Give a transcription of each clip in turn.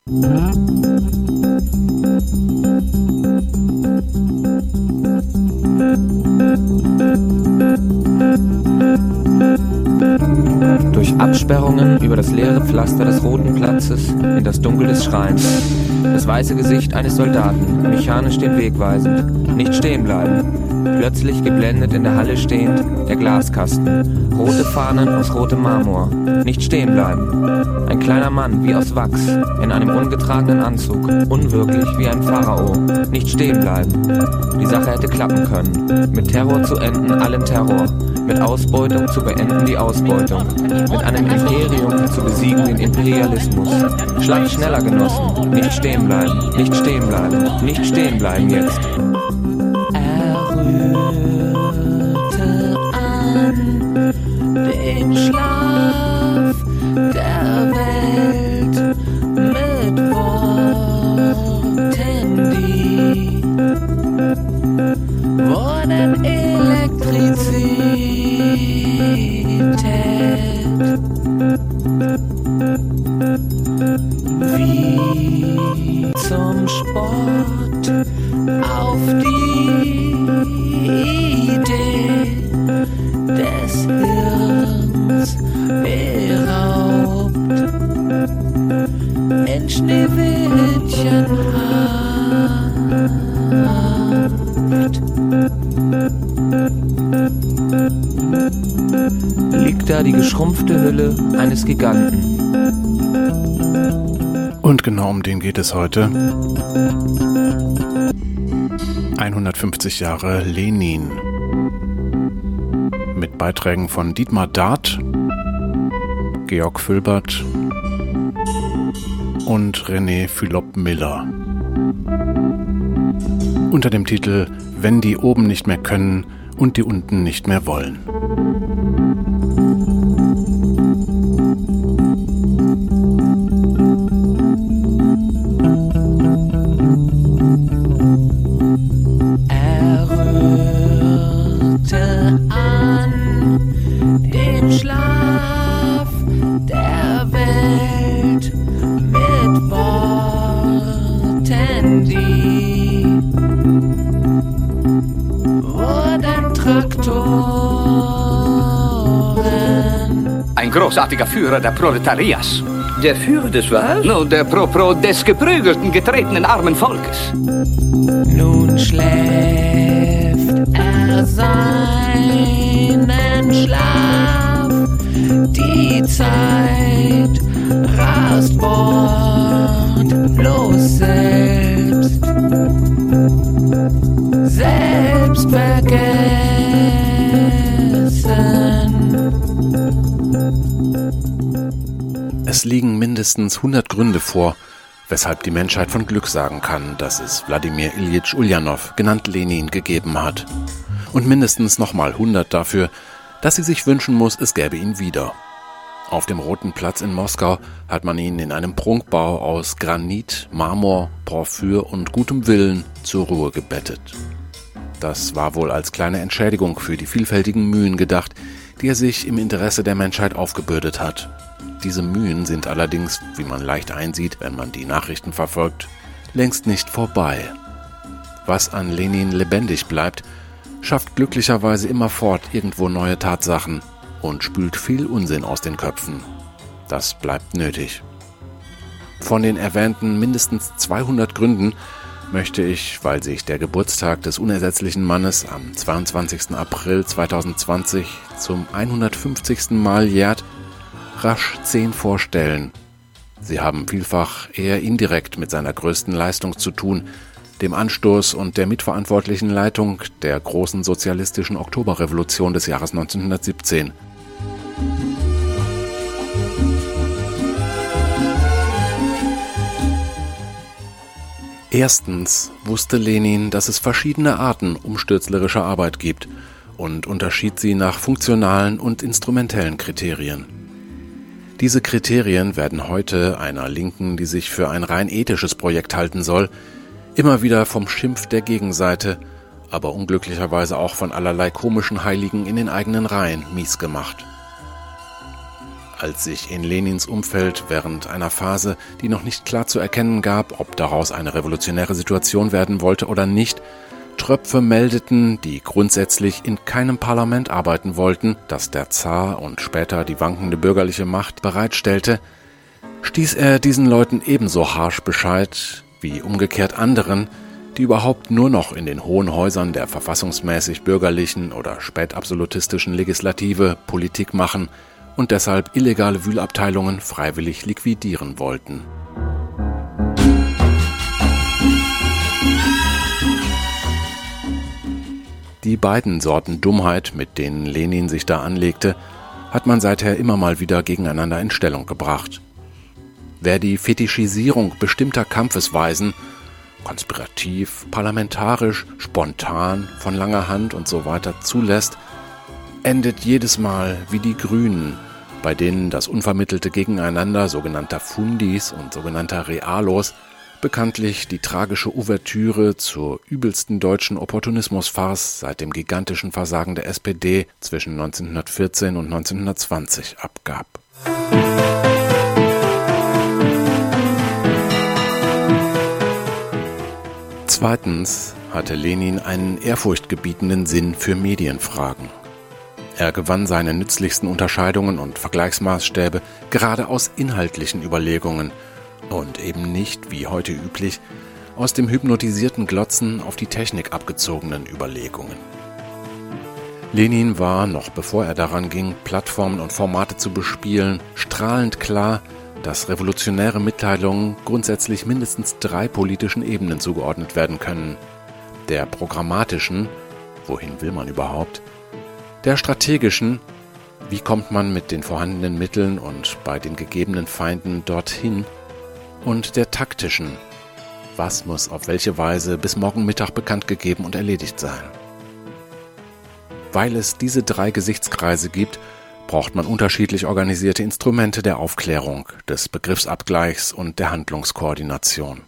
Durch Absperrungen über das leere Pflaster des Roten Platzes in das Dunkel des Schreins. Das weiße Gesicht eines Soldaten, mechanisch den Weg weisend. Nicht stehen bleiben. Plötzlich geblendet in der Halle stehend, der Glaskasten. Rote Fahnen aus rotem Marmor. Nicht stehen bleiben. Ein kleiner Mann, wie aus Wachs, in einem ungetragenen Anzug. Unwirklich wie ein Pharao. Nicht stehen bleiben. Die Sache hätte klappen können. Mit Terror zu enden, allen Terror. Mit Ausbeutung zu beenden die Ausbeutung. Mit einem Imperium zu besiegen den Imperialismus. Schlag schneller, Genossen. Nicht stehen bleiben. Nicht stehen bleiben. Nicht stehen bleiben jetzt. Dem Schlaf der Welt mit Worten, die wurden Elektrizität, wie zum Sport auf die Idee des Hirns beraubt, in Schneewittchenhaft. Liegt da die geschrumpfte Hülle eines Giganten. Und genau um den geht es heute. 150 Jahre Lenin. Mit Beiträgen von Dietmar Dart, Georg Fülbert und René Philop-Miller. Unter dem Titel »Wenn die oben nicht mehr können und die unten nicht mehr wollen«. Ein großartiger Führer der Proletarias. Der Führer des was? No, der Pro des geprügelten, getretenen armen Volkes. Nun schläft er seinen Schlaf. Die Zeit rast wortlos selbst. Selbstvergessen. Es liegen mindestens 100 Gründe vor, weshalb die Menschheit von Glück sagen kann, dass es Wladimir Iljitsch Uljanov, genannt Lenin, gegeben hat. Und mindestens nochmal 100 dafür, dass sie sich wünschen muss, es gäbe ihn wieder. Auf dem Roten Platz in Moskau hat man ihn in einem Prunkbau aus Granit, Marmor, Porphyr und gutem Willen zur Ruhe gebettet. Das war wohl als kleine Entschädigung für die vielfältigen Mühen gedacht, die er sich im Interesse der Menschheit aufgebürdet hat. Diese Mühen sind allerdings, wie man leicht einsieht, wenn man die Nachrichten verfolgt, längst nicht vorbei. Was an Lenin lebendig bleibt, schafft glücklicherweise immerfort irgendwo neue Tatsachen und spült viel Unsinn aus den Köpfen. Das bleibt nötig. Von den erwähnten mindestens 200 Gründen möchte ich, weil sich der Geburtstag des unersetzlichen Mannes am 22. April 2020 zum 150. Mal jährt, rasch 10 vorstellen. Sie haben vielfach eher indirekt mit seiner größten Leistung zu tun, dem Anstoß und der mitverantwortlichen Leitung der großen sozialistischen Oktoberrevolution des Jahres 1917. Erstens wusste Lenin, dass es verschiedene Arten umstürzlerischer Arbeit gibt und unterschied sie nach funktionalen und instrumentellen Kriterien. Diese Kriterien werden heute einer Linken, die sich für ein rein ethisches Projekt halten soll, immer wieder vom Schimpf der Gegenseite, aber unglücklicherweise auch von allerlei komischen Heiligen in den eigenen Reihen mies gemacht. als sich in Lenins Umfeld während einer Phase, die noch nicht klar zu erkennen gab, ob daraus eine revolutionäre Situation werden wollte oder nicht, Tröpfe meldeten, die grundsätzlich in keinem Parlament arbeiten wollten, das der Zar und später die wankende bürgerliche Macht bereitstellte, stieß er diesen Leuten ebenso harsch Bescheid wie umgekehrt anderen, die überhaupt nur noch in den hohen Häusern der verfassungsmäßig bürgerlichen oder spätabsolutistischen Legislative Politik machen und deshalb illegale Wühlabteilungen freiwillig liquidieren wollten. Die beiden Sorten Dummheit, mit denen Lenin sich da anlegte, hat man seither immer mal wieder gegeneinander in Stellung gebracht. Wer die Fetischisierung bestimmter Kampfesweisen, konspirativ, parlamentarisch, spontan, von langer Hand und so weiter zulässt, endet jedes Mal wie die Grünen, bei denen das unvermittelte Gegeneinander sogenannter Fundis und sogenannter Realos bekanntlich die tragische Ouvertüre zur übelsten deutschen Opportunismusfarce seit dem gigantischen Versagen der SPD zwischen 1914 und 1920 abgab. Zweitens hatte Lenin einen ehrfurchtgebietenden Sinn für Medienfragen. Er gewann seine nützlichsten Unterscheidungen und Vergleichsmaßstäbe gerade aus inhaltlichen Überlegungen und eben nicht, wie heute üblich, aus dem hypnotisierten Glotzen auf die Technik abgezogenen Überlegungen. Lenin war, noch bevor er daran ging, Plattformen und Formate zu bespielen, strahlend klar, dass revolutionäre Mitteilungen grundsätzlich mindestens 3 politischen Ebenen zugeordnet werden können. Der programmatischen, wohin will man überhaupt? Der strategischen, wie kommt man mit den vorhandenen Mitteln und bei den gegebenen Feinden dorthin? Und der taktischen, was muss auf welche Weise bis morgen Mittag bekannt gegeben und erledigt sein? Weil es diese 3 Gesichtskreise gibt, braucht man unterschiedlich organisierte Instrumente der Aufklärung, des Begriffsabgleichs und der Handlungskoordination.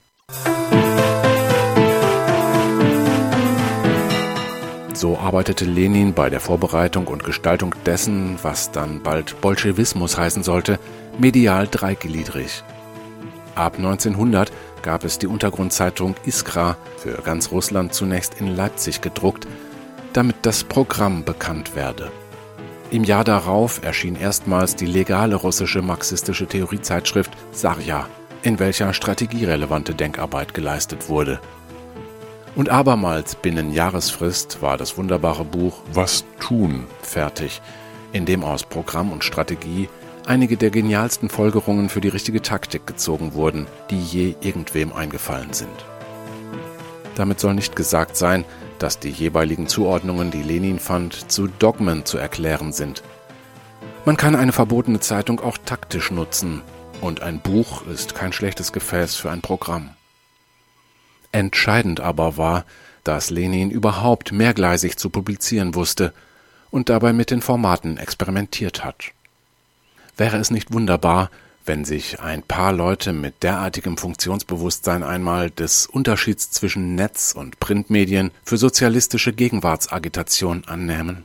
So arbeitete Lenin bei der Vorbereitung und Gestaltung dessen, was dann bald Bolschewismus heißen sollte, medial dreigliedrig. Ab 1900 gab es die Untergrundzeitung Iskra, für ganz Russland zunächst in Leipzig gedruckt, damit das Programm bekannt werde. Im Jahr darauf erschien erstmals die legale russische marxistische Theoriezeitschrift Sarja, in welcher strategierelevante Denkarbeit geleistet wurde. Und abermals binnen Jahresfrist war das wunderbare Buch Was tun fertig, in dem aus Programm und Strategie einige der genialsten Folgerungen für die richtige Taktik gezogen wurden, die je irgendwem eingefallen sind. Damit soll nicht gesagt sein, dass die jeweiligen Zuordnungen, die Lenin fand, zu Dogmen zu erklären sind. Man kann eine verbotene Zeitung auch taktisch nutzen, und ein Buch ist kein schlechtes Gefäß für ein Programm. Entscheidend aber war, dass Lenin überhaupt mehrgleisig zu publizieren wusste und dabei mit den Formaten experimentiert hat. Wäre es nicht wunderbar, wenn sich ein paar Leute mit derartigem Funktionsbewusstsein einmal des Unterschieds zwischen Netz- und Printmedien für sozialistische Gegenwartsagitation annähmen?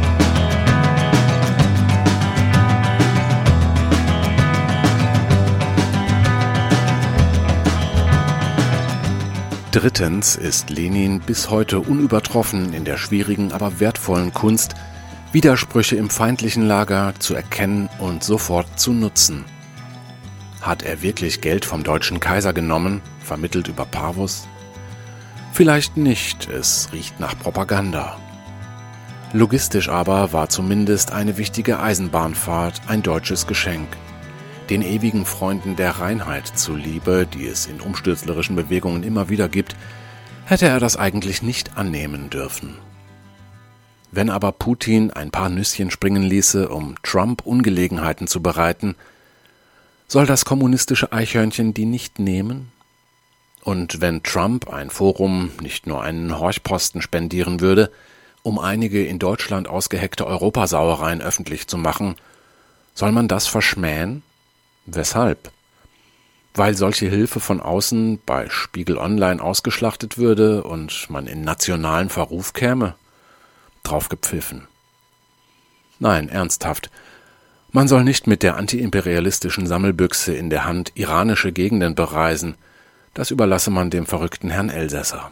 Drittens ist Lenin bis heute unübertroffen in der schwierigen, aber wertvollen Kunst, Widersprüche im feindlichen Lager zu erkennen und sofort zu nutzen. Hat er wirklich Geld vom deutschen Kaiser genommen, vermittelt über Parvus? Vielleicht nicht, es riecht nach Propaganda. Logistisch aber war zumindest eine wichtige Eisenbahnfahrt ein deutsches Geschenk. Den ewigen Freunden der Reinheit zuliebe, die es in umstürzlerischen Bewegungen immer wieder gibt, hätte er das eigentlich nicht annehmen dürfen. Wenn aber Putin ein paar Nüsschen springen ließe, um Trump Ungelegenheiten zu bereiten, soll das kommunistische Eichhörnchen die nicht nehmen? Und wenn Trump ein Forum nicht nur einen Horchposten spendieren würde, um einige in Deutschland ausgeheckte Europasauereien öffentlich zu machen, soll man das verschmähen? Weshalb? Weil solche Hilfe von außen bei Spiegel Online ausgeschlachtet würde und man in nationalen Verruf käme? Drauf gepfiffen. Nein, ernsthaft. Man soll nicht mit der antiimperialistischen Sammelbüchse in der Hand iranische Gegenden bereisen. Das überlasse man dem verrückten Herrn Elsässer.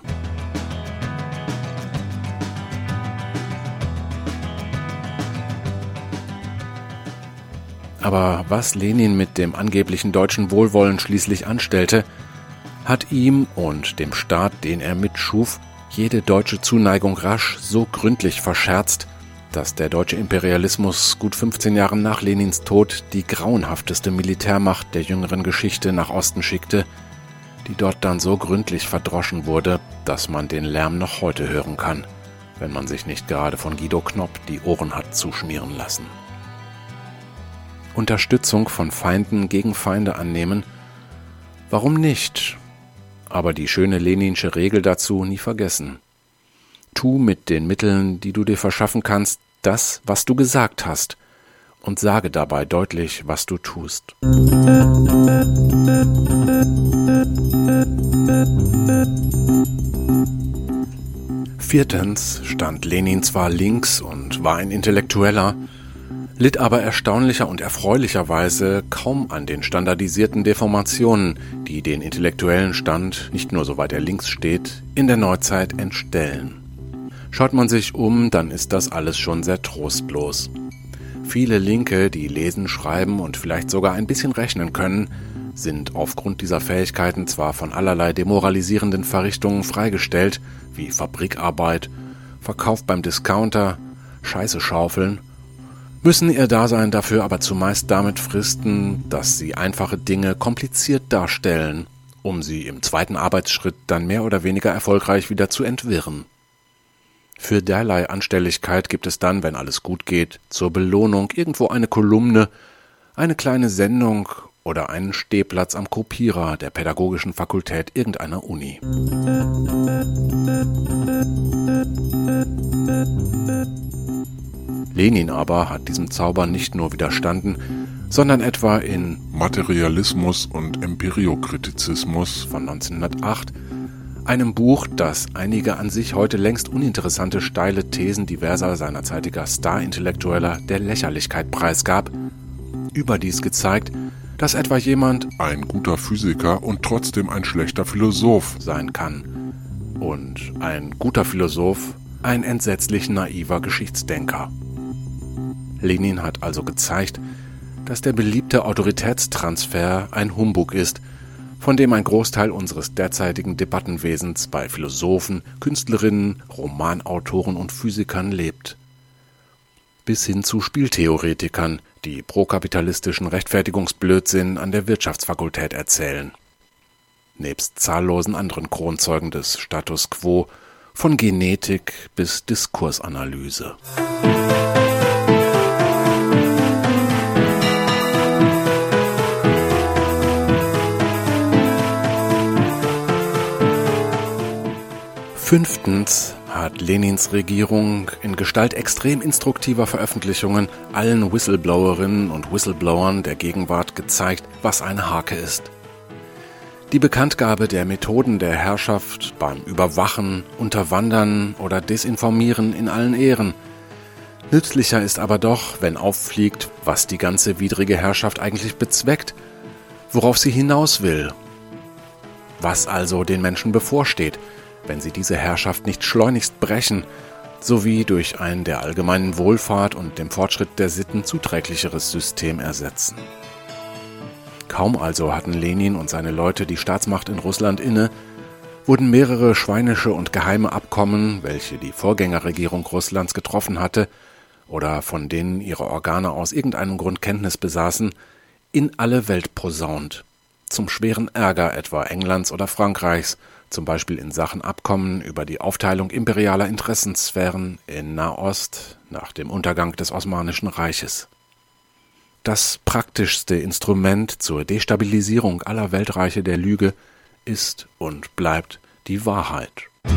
Aber was Lenin mit dem angeblichen deutschen Wohlwollen schließlich anstellte, hat ihm und dem Staat, den er mitschuf, jede deutsche Zuneigung rasch so gründlich verscherzt, dass der deutsche Imperialismus gut 15 Jahre nach Lenins Tod die grauenhafteste Militärmacht der jüngeren Geschichte nach Osten schickte, die dort dann so gründlich verdroschen wurde, dass man den Lärm noch heute hören kann, wenn man sich nicht gerade von Guido Knopp die Ohren hat zuschmieren lassen. Unterstützung von Feinden gegen Feinde annehmen? Warum nicht? Aber die schöne leninsche Regel dazu nie vergessen. Tu mit den Mitteln, die du dir verschaffen kannst, das, was du gesagt hast, und sage dabei deutlich, was du tust. Viertens stand Lenin zwar links und war ein Intellektueller, litt aber erstaunlicher und erfreulicherweise kaum an den standardisierten Deformationen, die den intellektuellen Stand, nicht nur soweit er links steht, in der Neuzeit entstellen. Schaut man sich um, dann ist das alles schon sehr trostlos. Viele Linke, die lesen, schreiben und vielleicht sogar ein bisschen rechnen können, sind aufgrund dieser Fähigkeiten zwar von allerlei demoralisierenden Verrichtungen freigestellt, wie Fabrikarbeit, Verkauf beim Discounter, Scheiße schaufeln, müssen ihr Dasein dafür aber zumeist damit fristen, dass sie einfache Dinge kompliziert darstellen, um sie im zweiten Arbeitsschritt dann mehr oder weniger erfolgreich wieder zu entwirren. Für derlei Anstelligkeit gibt es dann, wenn alles gut geht, zur Belohnung irgendwo eine Kolumne, eine kleine Sendung oder einen Stehplatz am Kopierer der pädagogischen Fakultät irgendeiner Uni. Lenin aber hat diesem Zauber nicht nur widerstanden, sondern etwa in Materialismus und Empiriokritizismus von 1908, einem Buch, das einige an sich heute längst uninteressante steile Thesen diverser seinerzeitiger Star-Intellektueller der Lächerlichkeit preisgab, überdies gezeigt, dass etwa jemand ein guter Physiker und trotzdem ein schlechter Philosoph sein kann und ein guter Philosoph ein entsetzlich naiver Geschichtsdenker. Lenin hat also gezeigt, dass der beliebte Autoritätstransfer ein Humbug ist, von dem ein Großteil unseres derzeitigen Debattenwesens bei Philosophen, Künstlerinnen, Romanautoren und Physikern lebt. Bis hin zu Spieltheoretikern, die prokapitalistischen Rechtfertigungsblödsinn an der Wirtschaftsfakultät erzählen. Nebst zahllosen anderen Kronzeugen des Status quo, von Genetik bis Diskursanalyse. Fünftens hat Lenins Regierung in Gestalt extrem instruktiver Veröffentlichungen allen Whistleblowerinnen und Whistleblowern der Gegenwart gezeigt, was eine Hake ist. Die Bekanntgabe der Methoden der Herrschaft beim Überwachen, Unterwandern oder Desinformieren in allen Ehren. Nützlicher ist aber doch, wenn auffliegt, was die ganze widrige Herrschaft eigentlich bezweckt, worauf sie hinaus will. Was also den Menschen bevorsteht, wenn sie diese Herrschaft nicht schleunigst brechen, sowie durch ein der allgemeinen Wohlfahrt und dem Fortschritt der Sitten zuträglicheres System ersetzen. Kaum also hatten Lenin und seine Leute die Staatsmacht in Russland inne, wurden mehrere schweinische und geheime Abkommen, welche die Vorgängerregierung Russlands getroffen hatte oder von denen ihre Organe aus irgendeinem Grund Kenntnis besaßen, in alle Welt posaunt, zum schweren Ärger etwa Englands oder Frankreichs, zum Beispiel in Sachen Abkommen über die Aufteilung imperialer Interessensphären in Nahost nach dem Untergang des Osmanischen Reiches. Das praktischste Instrument zur Destabilisierung aller Weltreiche der Lüge ist und bleibt die Wahrheit.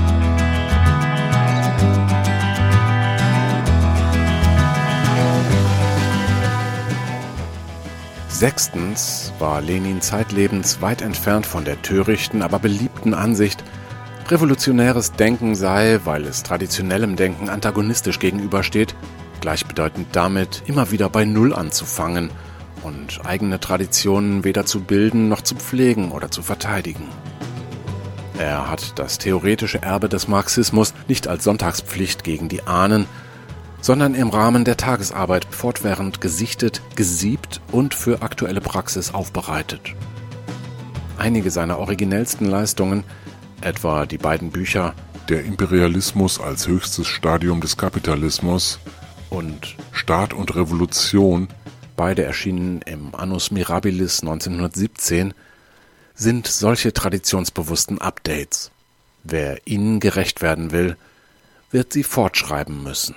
Sechstens war Lenin zeitlebens weit entfernt von der törichten, aber beliebten Ansicht, revolutionäres Denken sei, weil es traditionellem Denken antagonistisch gegenübersteht, gleichbedeutend damit, immer wieder bei Null anzufangen und eigene Traditionen weder zu bilden noch zu pflegen oder zu verteidigen. Er hat das theoretische Erbe des Marxismus nicht als Sonntagspflicht gegen die Ahnen, sondern im Rahmen der Tagesarbeit fortwährend gesichtet, gesiebt und für aktuelle Praxis aufbereitet. Einige seiner originellsten Leistungen, etwa die beiden Bücher Der Imperialismus als höchstes Stadium des Kapitalismus und Staat und Revolution, beide erschienen im Annus Mirabilis 1917, sind solche traditionsbewussten Updates. Wer ihnen gerecht werden will, wird sie fortschreiben müssen.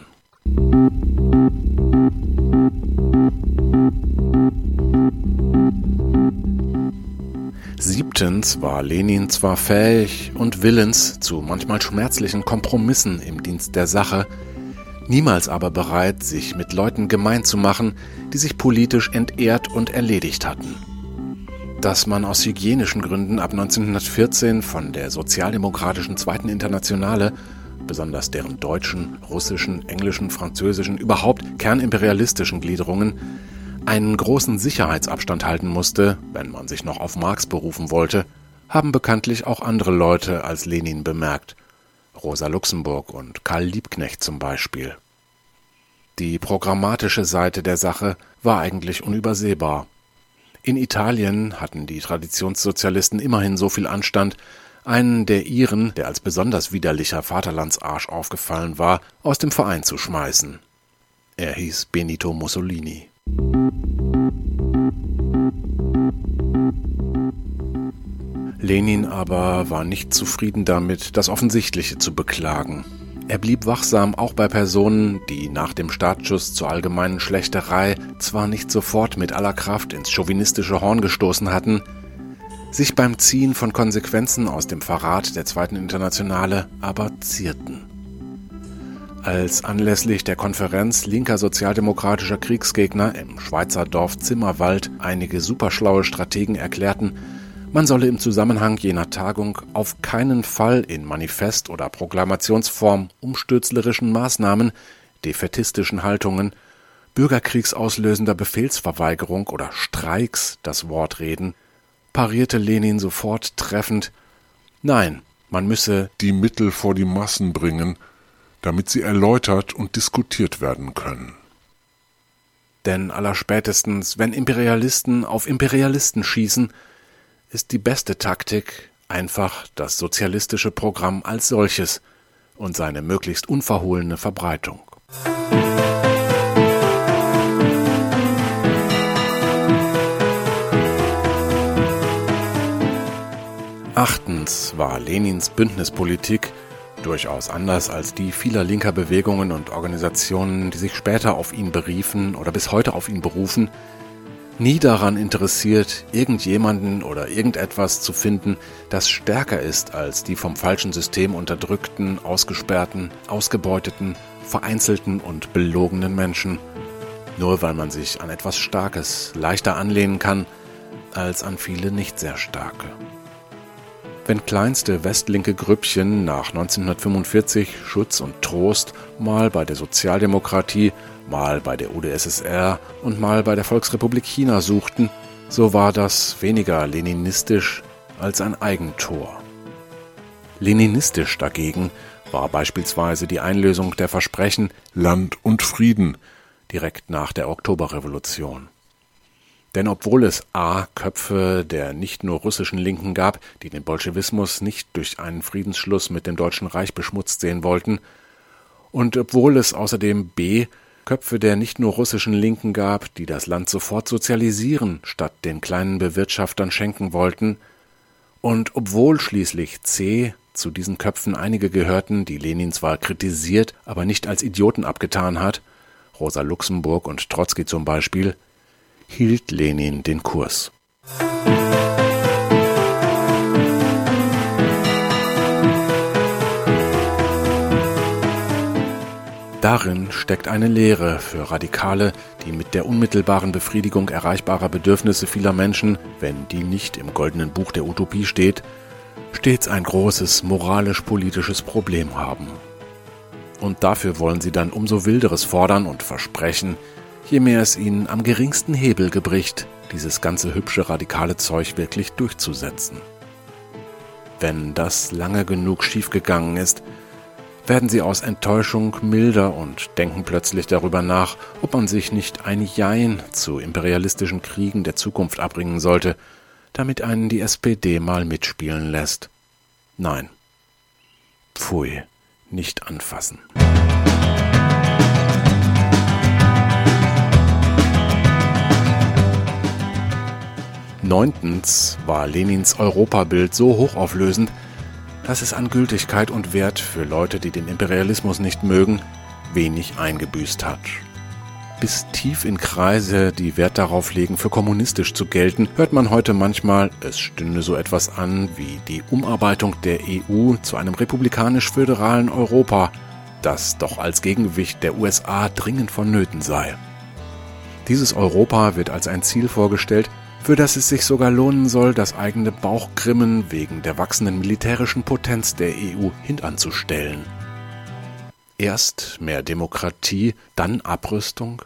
Siebtens war Lenin zwar fähig und willens zu manchmal schmerzlichen Kompromissen im Dienst der Sache, niemals aber bereit, sich mit Leuten gemein zu machen, die sich politisch entehrt und erledigt hatten. Dass man aus hygienischen Gründen ab 1914 von der sozialdemokratischen Zweiten Internationale, besonders deren deutschen, russischen, englischen, französischen, überhaupt kernimperialistischen Gliederungen, einen großen Sicherheitsabstand halten musste, wenn man sich noch auf Marx berufen wollte, haben bekanntlich auch andere Leute als Lenin bemerkt. Rosa Luxemburg und Karl Liebknecht zum Beispiel. Die programmatische Seite der Sache war eigentlich unübersehbar. In Italien hatten die Traditionssozialisten immerhin so viel Anstand, einen der ihren, der als besonders widerlicher Vaterlandsarsch aufgefallen war, aus dem Verein zu schmeißen. Er hieß Benito Mussolini. Lenin aber war nicht zufrieden damit, das Offensichtliche zu beklagen. Er blieb wachsam auch bei Personen, die nach dem Startschuss zur allgemeinen Schlächterei zwar nicht sofort mit aller Kraft ins chauvinistische Horn gestoßen hatten, sich beim Ziehen von Konsequenzen aus dem Verrat der Zweiten Internationale aber zierten. Als anlässlich der Konferenz linker sozialdemokratischer Kriegsgegner im Schweizer Dorf Zimmerwald einige superschlaue Strategen erklärten, man solle im Zusammenhang jener Tagung auf keinen Fall in Manifest- oder Proklamationsform umstürzlerischen Maßnahmen, defaitistischen Haltungen, bürgerkriegsauslösender Befehlsverweigerung oder Streiks das Wort reden, parierte Lenin sofort treffend: Nein, man müsse die Mittel vor die Massen bringen, damit sie erläutert und diskutiert werden können. Denn allerspätestens, wenn Imperialisten auf Imperialisten schießen, ist die beste Taktik einfach das sozialistische Programm als solches und seine möglichst unverhohlene Verbreitung. Achtens war Lenins Bündnispolitik, durchaus anders als die vieler linker Bewegungen und Organisationen, die sich später auf ihn beriefen oder bis heute auf ihn berufen, nie daran interessiert, irgendjemanden oder irgendetwas zu finden, das stärker ist als die vom falschen System unterdrückten, ausgesperrten, ausgebeuteten, vereinzelten und belogenen Menschen, nur weil man sich an etwas Starkes leichter anlehnen kann als an viele nicht sehr starke. Wenn kleinste westlinke Grüppchen nach 1945 Schutz und Trost mal bei der Sozialdemokratie, mal bei der UdSSR und mal bei der Volksrepublik China suchten, so war das weniger leninistisch als ein Eigentor. Leninistisch dagegen war beispielsweise die Einlösung der Versprechen Land und Frieden direkt nach der Oktoberrevolution. Denn obwohl es a. Köpfe der nicht nur russischen Linken gab, die den Bolschewismus nicht durch einen Friedensschluss mit dem Deutschen Reich beschmutzt sehen wollten, und obwohl es außerdem b. Köpfe der nicht nur russischen Linken gab, die das Land sofort sozialisieren statt den kleinen Bewirtschaftern schenken wollten, und obwohl schließlich c. zu diesen Köpfen einige gehörten, die Lenin zwar kritisiert, aber nicht als Idioten abgetan hat, Rosa Luxemburg und Trotzki zum Beispiel, hielt Lenin den Kurs. Darin steckt eine Lehre für Radikale, die mit der unmittelbaren Befriedigung erreichbarer Bedürfnisse vieler Menschen, wenn die nicht im goldenen Buch der Utopie steht, stets ein großes moralisch-politisches Problem haben. Und dafür wollen sie dann umso Wilderes fordern und versprechen, je mehr es ihnen am geringsten Hebel gebricht, dieses ganze hübsche radikale Zeug wirklich durchzusetzen. Wenn das lange genug schiefgegangen ist, werden sie aus Enttäuschung milder und denken plötzlich darüber nach, ob man sich nicht ein Jein zu imperialistischen Kriegen der Zukunft abbringen sollte, damit einen die SPD mal mitspielen lässt. Nein. Pfui, nicht anfassen. Neuntens war Lenins Europabild so hochauflösend, dass es an Gültigkeit und Wert für Leute, die den Imperialismus nicht mögen, wenig eingebüßt hat. Bis tief in Kreise, die Wert darauf legen, für kommunistisch zu gelten, hört man heute manchmal, es stünde so etwas an wie die Umarbeitung der EU zu einem republikanisch-föderalen Europa, das doch als Gegengewicht der USA dringend vonnöten sei. Dieses Europa wird als ein Ziel vorgestellt, für das es sich sogar lohnen soll, das eigene Bauchgrimmen wegen der wachsenden militärischen Potenz der EU hintanzustellen. Erst mehr Demokratie, dann Abrüstung?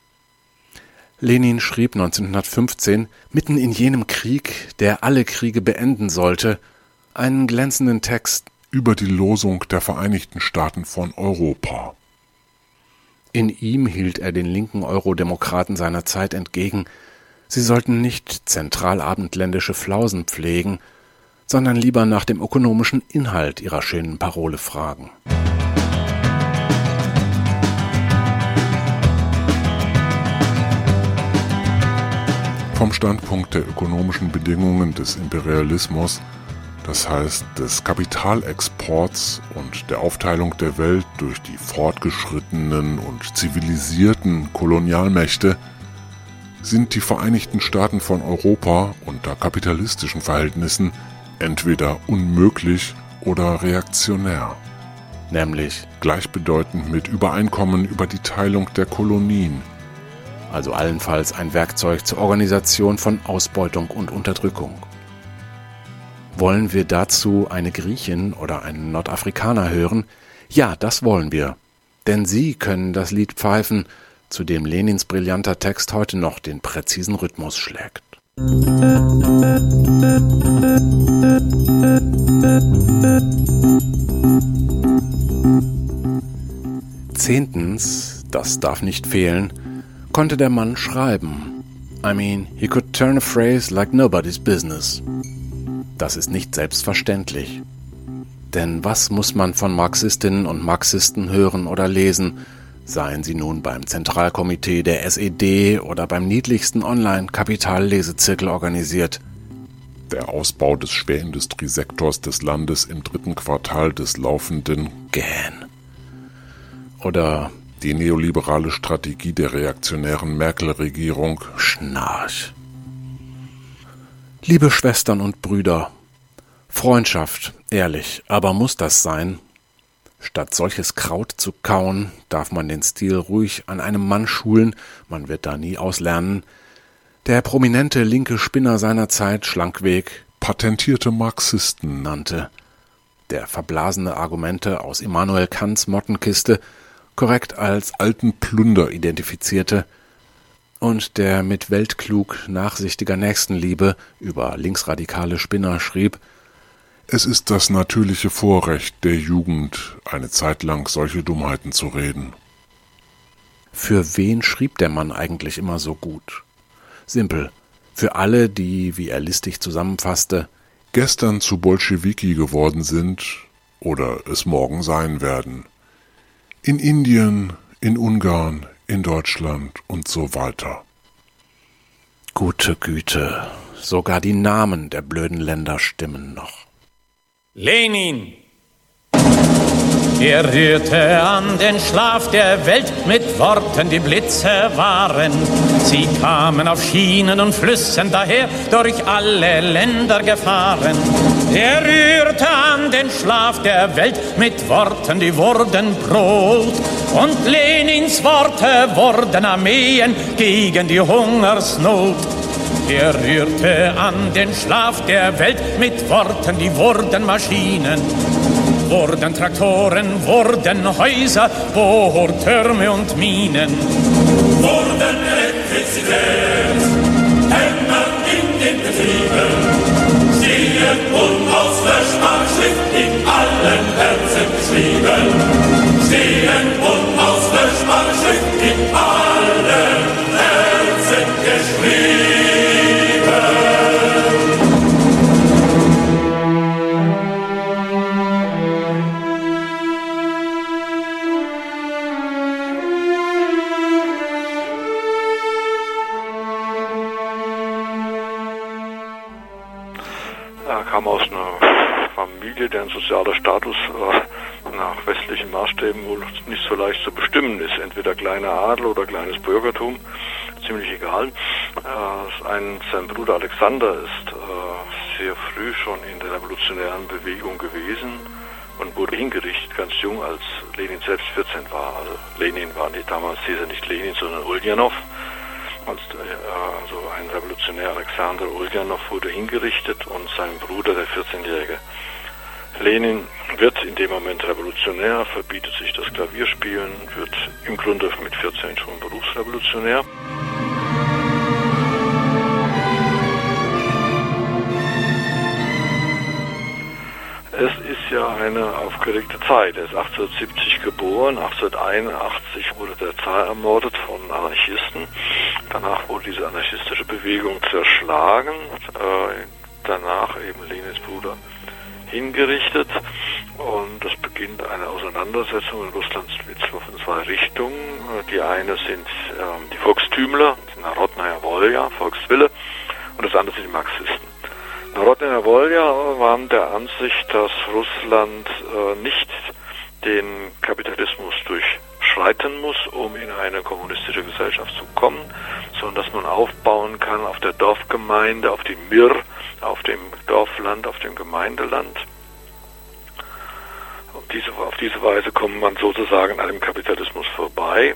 Lenin schrieb 1915, mitten in jenem Krieg, der alle Kriege beenden sollte, einen glänzenden Text über die Losung der Vereinigten Staaten von Europa. In ihm hielt er den linken Eurodemokraten seiner Zeit entgegen, sie sollten nicht zentralabendländische Flausen pflegen, sondern lieber nach dem ökonomischen Inhalt ihrer schönen Parole fragen. Vom Standpunkt der ökonomischen Bedingungen des Imperialismus, das heißt des Kapitalexports und der Aufteilung der Welt durch die fortgeschrittenen und zivilisierten Kolonialmächte, sind die Vereinigten Staaten von Europa unter kapitalistischen Verhältnissen entweder unmöglich oder reaktionär. Nämlich gleichbedeutend mit Übereinkommen über die Teilung der Kolonien. Also allenfalls ein Werkzeug zur Organisation von Ausbeutung und Unterdrückung. Wollen wir dazu eine Griechin oder einen Nordafrikaner hören? Ja, das wollen wir. Denn sie können das Lied pfeifen, zu dem Lenins brillanter Text heute noch den präzisen Rhythmus schlägt. Zehntens, das darf nicht fehlen, konnte der Mann schreiben. I mean, he could turn a phrase like nobody's business. Das ist nicht selbstverständlich. Denn was muss man von Marxistinnen und Marxisten hören oder lesen, seien sie nun beim Zentralkomitee der SED oder beim niedlichsten Online-Kapitallesezirkel organisiert? Der Ausbau des Schwerindustriesektors des Landes im 3. Quartal des laufenden Gähn. Oder die neoliberale Strategie der reaktionären Merkel-Regierung Schnarch. Liebe Schwestern und Brüder, Freundschaft, ehrlich, aber muss das sein? Statt solches Kraut zu kauen, darf man den Stil ruhig an einem Mann schulen, man wird da nie auslernen. Der prominente linke Spinner seiner Zeit schlankweg patentierte Marxisten nannte, der verblasene Argumente aus Immanuel Kants Mottenkiste korrekt als alten Plunder identifizierte und der mit weltklug nachsichtiger Nächstenliebe über linksradikale Spinner schrieb: Es ist das natürliche Vorrecht der Jugend, eine Zeit lang solche Dummheiten zu reden. Für wen schrieb der Mann eigentlich immer so gut? Simpel, für alle, die, wie er listig zusammenfasste, gestern zu Bolschewiki geworden sind oder es morgen sein werden. In Indien, in Ungarn, in Deutschland und so weiter. Gute Güte, sogar die Namen der blöden Länder stimmen noch. Lenin! Er rührte an den Schlaf der Welt mit Worten, die Blitze waren. Sie kamen auf Schienen und Flüssen daher, durch alle Länder gefahren. Er rührte an den Schlaf der Welt mit Worten, die wurden Brot. Und Lenins Worte wurden Armeen gegen die Hungersnot. Er rührte an den Schlaf der Welt mit Worten, die wurden Maschinen. Wurden Traktoren, wurden Häuser, Bohrtürme und Minen. Wurden Elektrizität, Hämmern in den Betrieben, stehen unauswäschbar Schrift in allen Herzen geschrieben. Stehen unauswäschbar Schrift in allen Herzen geschrieben. Er kam aus einer Familie, deren sozialer Status nach westlichen Maßstäben wohl nicht so leicht zu bestimmen ist. Entweder kleiner Adel oder kleines Bürgertum, ziemlich egal. Sein Bruder Alexander ist sehr früh schon in der revolutionären Bewegung gewesen und wurde hingerichtet, ganz jung, als Lenin selbst 14 war. Also Lenin war damals nicht Lenin, sondern Uljanov. Also ein Revolutionär, Alexander Uljanov, wurde hingerichtet und sein Bruder, der 14-jährige Lenin, wird in dem Moment revolutionär, verbietet sich das Klavierspielen, wird im Grunde mit 14 schon Berufsrevolutionär. Es ist ja eine aufgeregte Zeit. Er ist 1870 geboren, 1881 wurde der Zar ermordet von Anarchisten. Danach wurde diese anarchistische Bewegung zerschlagen. Danach eben Lenins Bruder hingerichtet. Und es beginnt eine Auseinandersetzung in Russland in zwei Richtungen. Die eine sind die Volkstümler, Narodnaya Volja, Volkswille, und das andere sind die Marxisten. Narodnaya Volja waren der Ansicht, dass Russland nicht den Kapitalismus durchschreiten muss, um in eine kommunistische Gesellschaft zu kommen, sondern dass man aufbauen kann auf der Dorfgemeinde, auf dem Mir, auf dem Dorfland, auf dem Gemeindeland. Auf diese Weise kommt man sozusagen an dem Kapitalismus vorbei.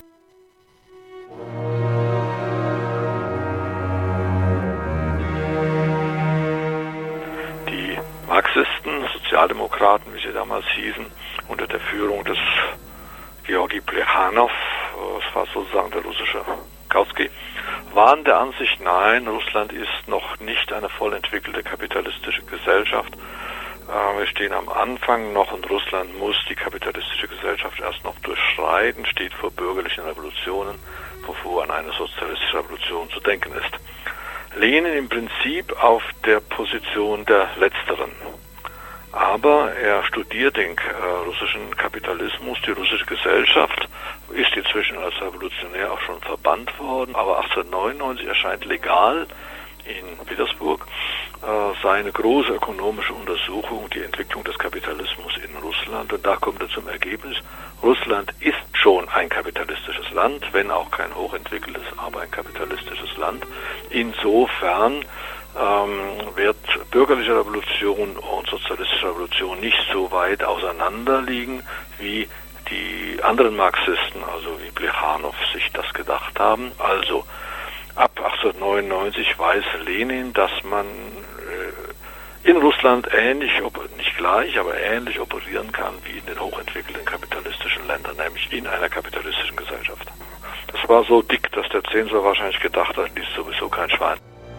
Die Marxisten, Sozialdemokraten, wie sie damals hießen, unter der Führung des Georgi Plekhanov, das war sozusagen der russische Kautsky, waren der Ansicht, nein, Russland ist noch nicht eine voll entwickelte kapitalistische Gesellschaft. Wir stehen am Anfang noch und Russland muss die kapitalistische Gesellschaft erst noch durchschreiten, steht vor bürgerlichen Revolutionen, wovor an eine sozialistische Revolution zu denken ist. Lenin im Prinzip auf der Position der Letzteren. Aber er studiert den russischen Kapitalismus, die russische Gesellschaft, ist inzwischen als Revolutionär auch schon verbannt worden, aber 1899 erscheint legal in Petersburg seine große ökonomische Untersuchung, die Entwicklung des Kapitalismus in Russland. Und da kommt er zum Ergebnis, Russland ist schon ein kapitalistisches Land, wenn auch kein hochentwickeltes, aber ein kapitalistisches Land. Insofern wird bürgerliche Revolution und sozialistische Revolution nicht so weit auseinander liegen, wie die anderen Marxisten, also wie Plekhanov, sich das gedacht haben. Also ab 1899 weiß Lenin, dass man in Russland ähnlich, nicht gleich, aber ähnlich operieren kann wie in den hochentwickelten kapitalistischen Ländern, nämlich in einer kapitalistischen Gesellschaft. Das war so dick, dass der Zensor wahrscheinlich gedacht hat, liest sowieso kein Schwein.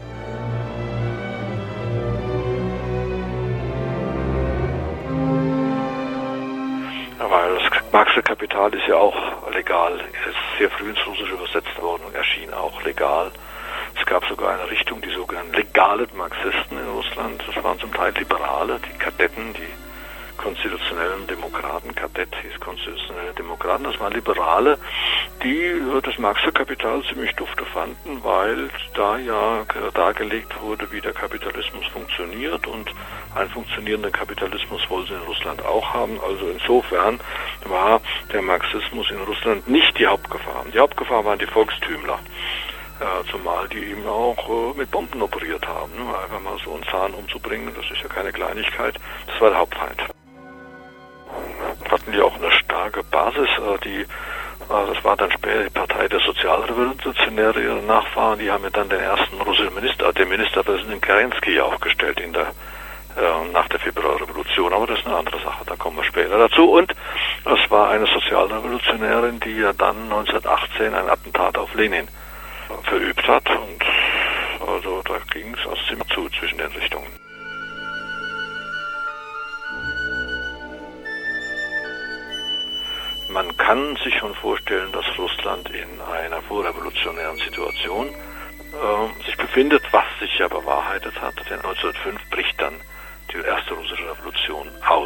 Weil das Marxische Kapital ist ja auch legal, ist sehr früh ins Russische übersetzt worden und erschien auch legal. Es gab sogar eine Richtung, die sogenannten legalen Marxisten in Russland. Das waren zum Teil Liberale, die Kadetten, die konstitutionellen Demokraten. Kadett hieß konstitutionelle Demokraten. Das waren Liberale, die das Marxische Kapital ziemlich dufte fanden, weil da ja dargelegt wurde, wie der Kapitalismus funktioniert, und einen funktionierenden Kapitalismus wollen sie in Russland auch haben. Also insofern war der Marxismus in Russland nicht die Hauptgefahr. Die Hauptgefahr waren die Volkstümler. Zumal die eben auch mit Bomben operiert haben. Einfach mal so einen Zahn umzubringen, das ist ja keine Kleinigkeit. Das war der Hauptfeind. Hatten die auch eine starke Basis. Das war dann später die Partei der Sozialrevolutionäre, ihre Nachfahren. Die haben ja dann den ersten russischen den Ministerpräsidenten Kerensky aufgestellt in der nach der Februarrevolution. Aber das ist eine andere Sache, da kommen wir später dazu. Und es war eine Sozialrevolutionärin, die ja dann 1918 ein Attentat auf Lenin verübt hat. Und also da ging es also ziemlich zu zwischen den Richtungen. Man kann sich schon vorstellen, dass Russland in einer vorrevolutionären Situation sich befindet, was sich ja bewahrheitet hat. Denn 1905 bricht dann die erste russische Revolution aus.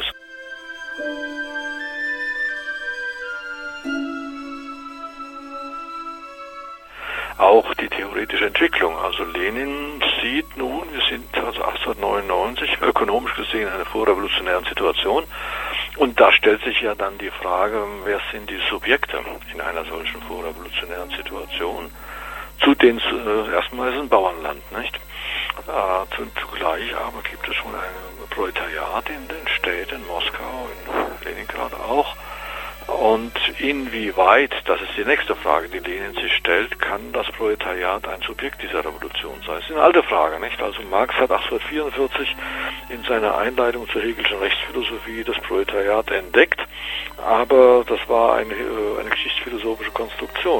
Auch die theoretische Entwicklung. Also Lenin sieht nun, wir sind also 1899 ökonomisch gesehen in einer vorrevolutionären Situation. Und da stellt sich ja dann die Frage, wer sind die Subjekte in einer solchen vorrevolutionären Situation? Erstmal ist es ein Bauernland, nicht? Zugleich aber gibt es schon ein Proletariat in den Städten, Moskau, in Leningrad auch. Und inwieweit, das ist die nächste Frage, die Lenin sich stellt, kann das Proletariat ein Subjekt dieser Revolution sein? Das ist eine alte Frage, nicht? Also Marx hat 1844 in seiner Einleitung zur Hegelschen Rechtsphilosophie das Proletariat entdeckt, aber das war eine geschichtsphilosophische Konstruktion.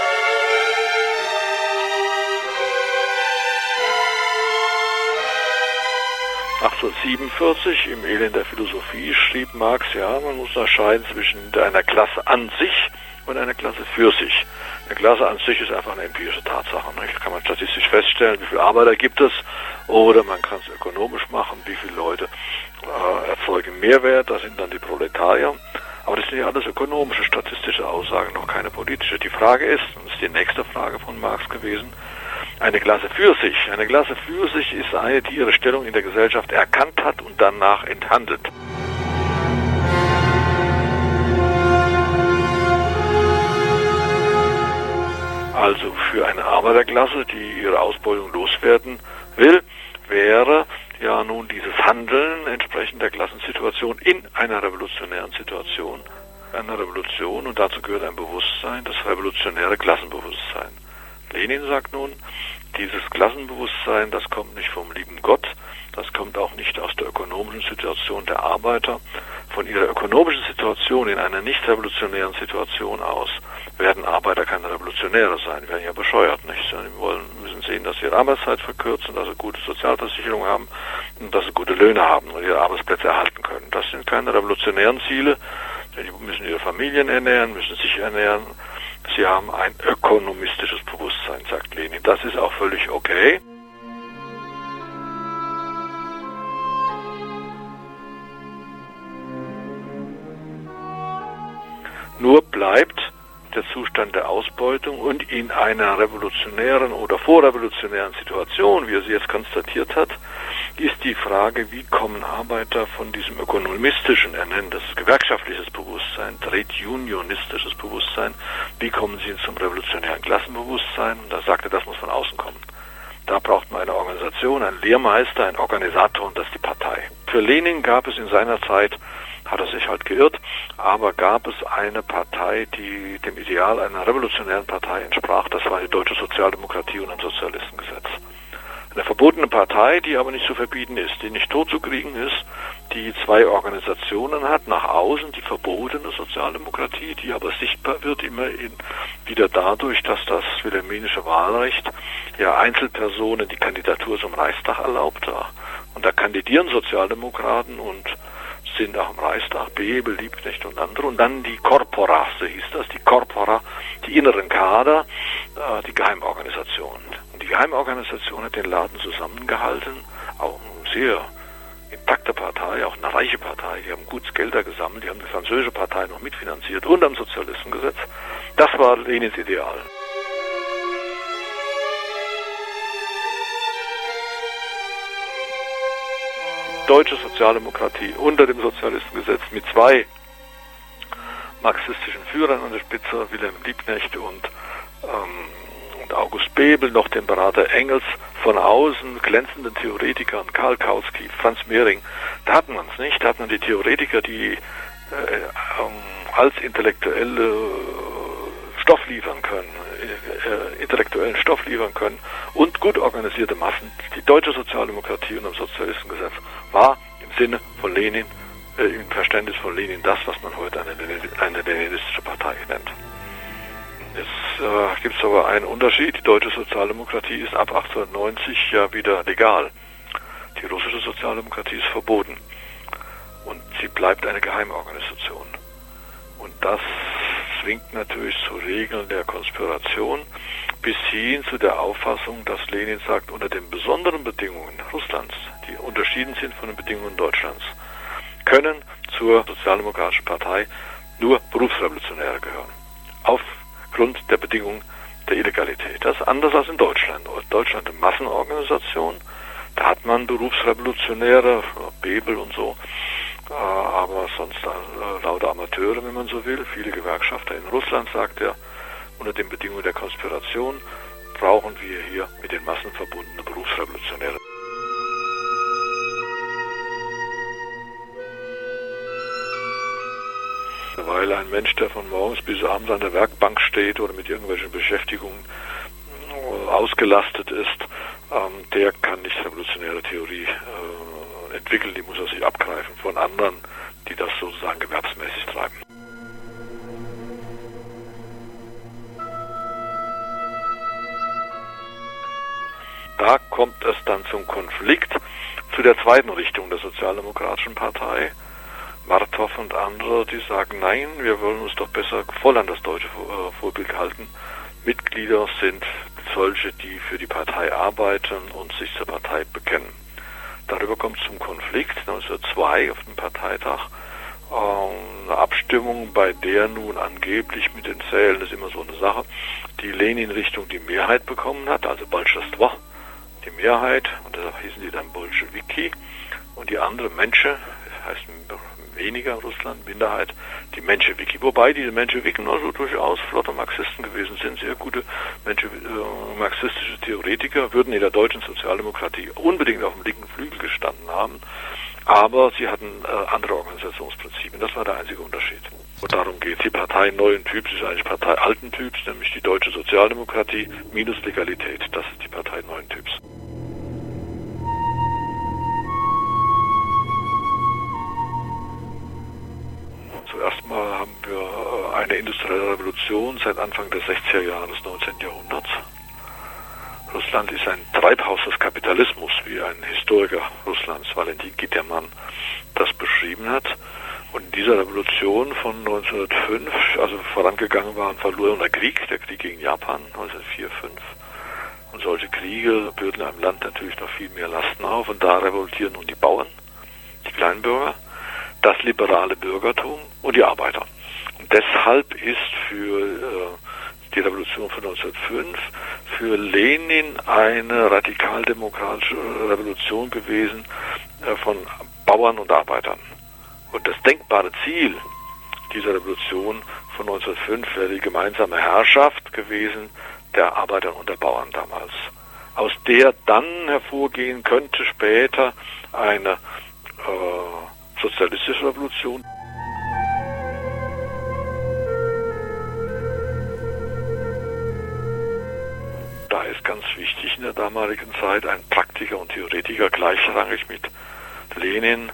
Im Elend der Philosophie schrieb Marx, ja, man muss unterscheiden zwischen einer Klasse an sich und einer Klasse für sich. Eine Klasse an sich ist einfach eine empirische Tatsache. Nicht? Da kann man statistisch feststellen, wie viele Arbeiter gibt es, oder man kann es ökonomisch machen, wie viele Leute erzeugen Mehrwert, das sind dann die Proletarier. Aber das sind ja alles ökonomische, statistische Aussagen, noch keine politische. Die Frage ist, und das ist die nächste Frage von Marx gewesen, eine Klasse für sich. Eine Klasse für sich ist eine, die ihre Stellung in der Gesellschaft erkannt hat und danach enthandelt. Also für eine Arbeiterklasse, die ihre Ausbeutung loswerden will, wäre ja nun dieses Handeln entsprechend der Klassensituation in einer revolutionären Situation. Eine Revolution, und dazu gehört ein Bewusstsein, das revolutionäre Klassenbewusstsein. Lenin sagt nun, dieses Klassenbewusstsein, das kommt nicht vom lieben Gott, das kommt auch nicht aus der ökonomischen Situation der Arbeiter. Von ihrer ökonomischen Situation in einer nicht revolutionären Situation aus werden Arbeiter keine Revolutionäre sein, werden ja bescheuert, nicht? Sie müssen sehen, dass sie ihre Arbeitszeit verkürzen, dass sie gute Sozialversicherung haben und dass sie gute Löhne haben und ihre Arbeitsplätze erhalten können. Das sind keine revolutionären Ziele, denn die müssen ihre Familien ernähren, müssen sich ernähren. Sie haben ein ökonomistisches Bewusstsein, sagt Lenin. Das ist auch völlig okay. Nur bleibt der Zustand der Ausbeutung, und in einer revolutionären oder vorrevolutionären Situation, wie er sie jetzt konstatiert hat, ist die Frage, wie kommen Arbeiter von diesem ökonomistischen, er nennt das gewerkschaftliches Bewusstsein, trade-unionistisches Bewusstsein, wie kommen sie zum revolutionären Klassenbewusstsein? Und da sagte, das muss von außen kommen. Da braucht man eine Organisation, einen Lehrmeister, einen Organisator, und das ist die Partei. Für Lenin gab es in seiner Zeit, hat er sich halt geirrt, aber gab es eine Partei, die dem Ideal einer revolutionären Partei entsprach. Das war die Deutsche Sozialdemokratie und ein Sozialistengesetz. Eine verbotene Partei, die aber nicht zu verbieten ist, die nicht totzukriegen ist, die zwei Organisationen hat, nach außen die verbotene Sozialdemokratie, die aber sichtbar wird wieder dadurch, dass das wilhelminische Wahlrecht ja Einzelpersonen die Kandidatur zum Reichstag erlaubt. Und da kandidieren Sozialdemokraten und sind auch im Reichstag, Bebel, Liebknecht und andere. Und dann die Corpora, so hieß das, die Corpora, die inneren Kader, die Geheimorganisation. Und die Geheimorganisation hat den Laden zusammengehalten, auch eine sehr intakte Partei, auch eine reiche Partei, die haben gutes Geld da gesammelt, die haben die französische Partei noch mitfinanziert und am Sozialistengesetz. Das war Lenins Ideal. Deutsche Sozialdemokratie unter dem Sozialistengesetz mit zwei marxistischen Führern an der Spitze, Wilhelm Liebknecht und August Bebel, noch den Berater Engels, von außen glänzenden Theoretikern, Karl Kautsky, Franz Mehring. Da hat man es nicht, da hat man die Theoretiker, die als Intellektuelle Stoff liefern können, intellektuellen Stoff liefern können und gut organisierte Massen. Die deutsche Sozialdemokratie unter dem Sozialistengesetz war im Sinne von Lenin, im Verständnis von Lenin, das, was man heute eine leninistische Partei nennt. Jetzt gibt es aber einen Unterschied. Die deutsche Sozialdemokratie ist ab 1890 ja wieder legal. Die russische Sozialdemokratie ist verboten. Und sie bleibt eine Geheimorganisation. Und das zwingt natürlich zu Regeln der Konspiration bis hin zu der Auffassung, dass Lenin sagt, unter den besonderen Bedingungen Russlands, die unterschieden sind von den Bedingungen Deutschlands, können zur Sozialdemokratischen Partei nur Berufsrevolutionäre gehören. Aufgrund der Bedingungen der Illegalität. Das ist anders als in Deutschland. Deutschland eine Massenorganisation, da hat man Berufsrevolutionäre, Bebel und so, aber sonst lauter Amateure, wenn man so will, viele Gewerkschafter. In Russland sagt er, unter den Bedingungen der Konspiration brauchen wir hier mit den Massen verbundene Berufsrevolutionäre. Weil ein Mensch, der von morgens bis abends an der Werkbank steht oder mit irgendwelchen Beschäftigungen ausgelastet ist, der kann nicht revolutionäre Theorie entwickeln, die muss er sich abgreifen von anderen, die das sozusagen gewerbsmäßig treiben. Da kommt es dann zum Konflikt zu der zweiten Richtung der Sozialdemokratischen Partei. Martov und andere, die sagen, nein, wir wollen uns doch besser voll an das deutsche Vorbild halten. Mitglieder sind solche, die für die Partei arbeiten und sich zur Partei bekennen. Darüber kommt es zum Konflikt 1902 auf dem Parteitag. Eine Abstimmung, bei der nun angeblich mit den Zählen, das ist immer so eine Sache, die Lenin-Richtung die Mehrheit bekommen hat, also Bolschestvo, die Mehrheit, und deshalb hießen die dann Bolschewiki, und die andere Mensche, das heißt weniger Russland, Minderheit, die Menschewiki. Wobei diese Menschewiken also durchaus flotte Marxisten gewesen sind, sehr gute marxistische Theoretiker, würden in der deutschen Sozialdemokratie unbedingt auf dem linken Flügel gestanden haben, aber sie hatten andere Organisationsprinzipien. Das war der einzige Unterschied. Und darum geht es. Die Partei neuen Typs ist eigentlich Partei alten Typs, nämlich die deutsche Sozialdemokratie minus Legalität. Das ist die Partei neuen Typs. Zuerst mal haben wir eine industrielle Revolution seit Anfang der 60er Jahre des 19. Jahrhunderts. Russland ist ein Treibhaus des Kapitalismus, wie ein Historiker Russlands, Valentin Gittermann, das beschrieben hat. Und in dieser Revolution von 1905, also vorangegangen war ein verlorener Krieg, der Krieg gegen Japan 1904, 1905. Und solche Kriege bürden einem Land natürlich noch viel mehr Lasten auf. Und da revoltieren nun die Bauern, die Kleinbürger, das liberale Bürgertum und die Arbeiter. Und deshalb ist für die Revolution von 1905 für Lenin eine radikaldemokratische Revolution gewesen von Bauern und Arbeitern. Und das denkbare Ziel dieser Revolution von 1905 wäre die gemeinsame Herrschaft gewesen der Arbeiter und der Bauern damals, aus der dann hervorgehen könnte später eine sozialistische Revolution. Da ist ganz wichtig in der damaligen Zeit ein Praktiker und Theoretiker gleichrangig mit Lenin,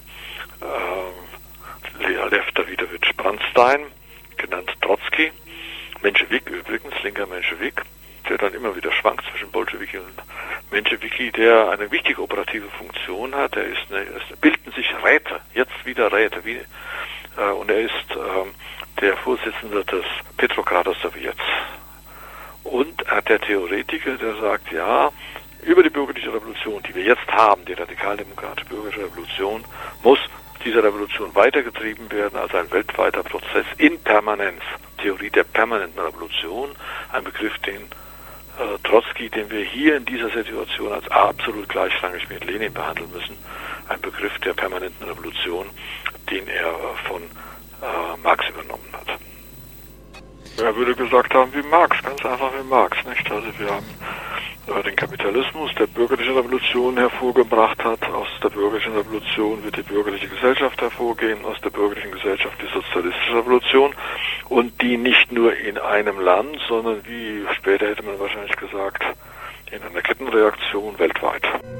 Lev Davidowitsch Bernstein, genannt Trotzki, Menschewik übrigens, linker Menschewik, der dann immer wieder schwankt zwischen Bolschewiki und Menschewiki, der eine wichtige operative Funktion hat. Es bilden sich Räte, jetzt wieder Räte, und er ist der Vorsitzende des Petrograder Sowjets. Und der Theoretiker, der sagt, ja, über die bürgerliche Revolution, die wir jetzt haben, die radikaldemokratische bürgerliche Revolution, muss diese Revolution weitergetrieben werden als ein weltweiter Prozess in Permanenz. Theorie der permanenten Revolution, ein Begriff, den Trotzki, den wir hier in dieser Situation als absolut gleichrangig mit Lenin behandeln müssen, ein Begriff der permanenten Revolution, den er von Marx übernommen hat. Er würde gesagt haben wie Marx, ganz einfach wie Marx, nicht? Also wir haben den Kapitalismus der bürgerlichen Revolution hervorgebracht hat. Aus der bürgerlichen Revolution wird die bürgerliche Gesellschaft hervorgehen, aus der bürgerlichen Gesellschaft die sozialistische Revolution, und die nicht nur in einem Land, sondern wie später hätte man wahrscheinlich gesagt, in einer Kettenreaktion weltweit.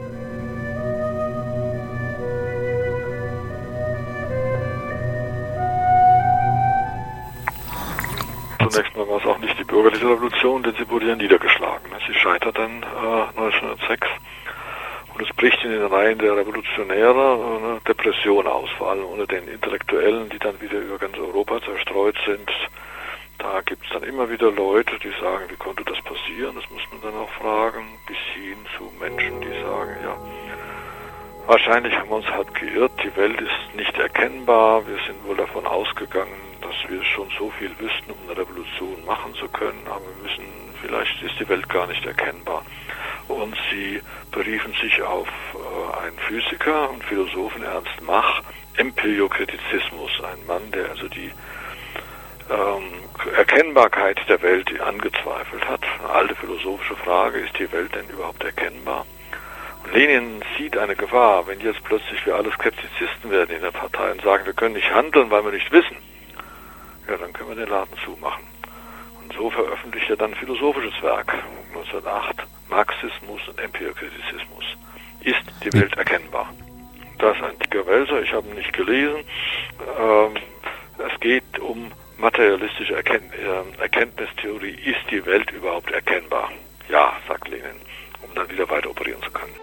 Zunächst mal war es auch nicht die bürgerliche Revolution, denn sie wurde ja niedergeschlagen. Sie scheitert dann 1906 und es bricht in den Reihen der Revolutionäre eine Depression aus, vor allem unter den Intellektuellen, die dann wieder über ganz Europa zerstreut sind. Da gibt es dann immer wieder Leute, die sagen, wie konnte das passieren? Das muss man dann auch fragen, bis hin zu Menschen, die sagen, ja, wahrscheinlich haben wir uns halt geirrt, die Welt ist nicht erkennbar, wir sind wohl davon ausgegangen, dass wir schon so viel wüssten, um eine Revolution machen zu können, aber vielleicht ist die Welt gar nicht erkennbar. Und sie beriefen sich auf einen Physiker und Philosophen, Ernst Mach, Empiriokritizismus, ein Mann, der also die Erkennbarkeit der Welt angezweifelt hat. Eine alte philosophische Frage, ist die Welt denn überhaupt erkennbar? Und Lenin sieht eine Gefahr, wenn jetzt plötzlich wir alle Skeptizisten werden in der Partei und sagen, wir können nicht handeln, weil wir nicht wissen. Ja, dann können wir den Laden zumachen. Und so veröffentlicht er dann ein philosophisches Werk, 1908, Marxismus und Empiriokritizismus. Ist die Welt erkennbar? Das ist ein dicker Wälzer, ich habe ihn nicht gelesen. Es geht um materialistische Erkenntnistheorie. Ist die Welt überhaupt erkennbar? Ja, sagt Lenin, um dann wieder weiter operieren zu können.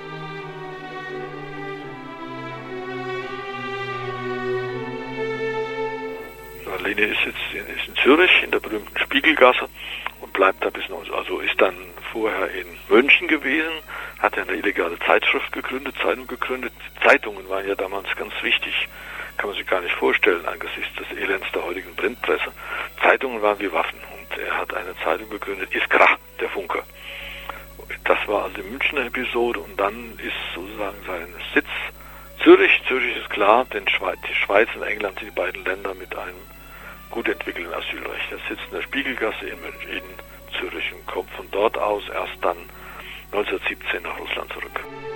Lenin ist jetzt in Zürich, in der berühmten Spiegelgasse, und bleibt da bis 19, also ist dann vorher in München gewesen, hat eine illegale Zeitschrift gegründet, Zeitung gegründet. Zeitungen waren ja damals ganz wichtig, kann man sich gar nicht vorstellen angesichts des Elends der heutigen Printpresse. Zeitungen waren wie Waffen, und er hat eine Zeitung gegründet, Iskra, der Funke. Das war also die Münchner Episode, und dann ist sozusagen sein Sitz Zürich. Zürich ist klar, denn die Schweiz und England sind die beiden Länder mit einem gut entwickelten Asylrecht. Er sitzt in der Spiegelgasse in Zürich und kommt von dort aus erst dann 1917 nach Russland zurück.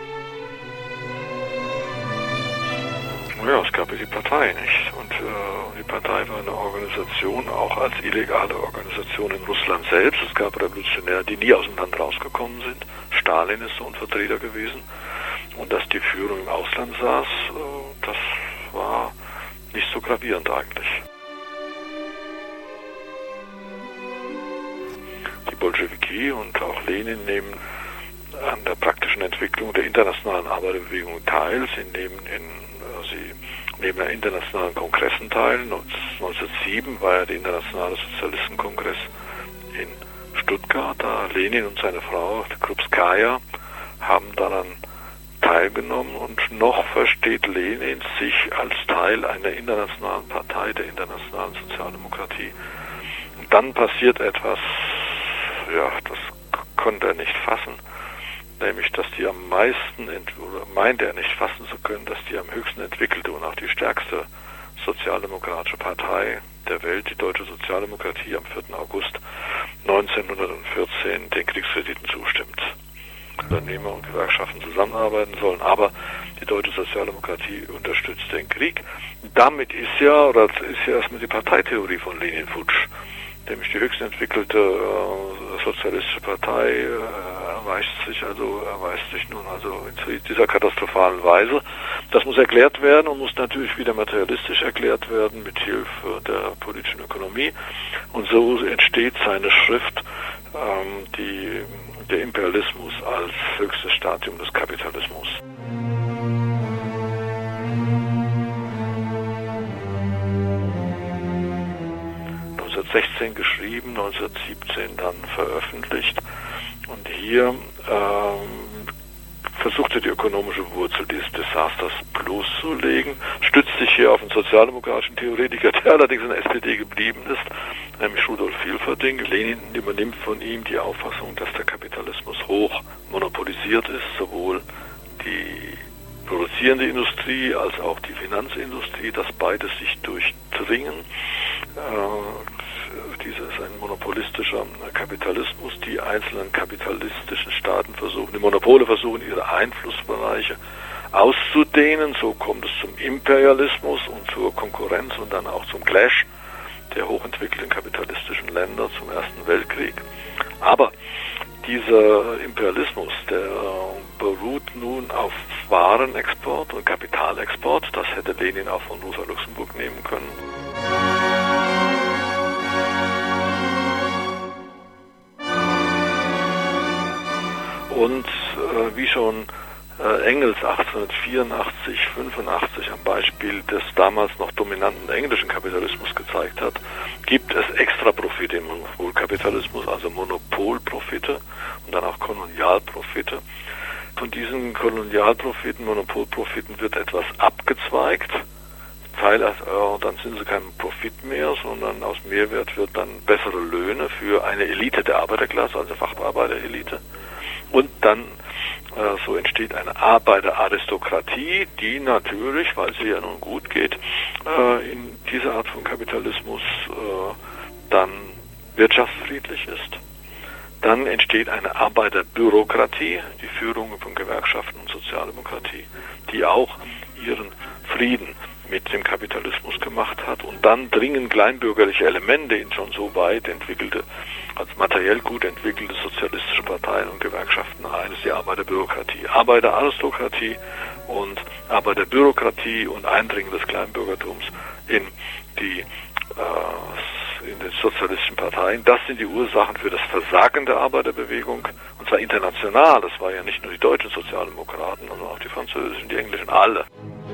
Ja, es gab ja die Partei, nicht? Und die Partei war eine Organisation, auch als illegale Organisation in Russland selbst. Es gab Revolutionäre, die nie aus dem Land rausgekommen sind. Stalin ist so ein Vertreter gewesen. Und dass die Führung im Ausland saß, das war nicht so gravierend eigentlich. Die Bolschewiki und auch Lenin nehmen an der praktischen Entwicklung der internationalen Arbeiterbewegung teil. Sie nehmen an internationalen Kongressen teil. 1907 war ja der internationale Sozialistenkongress in Stuttgart. Da Lenin und seine Frau, die Krupskaya, haben daran teilgenommen, und noch versteht Lenin sich als Teil einer internationalen Partei, der internationalen Sozialdemokratie. Und dann passiert etwas, ja, das konnte er nicht fassen, nämlich, dass die am meisten, oder meinte er nicht fassen zu können, dass die am höchsten entwickelte und auch die stärkste sozialdemokratische Partei der Welt, die Deutsche Sozialdemokratie, am 4. August 1914 den Kriegskrediten zustimmt. Unternehmer und Gewerkschaften zusammenarbeiten sollen, aber die Deutsche Sozialdemokratie unterstützt den Krieg. Damit ist ja erstmal die Parteitheorie von Lenin futsch, nämlich die höchst entwickelte sozialistische Partei erweist sich nun in dieser katastrophalen Weise. Das muss erklärt werden und muss natürlich wieder materialistisch erklärt werden mit Hilfe der politischen Ökonomie, und so entsteht seine Schrift, der Imperialismus als höchstes Stadium des Kapitalismus. geschrieben, 1917 dann veröffentlicht, und hier versuchte die ökonomische Wurzel dieses Desasters bloßzulegen, stützt sich hier auf einen sozialdemokratischen Theoretiker, der allerdings in der SPD geblieben ist, nämlich Rudolf Hilferding. Lenin übernimmt von ihm die Auffassung, dass der Kapitalismus hoch monopolisiert ist, sowohl die produzierende Industrie als auch die Finanzindustrie, dass beides sich durchdringen. Dieses ein monopolistischer Kapitalismus. Die einzelnen kapitalistischen Staaten die Monopole versuchen, ihre Einflussbereiche auszudehnen. So kommt es zum Imperialismus und zur Konkurrenz und dann auch zum Clash der hochentwickelten kapitalistischen Länder zum Ersten Weltkrieg. Aber dieser Imperialismus, der beruht nun auf Warenexport und Kapitalexport. Das hätte Lenin auch von Rosa Luxemburg nehmen können. Und wie schon Engels 1884, 85 am Beispiel des damals noch dominanten englischen Kapitalismus gezeigt hat, gibt es Extraprofite im Monopolkapitalismus, also Monopolprofite und dann auch Kolonialprofite. Von diesen Kolonialprofiten, Monopolprofiten wird etwas abgezweigt. Dann sind sie kein Profit mehr, sondern aus Mehrwert wird dann bessere Löhne für eine Elite der Arbeiterklasse, also Facharbeiterelite. Und dann so entsteht eine Arbeiteraristokratie, die natürlich, weil sie ja nun gut geht, in dieser Art von Kapitalismus dann wirtschaftsfriedlich ist. Dann entsteht eine Arbeiterbürokratie, die Führung von Gewerkschaften und Sozialdemokratie, die auch ihren Frieden mit dem Kapitalismus gemacht hat. Und dann dringen kleinbürgerliche Elemente in schon so weit entwickelte, als materiell gut entwickelte sozialistische Parteien und Gewerkschaften ein. Das ist die Arbeiterbürokratie. Arbeiteraristokratie und Arbeiterbürokratie und Eindringen des Kleinbürgertums in den sozialistischen Parteien. Das sind die Ursachen für das Versagen der Arbeiterbewegung. Und zwar international. Das war ja nicht nur die deutschen Sozialdemokraten, sondern auch die französischen, die englischen, alle.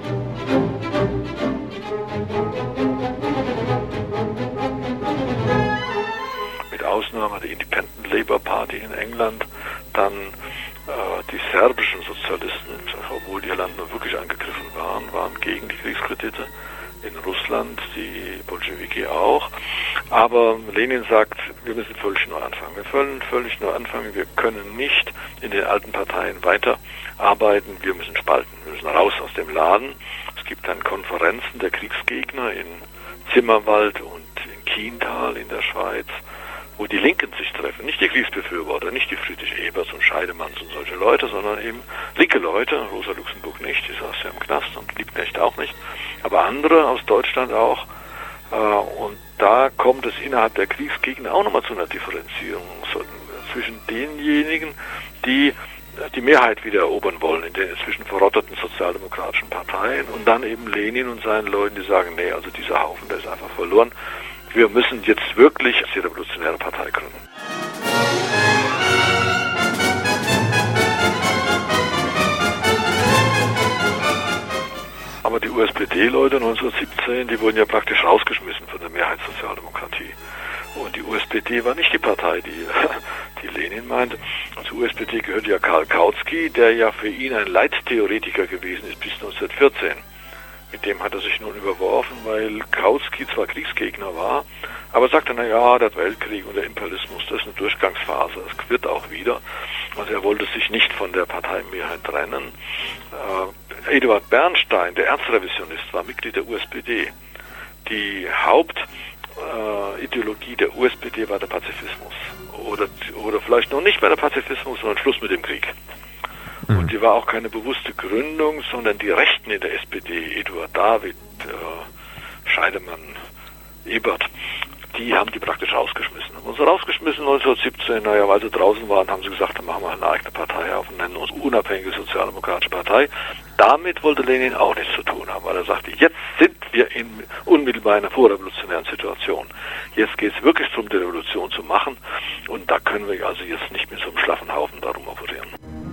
Mit Ausnahme der Independent Labour Party in England, dann die serbischen Sozialisten, obwohl ihr Land nur wirklich angegriffen waren gegen die Kriegskredite. In Russland die Bolschewiki auch. Aber Lenin sagt, wir müssen völlig neu anfangen. Wir können völlig neu anfangen. Wir können nicht in den alten Parteien weiterarbeiten. Wir müssen spalten. Wir müssen raus aus dem Laden. Es gibt dann Konferenzen der Kriegsgegner in Zimmerwald und in Kiental in der Schweiz, wo die Linken sich treffen. Nicht die Kriegsbefürworter, nicht die Friedrich Eberts und Scheidemanns und solche Leute, sondern eben linke Leute. Rosa Luxemburg nicht, die saß ja im Knast und Liebknecht auch nicht. Aber andere aus Deutschland auch. Und da kommt es innerhalb der Kriegsgegner auch nochmal zu einer Differenzierung zwischen denjenigen, die die Mehrheit wieder erobern wollen in den inzwischen verrotteten sozialdemokratischen Parteien und dann eben Lenin und seinen Leuten, die sagen, nee, also dieser Haufen, der ist einfach verloren. Wir müssen jetzt wirklich die revolutionäre Partei gründen. Aber die USPD-Leute 1917, die wurden ja praktisch rausgeschmissen von der Mehrheitssozialdemokratie. Und die USPD war nicht die Partei, die Lenin meinte. Zur USPD gehörte ja Karl Kautsky, der ja für ihn ein Leittheoretiker gewesen ist bis 1914. Mit dem hat er sich nun überworfen, weil Kautsky zwar Kriegsgegner war, aber sagte, naja, der Weltkrieg und der Imperialismus, das ist eine Durchgangsphase, das wird auch wieder. Also er wollte sich nicht von der Parteimehrheit trennen. Eduard Bernstein, der Erzrevisionist, war Mitglied der USPD. Die Hauptideologie der USPD war der Pazifismus. Oder vielleicht noch nicht mehr der Pazifismus, sondern Schluss mit dem Krieg. Und die war auch keine bewusste Gründung, sondern die Rechten in der SPD, Eduard David, Scheidemann, Ebert, die haben die praktisch rausgeschmissen. Haben uns rausgeschmissen 1917, naja, weil sie draußen waren, haben sie gesagt, dann machen wir eine eigene Partei auf und nennen uns Unabhängige Sozialdemokratische Partei. Damit wollte Lenin auch nichts zu tun haben, weil er sagte, jetzt sind wir in unmittelbar einer vorrevolutionären Situation. Jetzt geht es wirklich darum, die Revolution zu machen und da können wir also jetzt nicht mit so einem schlaffen Haufen darum operieren.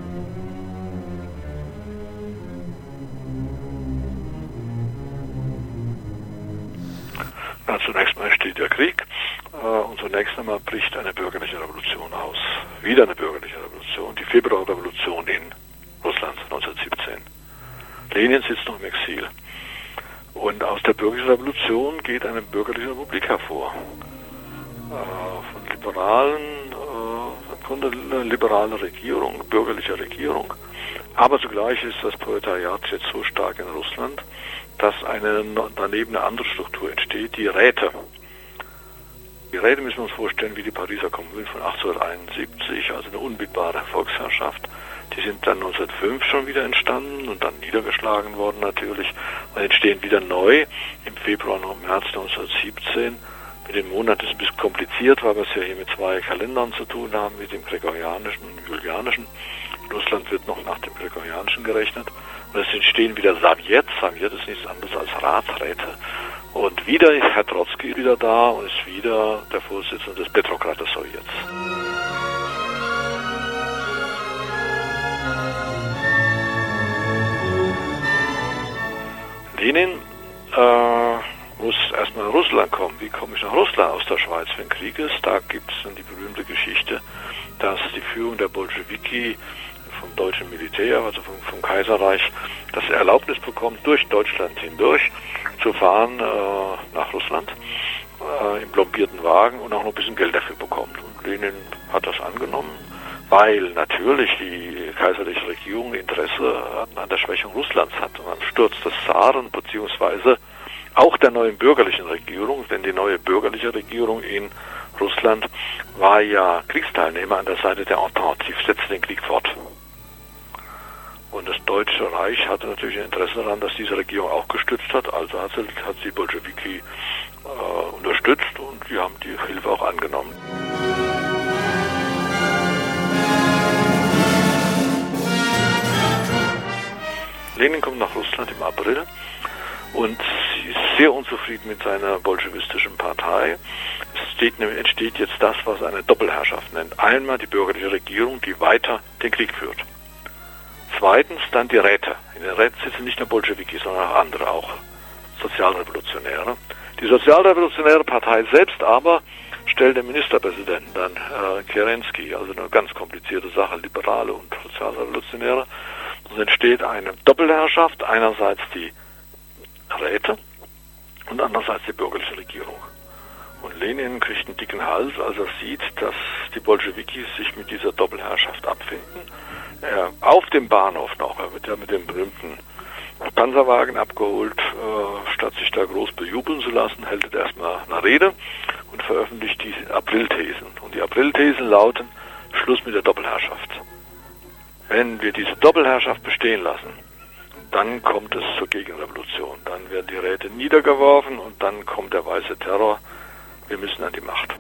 Na, zunächst mal entsteht der Krieg und zunächst einmal bricht eine bürgerliche Revolution aus. Wieder eine bürgerliche Revolution, die Februarrevolution in Russland 1917. Lenin sitzt noch im Exil. Und aus der bürgerlichen Revolution geht eine bürgerliche Republik hervor. Von Liberalen, im Grunde eine liberale Regierung, bürgerliche Regierung. Aber zugleich ist das Proletariat jetzt so stark in Russland, dass daneben eine andere Struktur entsteht, die Räte. Die Räte müssen wir uns vorstellen wie die Pariser Kommune von 1871, also eine unmittelbare Volksherrschaft. Die sind dann 1905 schon wieder entstanden und dann niedergeschlagen worden natürlich und entstehen wieder neu im Februar und März 1917. Mit den Monaten ist es ein bisschen kompliziert, weil wir es ja hier mit 2 Kalendern zu tun haben, mit dem gregorianischen und dem julianischen. In Russland wird noch nach dem gregorianischen gerechnet. Und es entstehen wieder Sowjets. Sowjet ist nichts anderes als Ratsräte. Und wieder ist Herr Trotzki wieder da und ist wieder der Vorsitzende des Petrograd-Sowjets. Lenin muss erstmal nach Russland kommen. Wie komme ich nach Russland aus der Schweiz, wenn Krieg ist? Da gibt es dann die berühmte Geschichte, dass die Führung der Bolschewiki vom deutschen Militär, also vom Kaiserreich, das Erlaubnis bekommt, durch Deutschland hindurch zu fahren nach Russland im plombierten Wagen und auch noch ein bisschen Geld dafür bekommt. Und Lenin hat das angenommen, weil natürlich die kaiserliche Regierung Interesse an der Schwächung Russlands hat und am Sturz des Zaren beziehungsweise auch der neuen bürgerlichen Regierung, denn die neue bürgerliche Regierung in Russland war ja Kriegsteilnehmer an der Seite der Entente. Sie setzte den Krieg fort. Und das Deutsche Reich hatte natürlich ein Interesse daran, dass diese Regierung auch gestützt hat. Also hat sie Bolschewiki unterstützt und die haben die Hilfe auch angenommen. Lenin kommt nach Russland im April und sie ist sehr unzufrieden mit seiner bolschewistischen Partei. Es entsteht jetzt das, was eine Doppelherrschaft nennt. Einmal die bürgerliche Regierung, die weiter den Krieg führt. Zweitens dann die Räte. In den Räten sitzen nicht nur Bolschewiki, sondern auch andere, auch Sozialrevolutionäre. Die Sozialrevolutionäre Partei selbst aber stellt den Ministerpräsidenten dann, Kerensky, also eine ganz komplizierte Sache, Liberale und Sozialrevolutionäre. Es entsteht eine Doppelherrschaft, einerseits die Räte und andererseits die bürgerliche Regierung. Und Lenin kriegt einen dicken Hals, als er sieht, dass die Bolschewikis sich mit dieser Doppelherrschaft abfinden. Auf dem Bahnhof noch, er wird ja mit dem berühmten Panzerwagen abgeholt, statt sich da groß bejubeln zu lassen, hält er erstmal eine Rede und veröffentlicht die Aprilthesen. Und die Aprilthesen lauten: Schluss mit der Doppelherrschaft. Wenn wir diese Doppelherrschaft bestehen lassen, dann kommt es zur Gegenrevolution. Dann werden die Räte niedergeworfen und dann kommt der weiße Terror. Wir müssen an die Macht.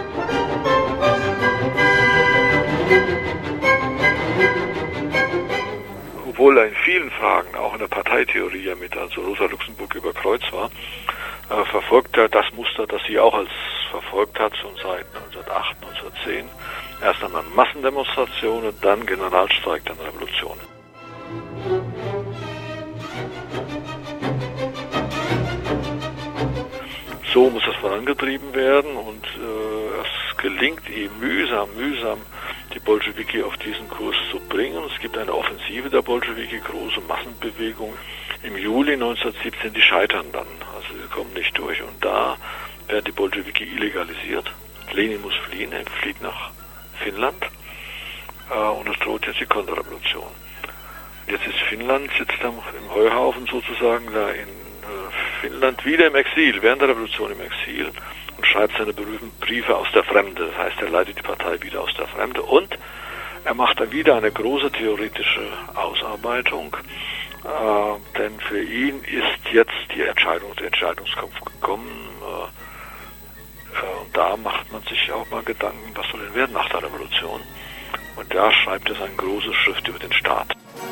Obwohl er in vielen Fragen, auch in der Parteitheorie ja mit, also Rosa Luxemburg über Kreuz war, verfolgt er das Muster, das sie auch als verfolgt hat, schon seit 1908, 1910. Erst einmal Massendemonstrationen, dann Generalstreik, dann Revolution. So muss das vorangetrieben werden und es gelingt ihm mühsam, die Bolschewiki auf diesen Kurs zu bringen. Es gibt eine Offensive der Bolschewiki, große Massenbewegung. Im Juli 1917, die scheitern dann, also sie kommen nicht durch. Und da werden die Bolschewiki illegalisiert. Lenin muss fliehen, er flieht nach Finnland und es droht jetzt die Konterrevolution. Jetzt ist Finnland, sitzt da im Heuhaufen sozusagen da in Finnland wieder im Exil, während der Revolution im Exil und schreibt seine berühmten Briefe aus der Fremde. Das heißt, er leitet die Partei wieder aus der Fremde und er macht dann wieder eine große theoretische Ausarbeitung, denn für ihn ist jetzt der Entscheidungskampf gekommen. Und da macht man sich auch mal Gedanken, was soll denn werden nach der Revolution. Und da schreibt er seine große Schrift über den Staat.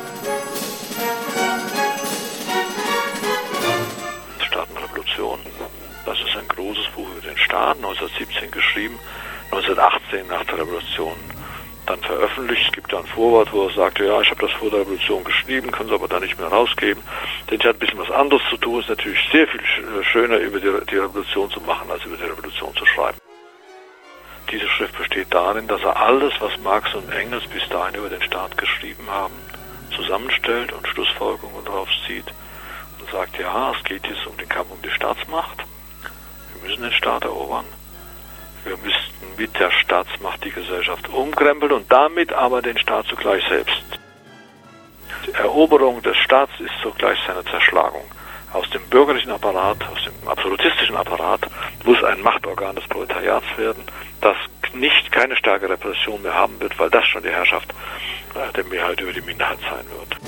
Staatenrevolution. Das ist ein großes Buch über den Staat, 1917 geschrieben, 1918 nach der Revolution dann veröffentlicht. Es gibt da ein Vorwort, wo er sagte, ja, ich habe das vor der Revolution geschrieben, kann es aber da nicht mehr rausgeben, denn ich hatte ein bisschen was anderes zu tun. Es ist natürlich sehr viel schöner, über die Revolution zu machen, als über die Revolution zu schreiben. Diese Schrift besteht darin, dass er alles, was Marx und Engels bis dahin über den Staat geschrieben haben, zusammenstellt und Schlussfolgerungen darauf zieht und sagt, ja, es geht jetzt um den Kampf um die Staatsmacht. Wir müssen den Staat erobern. Wir müssten mit der Staatsmacht die Gesellschaft umkrempeln und damit aber den Staat zugleich selbst. Die Eroberung des Staats ist zugleich seine Zerschlagung. Aus dem bürgerlichen Apparat, aus dem absolutistischen Apparat muss ein Machtorgan des Proletariats werden, das keine starke Repression mehr haben wird, weil das schon die Herrschaft der Mehrheit über die Minderheit sein wird.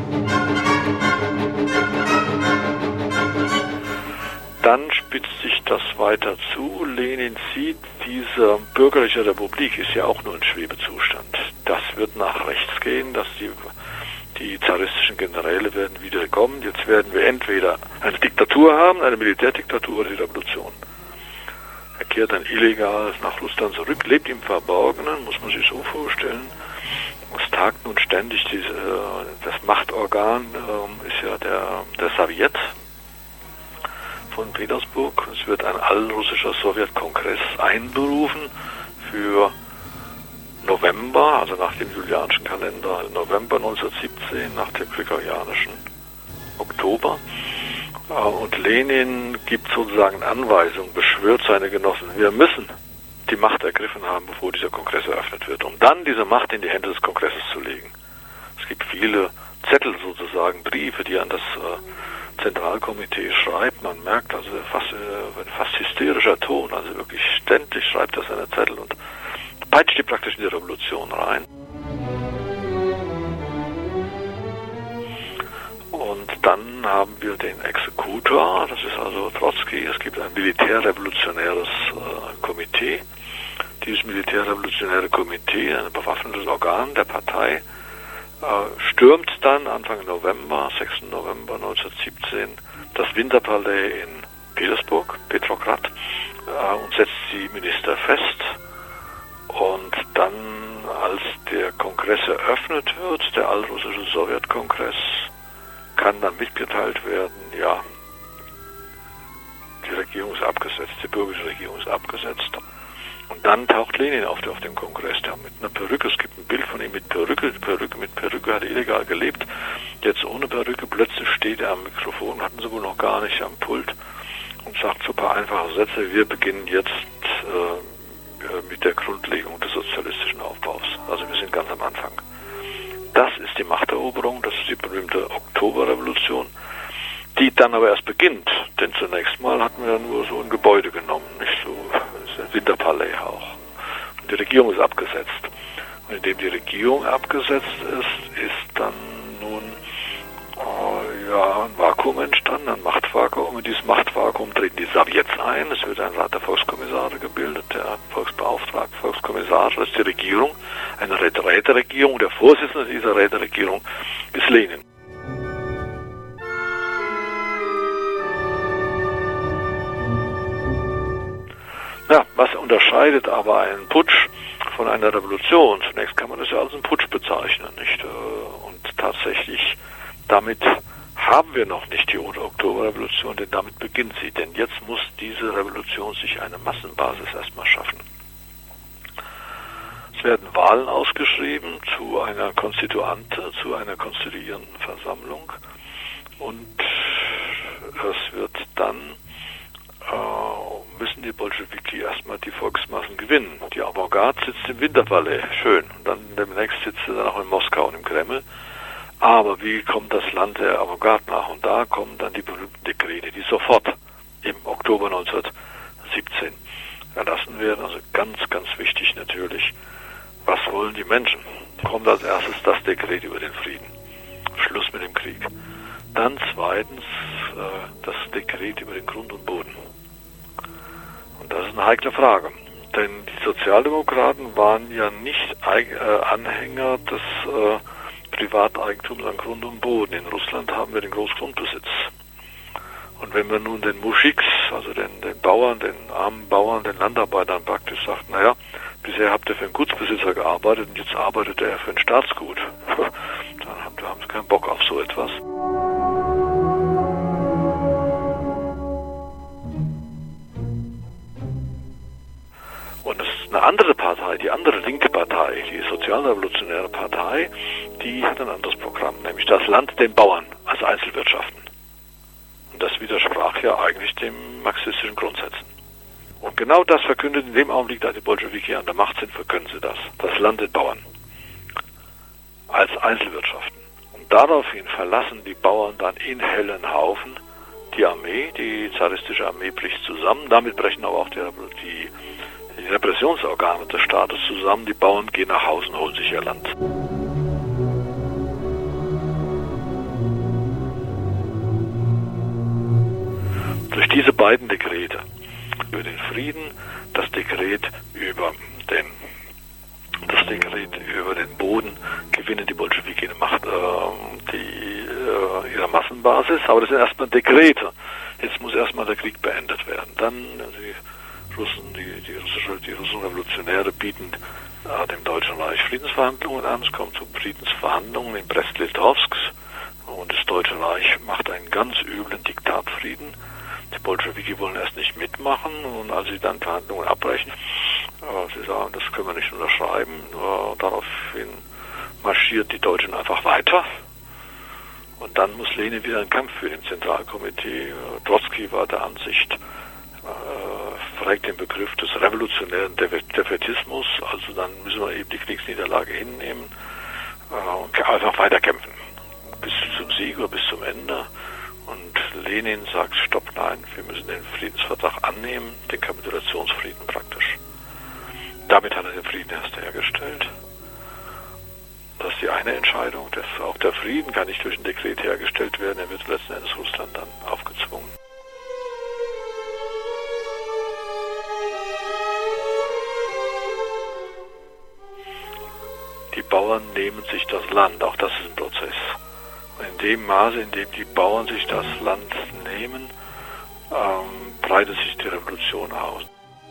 Dann spitzt sich das weiter zu. Lenin sieht, diese bürgerliche Republik ist ja auch nur ein Schwebezustand. Das wird nach rechts gehen, dass die zaristischen Generäle werden wieder kommen. Jetzt werden wir entweder eine Diktatur haben, eine Militärdiktatur oder die Revolution. Er kehrt dann illegal nach Russland zurück, lebt im Verborgenen, muss man sich so vorstellen. Es tagt nun ständig das Machtorgan, ist ja der Sowjet von Petersburg. Es wird ein allrussischer Sowjetkongress einberufen für November, also nach dem julianischen Kalender November 1917, nach dem gregorianischen Oktober. Und Lenin gibt sozusagen Anweisungen, beschwört seine Genossen, wir müssen die Macht ergriffen haben, bevor dieser Kongress eröffnet wird, um dann diese Macht in die Hände des Kongresses zu legen. Es gibt viele Zettel sozusagen, Briefe, die an das Zentralkomitee schreibt. Man merkt also ein fast hysterischer Ton, also wirklich ständig schreibt er seine Zettel und peitscht die praktisch in die Revolution rein. Und dann haben wir den Exekutor, das ist also Trotzki. Es gibt ein militärrevolutionäres Komitee. Dieses militärrevolutionäre Komitee, ein bewaffnetes Organ der Partei, stürmt dann Anfang November, 6. November 1917, das Winterpalais in Petrograd, und setzt die Minister fest. Und dann, als der Kongress eröffnet wird, der allrussische Sowjetkongress, kann dann mitgeteilt werden, ja, die Regierung ist abgesetzt, die bürgerliche Regierung ist abgesetzt. Und dann taucht Lenin auf dem Kongress, der mit einer Perücke, es gibt ein Bild von ihm mit Perücke hat er illegal gelebt, jetzt ohne Perücke, plötzlich steht er am Mikrofon, hatten sie wohl noch gar nicht, am Pult, und sagt so ein paar einfache Sätze, wir beginnen jetzt mit der Grundlegung des sozialistischen Aufbaus. Also wir sind ganz am Anfang. Das ist die Machteroberung, das ist die berühmte Oktoberrevolution, die dann aber erst beginnt. Denn zunächst mal hatten wir ja nur so ein Gebäude genommen, nicht so ein Winterpalais auch. Und die Regierung ist abgesetzt. Und indem die Regierung abgesetzt ist dann nun ein Vakuum entstanden, ein Machtvakuum. In dieses Machtvakuum treten die Sowjets ein. Es wird ein Rat der Volkskommissare gebildet, der Volksbeauftragte, Volkskommissar, das ist die Regierung, eine Räteregierung. Der Vorsitzende dieser Räteregierung ist Lenin. Ja, was unterscheidet aber einen Putsch von einer Revolution? Zunächst kann man das ja als einen Putsch bezeichnen, nicht? Und tatsächlich, damit haben wir noch nicht die Oktoberrevolution, denn damit beginnt sie. Denn jetzt muss diese Revolution sich eine Massenbasis erstmal schaffen. Es werden Wahlen ausgeschrieben zu einer Konstituante, zu einer konstituierenden Versammlung. Und es wird dann müssen die Bolschewiki erstmal die Volksmassen gewinnen. Die Avantgarde sitzt im Winterpalais, schön. Und dann demnächst sitzt sie dann auch in Moskau und im Kreml. Aber wie kommt das Land der Avantgarde nach? Und da kommen dann die berühmten Dekrete, die sofort im Oktober 1917 erlassen werden. Also ganz, ganz wichtig natürlich, was wollen die Menschen? Kommt als erstes das Dekret über den Frieden. Schluss mit dem Krieg. Dann zweitens das Dekret über den Grund und Boden. Und das ist eine heikle Frage. Denn die Sozialdemokraten waren ja nicht Anhänger des Privateigentums an Grund und Boden. In Russland haben wir den Großgrundbesitz. Und wenn man nun den Muschiks, also den Bauern, den armen Bauern, den Landarbeitern praktisch sagt, naja, bisher habt ihr für einen Gutsbesitzer gearbeitet und jetzt arbeitet er für ein Staatsgut, dann haben sie keinen Bock auf so etwas. Und es ist eine andere Partei, die andere linke Partei, die sozialrevolutionäre Partei, die hat ein anderes Programm, nämlich das Land den Bauern als Einzelwirtschaften. Und das widersprach ja eigentlich den marxistischen Grundsätzen. Und genau das verkündet in dem Augenblick, da die Bolschewiki an der Macht sind, verkünden sie das. Das Land den Bauern als Einzelwirtschaften. Und daraufhin verlassen die Bauern dann in hellen Haufen die Armee, die zaristische Armee bricht zusammen. Damit brechen aber auch die Repressionsorgane des Staates zusammen. Die Bauern gehen nach Hause und holen sich ihr Land. Durch diese beiden Dekrete, über den Frieden, das Dekret über den Boden, gewinnen die Bolschewiki eine Macht, ihre Massenbasis. Aber das sind erstmal Dekrete. Jetzt muss erstmal der Krieg beendet werden. Dann die russischen Revolutionäre bieten dem Deutschen Reich Friedensverhandlungen an. Es kommt zu Friedensverhandlungen in Brest-Litovsk und das Deutsche Reich macht einen ganz üblen Diktatfrieden. Die Bolschewiki wollen erst nicht mitmachen und als sie dann Verhandlungen abbrechen, sie sagen, das können wir nicht unterschreiben. Daraufhin marschiert die Deutschen einfach weiter. Und dann muss Lenin wieder einen Kampf führen im Zentralkomitee. Trotzki war der Ansicht, verträgt den Begriff des revolutionären Defätismus, also dann müssen wir eben die Kriegsniederlage hinnehmen und einfach weiterkämpfen. Bis zum Sieg oder bis zum Ende. Und Lenin sagt, stopp, nein, wir müssen den Friedensvertrag annehmen, den Kapitulationsfrieden praktisch. Damit hat er den Frieden erst hergestellt. Das ist die eine Entscheidung. Auch der Frieden kann nicht durch ein Dekret hergestellt werden, er wird letzten Endes Russland dann aufgezwungen. Die Bauern nehmen sich das Land, auch das ist ein Prozess. Und in dem Maße, in dem die Bauern sich das Land nehmen, breitet sich die Revolution aus.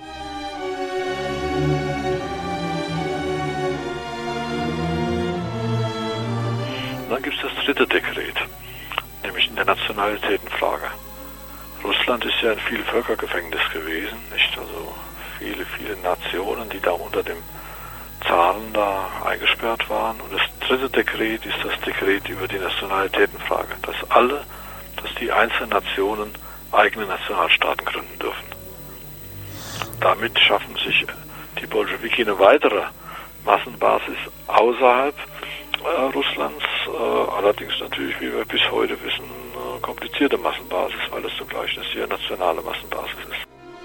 Und dann gibt es das dritte Dekret, nämlich in der Nationalitätenfrage. Russland ist ja ein Vielvölkergefängnis gewesen, nicht? Also viele Nationen, die da unter dem Zaren da eingesperrt waren. Und das dritte Dekret ist das Dekret über die Nationalitätenfrage, dass die einzelnen Nationen eigene Nationalstaaten gründen dürfen. Damit schaffen sich die Bolschewiki eine weitere Massenbasis außerhalb Russlands, allerdings natürlich, wie wir bis heute wissen, eine komplizierte Massenbasis, weil es zugleich eine sehr nationale Massenbasis ist.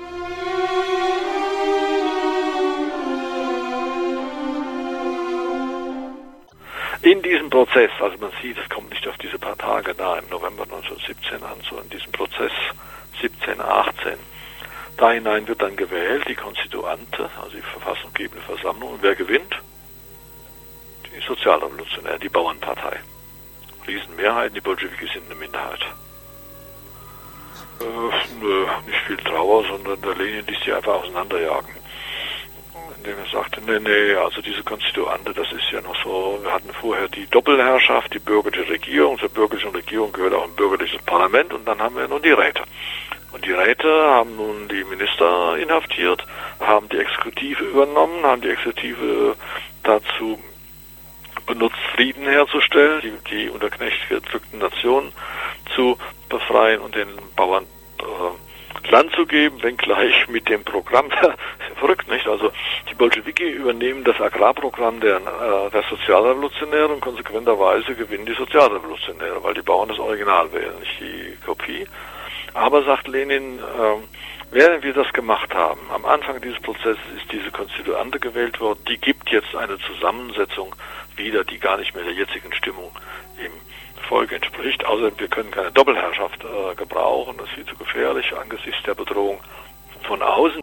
In diesem Prozess, also man sieht, es kommt nicht auf diese paar Tage da im November 1917 an, so in diesem Prozess 17, 18, da hinein wird dann gewählt, die Konstituante, also die verfassungsgebende Versammlung, und wer gewinnt? Die Sozialrevolutionäre, die Bauernpartei. Riesenmehrheiten, die Bolschewiki sind eine Minderheit. Nicht viel Trauer, sondern der Lenin ließ die einfach auseinanderjagen. Indem er sagte, nee, also diese Konstituante, das ist ja noch so, wir hatten vorher die Doppelherrschaft, die bürgerliche Regierung, zur bürgerlichen Regierung gehört auch ein bürgerliches Parlament und dann haben wir nun die Räte. Und die Räte haben nun die Minister inhaftiert, haben die Exekutive übernommen, haben die Exekutive dazu benutzt, Frieden herzustellen, die unter Knecht gedrückten Nationen zu befreien und den Bauern Land zu geben, wenngleich mit dem Programm, verrückt, nicht? Also die Bolschewiki übernehmen das Agrarprogramm der Sozialrevolutionäre und konsequenterweise gewinnen die Sozialrevolutionäre, weil die Bauern das Original wählen, nicht die Kopie. Aber, sagt Lenin, während wir das gemacht haben, am Anfang dieses Prozesses ist diese Konstituante gewählt worden, die gibt jetzt eine Zusammensetzung wieder, die gar nicht mehr der jetzigen Stimmung im Volk entspricht. Außerdem, wir können keine Doppelherrschaft gebrauchen, das ist viel zu gefährlich angesichts der Bedrohung von außen.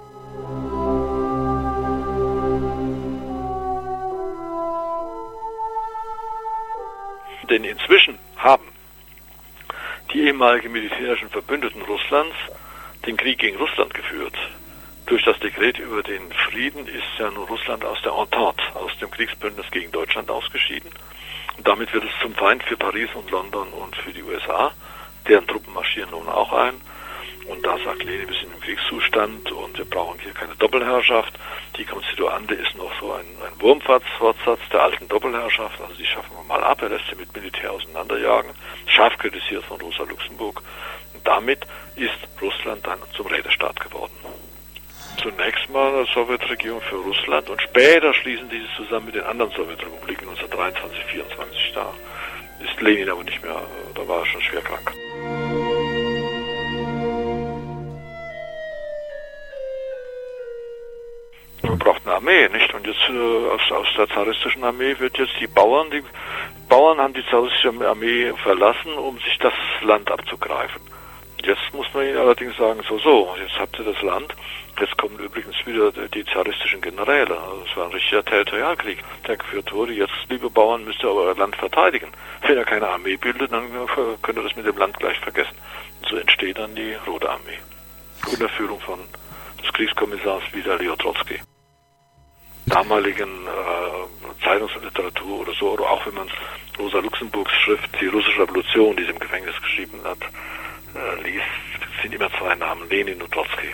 Denn inzwischen haben die ehemaligen militärischen Verbündeten Russlands den Krieg gegen Russland geführt. Durch das Dekret über den Frieden ist ja nun Russland aus der Entente, aus dem Kriegsbündnis gegen Deutschland ausgeschieden. Und damit wird es zum Feind für Paris und London und für die USA. Deren Truppen marschieren nun auch ein. Und da sagt Lenin, wir sind im Kriegszustand und wir brauchen hier keine Doppelherrschaft. Die Konstituante ist noch so ein Wurmfortsatz der alten Doppelherrschaft. Also die schaffen wir mal ab. Er lässt sie mit Militär auseinanderjagen. Scharf kritisiert von Rosa Luxemburg. Und damit ist Russland dann zum Rätestaat geworden. Zunächst mal eine Sowjetregierung für Russland und später schließen die sich zusammen mit den anderen Sowjetrepubliken 1923, 1924. Da ist Lenin aber nicht mehr, da war er schon schwer krank. Man braucht eine Armee, nicht? Und jetzt aus der zaristischen Armee wird jetzt die Bauern haben die zaristische Armee verlassen, um sich das Land abzugreifen. Jetzt muss man ihnen allerdings sagen, so, jetzt habt ihr das Land, jetzt kommen übrigens wieder die zaristischen Generäle. Also es war ein richtiger Territorialkrieg, der geführt wurde. Jetzt, liebe Bauern, müsst ihr euer Land verteidigen. Wenn ihr keine Armee bildet, dann könnt ihr das mit dem Land gleich vergessen. Und so entsteht dann die Rote Armee. Unter Führung des Kriegskommissars Vitali Otrocki. Damaligen Zeitungsliteratur oder so, oder auch wenn man Rosa Luxemburgs Schrift, die russische Revolution, die sie im Gefängnis geschrieben hat, liest, sind immer zwei Namen, Lenin und Trotzki.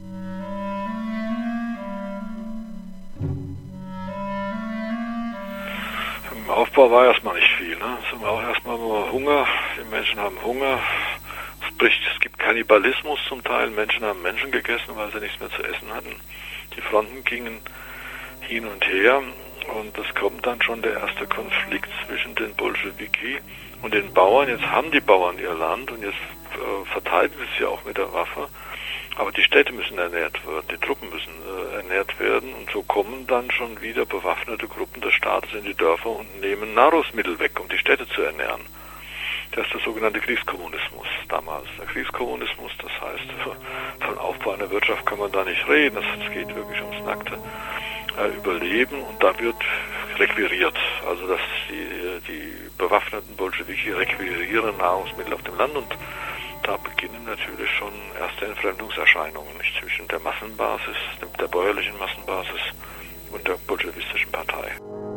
Im Aufbau war erstmal nicht viel, ne? Es war auch erstmal nur Hunger, die Menschen haben Hunger, es gibt Kannibalismus zum Teil, Menschen haben Menschen gegessen, weil sie nichts mehr zu essen hatten. Die Fronten gingen hin und her und es kommt dann schon der erste Konflikt zwischen den Bolschewiki und den Bauern. Jetzt haben die Bauern ihr Land und jetzt verteidigen sie es ja auch mit der Waffe, aber die Städte müssen ernährt werden, die Truppen müssen ernährt werden und so kommen dann schon wieder bewaffnete Gruppen des Staates in die Dörfer und nehmen Nahrungsmittel weg, um die Städte zu ernähren. Das ist der sogenannte Kriegskommunismus damals. Der Kriegskommunismus, das heißt, von Aufbau einer Wirtschaft kann man da nicht reden, es geht wirklich ums nackte Überleben und da wird requiriert. Also dass die bewaffneten Bolschewiki requirieren Nahrungsmittel auf dem Land und da beginnen natürlich schon erste Entfremdungserscheinungen, nicht, zwischen der Massenbasis, der bäuerlichen Massenbasis und der bolschewistischen Partei.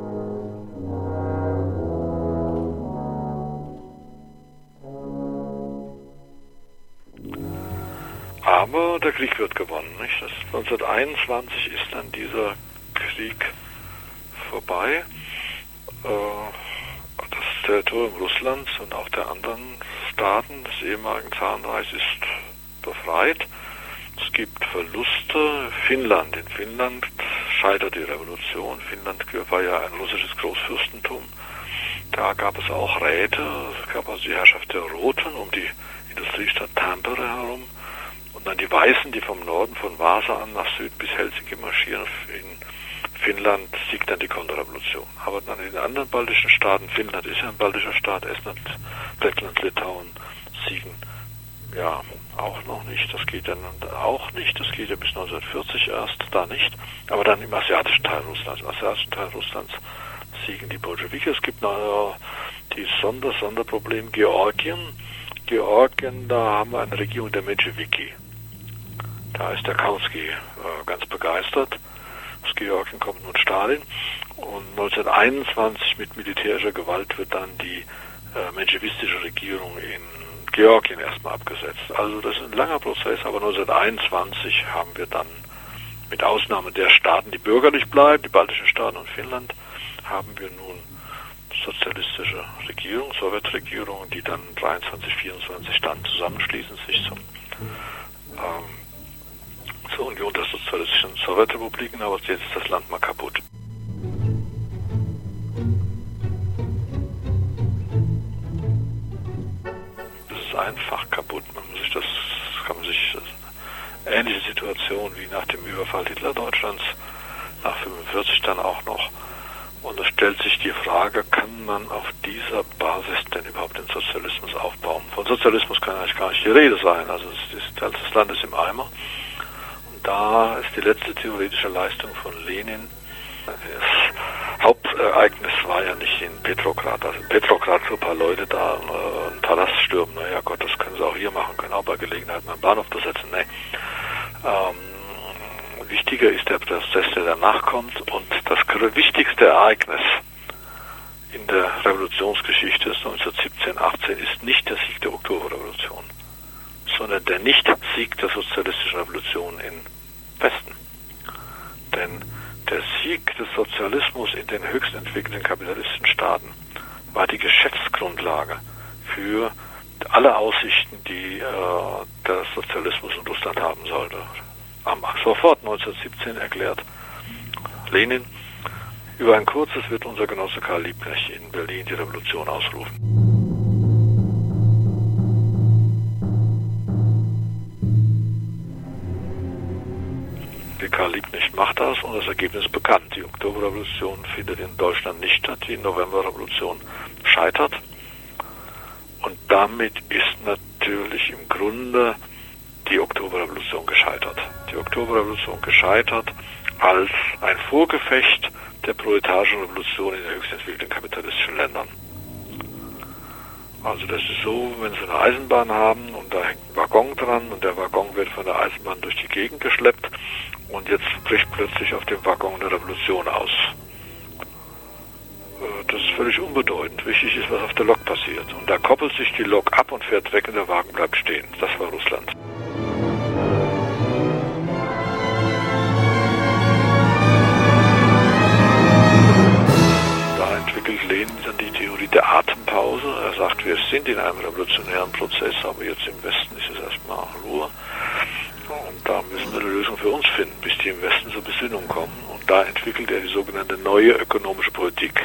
Aber der Krieg wird gewonnen, nicht? 1921 ist dann dieser Krieg vorbei. Das Territorium Russlands und auch der anderen Staaten des ehemaligen Zarenreichs ist befreit. Es gibt Verluste. In Finnland scheitert die Revolution. Finnland war ja ein russisches Großfürstentum. Da gab es auch Räte, es gab also die Herrschaft der Roten um die Industriestadt Tampere herum. Und dann die Weißen, die vom Norden von Vasa an nach Süden bis Helsinki marschieren. In Finnland siegt dann die Konterrevolution. Aber dann in den anderen baltischen Staaten, Finnland ist ja ein baltischer Staat, Estland, Lettland, Litauen, siegen ja auch noch nicht. Das geht dann auch nicht. Das geht ja bis 1940 erst, da nicht. Aber dann im asiatischen Teil Russlands. Im asiatischen Teil Russlands siegen die Bolschewiki. Es gibt noch die Sonderproblem Georgien. Da haben wir eine Regierung der Menschewiki. Da ist der Kautsky ganz begeistert. Aus Georgien kommt nun Stalin. Und 1921 mit militärischer Gewalt wird dann die menschewistische Regierung in Georgien erstmal abgesetzt. Also das ist ein langer Prozess, aber 1921 haben wir dann mit Ausnahme der Staaten, die bürgerlich bleiben, die baltischen Staaten und Finnland, haben wir nun sozialistische Regierung, Sowjetregierungen, die dann 23, 24 dann zusammenschließen, sich zur Union der sozialistischen Sowjetrepubliken, aber jetzt ist das Land mal kaputt. Das ist einfach kaputt. Kann man sich eine ähnliche Situation wie nach dem Überfall Hitler-Deutschlands nach 1945 dann auch noch. Und es stellt sich die Frage, kann man auf dieser Basis denn überhaupt den Sozialismus aufbauen? Von Sozialismus kann eigentlich gar nicht die Rede sein. Also das Land ist im Eimer. Und da ist die letzte theoretische Leistung von Lenin. Das Hauptereignis war ja nicht in Petrograd. Also in Petrograd so ein paar Leute da einen Palast stürmen. Naja Gott, das können sie auch hier machen, können auch bei Gelegenheit mal einen Bahnhof besetzen. Nee. Wichtiger ist der Prozess, der danach kommt, und das wichtigste Ereignis in der Revolutionsgeschichte des 1917-18 ist nicht der Sieg der Oktoberrevolution, sondern der Nicht-Sieg der sozialistischen Revolution im Westen. Denn der Sieg des Sozialismus in den höchst entwickelten kapitalistischen Staaten war die Geschäftsgrundlage für alle Aussichten, die der Sozialismus in Russland haben sollte. Sofort 1917 erklärt Lenin, über ein kurzes wird unser Genosse Karl Liebknecht in Berlin die Revolution ausrufen. Karl Liebknecht macht das und das Ergebnis ist bekannt. Die Oktoberrevolution findet in Deutschland nicht statt, die Novemberrevolution scheitert. Und damit ist natürlich im Grunde die Oktoberrevolution gescheitert. Die Oktoberrevolution gescheitert als ein Vorgefecht der proletarischen Revolution in den höchst entwickelten kapitalistischen Ländern. Also das ist so, wenn Sie eine Eisenbahn haben und da hängt ein Waggon dran und der Waggon wird von der Eisenbahn durch die Gegend geschleppt und jetzt bricht plötzlich auf dem Waggon eine Revolution aus. Das ist völlig unbedeutend. Wichtig ist, was auf der Lok passiert. Und da koppelt sich die Lok ab und fährt weg und der Wagen bleibt stehen. Das war Russland. Lenin dann die Theorie der Atempause. Er sagt, wir sind in einem revolutionären Prozess, aber jetzt im Westen ist es erstmal Ruhe. Und da müssen wir eine Lösung für uns finden, bis die im Westen zur Besinnung kommen. Und da entwickelt er die sogenannte neue ökonomische Politik.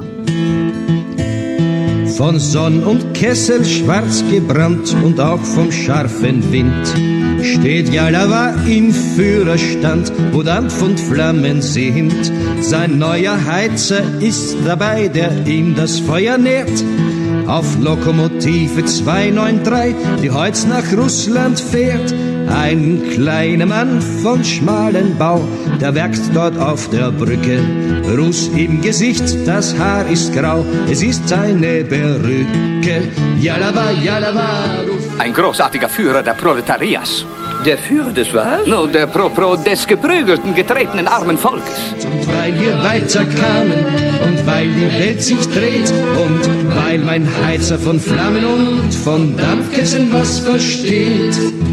Von Sonn und Kessel schwarz gebrannt und auch vom scharfen Wind steht Jalawa im Führerstand, wo Dampf und Flammen sind. Sein neuer Heizer ist dabei, der ihm das Feuer nährt. Auf Lokomotive 293, die heut nach Russland fährt. Ein kleiner Mann von schmalen Bau, der werkt dort auf der Brücke. Ruß im Gesicht, das Haar ist grau, es ist eine Perücke. Jalawa, Jalawa. Ein großartiger Führer der Proletarias. Der Führer des was? No, der Pro des geprügelten, getretenen armen Volkes. Und weil wir weiterkamen und weil die Welt sich dreht und weil mein Heizer von Flammen und von Dampfkesseln was versteht.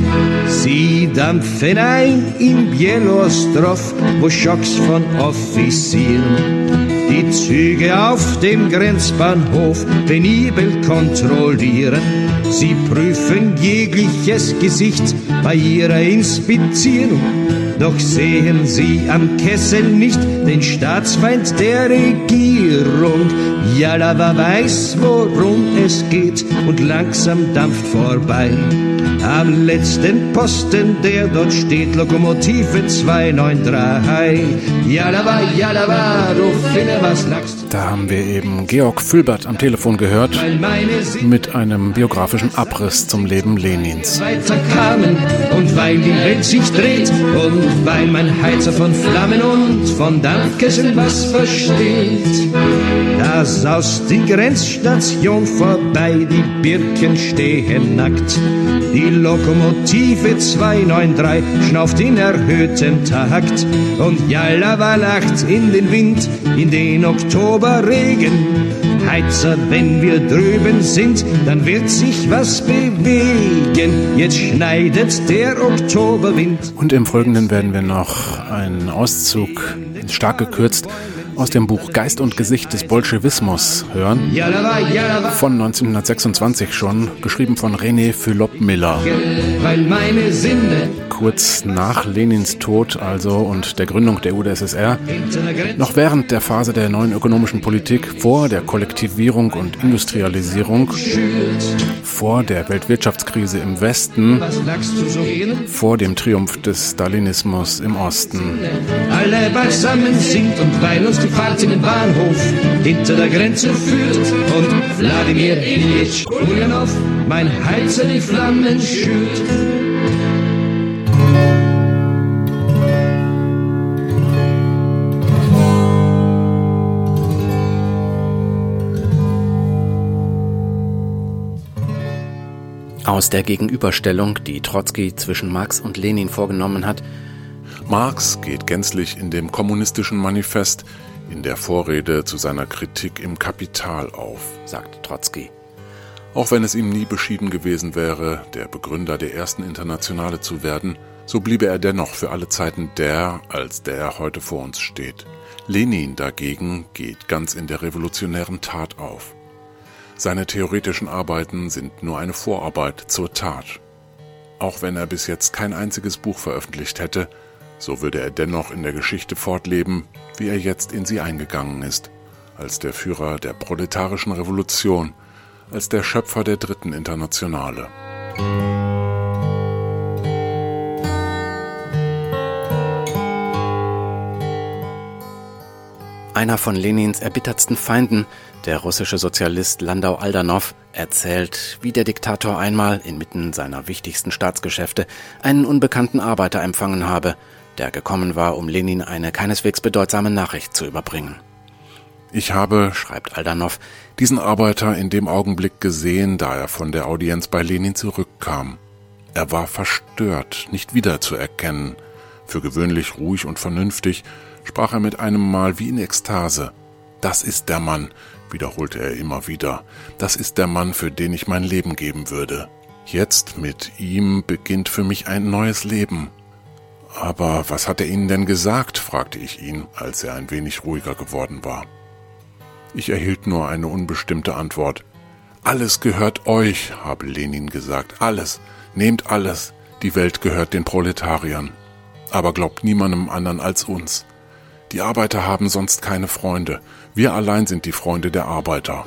Sie dampfen ein in Bielostrow, wo Schocks von Offizieren die Züge auf dem Grenzbahnhof penibel kontrollieren. Sie prüfen jegliches Gesicht bei ihrer Inspizierung. Doch sehen sie am Kessel nicht den Staatsfeind der Regierung. Jalawa weiß, worum es geht und langsam dampft vorbei. Am letzten Posten, der dort steht, Lokomotive 293. Jalawa, Jalawa, du Finne, was lachst. Da haben wir eben Georg Fülbert am Telefon gehört mit einem biografischen Abriss zum Leben Lenins. Weiterkamen und weil die Welt sich dreht und weil mein Heizer von Flammen und von Dampfkesseln was versteht. Da saust die Grenzstation vorbei, die Birken stehen nackt. Die Lokomotive 293 schnauft in erhöhtem Takt und Jalawa lacht in den Wind, in den Oktoberregen. Heizer, wenn wir drüben sind, dann wird sich was bewegen. Jetzt schneidet der Oktoberwind. Und im Folgenden werden wir noch einen Auszug, stark gekürzt, aus dem Buch Geist und Gesicht des Bolschewismus hören. Von 1926 schon, geschrieben von René Fülop-Miller. Kurz nach Lenins Tod also und der Gründung der UdSSR, noch während der Phase der neuen ökonomischen Politik, vor der Kollektivierung und Industrialisierung, vor der Weltwirtschaftskrise im Westen, vor dem Triumph des Stalinismus im Osten. Alle beisammen sind und weil uns die Fahrt in den Bahnhof hinter der Grenze führt und Wladimir Iljitsch Ulyanov, mein Heizer, die Flammen schürt. Aus der Gegenüberstellung, die Trotzki zwischen Marx und Lenin vorgenommen hat. Marx geht gänzlich in dem kommunistischen Manifest in der Vorrede zu seiner Kritik im Kapital auf, sagt Trotzki. Auch wenn es ihm nie beschieden gewesen wäre, der Begründer der ersten Internationale zu werden, so bliebe er dennoch für alle Zeiten der, als der er heute vor uns steht. Lenin dagegen geht ganz in der revolutionären Tat auf. Seine theoretischen Arbeiten sind nur eine Vorarbeit zur Tat. Auch wenn er bis jetzt kein einziges Buch veröffentlicht hätte, so würde er dennoch in der Geschichte fortleben, wie er jetzt in sie eingegangen ist, als der Führer der proletarischen Revolution, als der Schöpfer der dritten Internationale. Einer von Lenins erbittertsten Feinden, der russische Sozialist Landau Aldanow, erzählt, wie der Diktator einmal inmitten seiner wichtigsten Staatsgeschäfte einen unbekannten Arbeiter empfangen habe, der gekommen war, um Lenin eine keineswegs bedeutsame Nachricht zu überbringen. Ich habe, schreibt Aldanow, diesen Arbeiter in dem Augenblick gesehen, da er von der Audienz bei Lenin zurückkam. Er war verstört, nicht wiederzuerkennen. Für gewöhnlich ruhig und vernünftig sprach er mit einem Mal wie in Ekstase. Das ist der Mann, wiederholte er immer wieder. Das ist der Mann, für den ich mein Leben geben würde. Jetzt mit ihm beginnt für mich ein neues Leben. Aber was hat er Ihnen denn gesagt, fragte ich ihn, als er ein wenig ruhiger geworden war. Ich erhielt nur eine unbestimmte Antwort. Alles gehört euch, habe Lenin gesagt. Alles, nehmt alles. Die Welt gehört den Proletariern. Aber glaubt niemandem anderen als uns. Die Arbeiter haben sonst keine Freunde. Wir allein sind die Freunde der Arbeiter.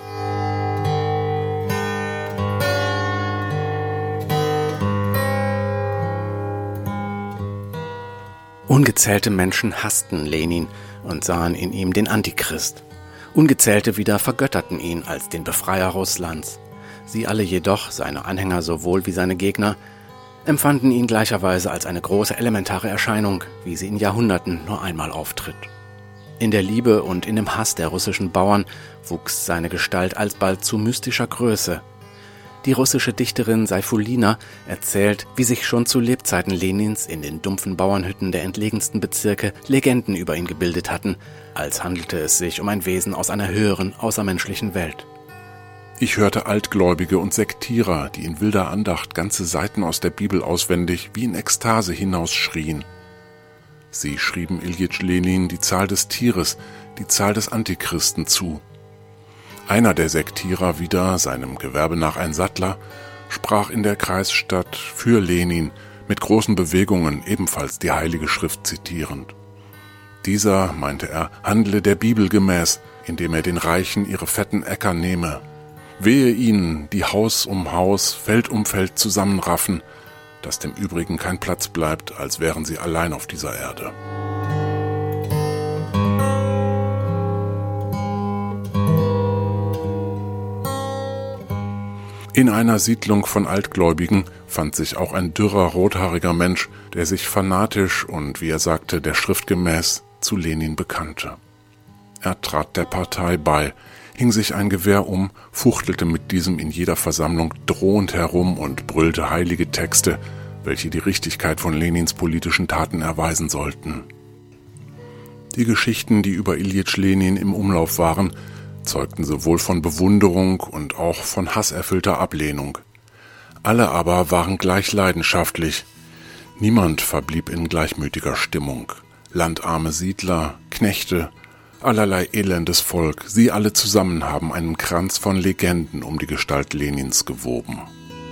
Ungezählte Menschen hassten Lenin und sahen in ihm den Antichrist. Ungezählte wieder vergötterten ihn als den Befreier Russlands. Sie alle jedoch, seine Anhänger sowohl wie seine Gegner, empfanden ihn gleicherweise als eine große elementare Erscheinung, wie sie in Jahrhunderten nur einmal auftritt. In der Liebe und in dem Hass der russischen Bauern wuchs seine Gestalt alsbald zu mystischer Größe. Die russische Dichterin Saifulina erzählt, wie sich schon zu Lebzeiten Lenins in den dumpfen Bauernhütten der entlegensten Bezirke Legenden über ihn gebildet hatten, als handelte es sich um ein Wesen aus einer höheren, außermenschlichen Welt. Ich hörte Altgläubige und Sektierer, die in wilder Andacht ganze Seiten aus der Bibel auswendig wie in Ekstase hinausschrien. Sie schrieben Iljitsch Lenin die Zahl des Tieres, die Zahl des Antichristen zu. Einer der Sektierer, wieder seinem Gewerbe nach ein Sattler, sprach in der Kreisstadt für Lenin mit großen Bewegungen ebenfalls die Heilige Schrift zitierend. Dieser, meinte er, handle der Bibel gemäß, indem er den Reichen ihre fetten Äcker nehme. Wehe ihnen, die Haus um Haus, Feld um Feld zusammenraffen, dass dem Übrigen kein Platz bleibt, als wären sie allein auf dieser Erde. In einer Siedlung von Altgläubigen fand sich auch ein dürrer, rothaariger Mensch, der sich fanatisch und, wie er sagte, der Schrift gemäß zu Lenin bekannte. Er trat der Partei bei, hing sich ein Gewehr um, fuchtelte mit diesem in jeder Versammlung drohend herum und brüllte heilige Texte, welche die Richtigkeit von Lenins politischen Taten erweisen sollten. Die Geschichten, die über Iljitsch Lenin im Umlauf waren, zeugten sowohl von Bewunderung und auch von hasserfüllter Ablehnung. Alle aber waren gleich leidenschaftlich. Niemand verblieb in gleichmütiger Stimmung. Landarme Siedler, Knechte, allerlei elendes Volk, sie alle zusammen haben einen Kranz von Legenden um die Gestalt Lenins gewoben.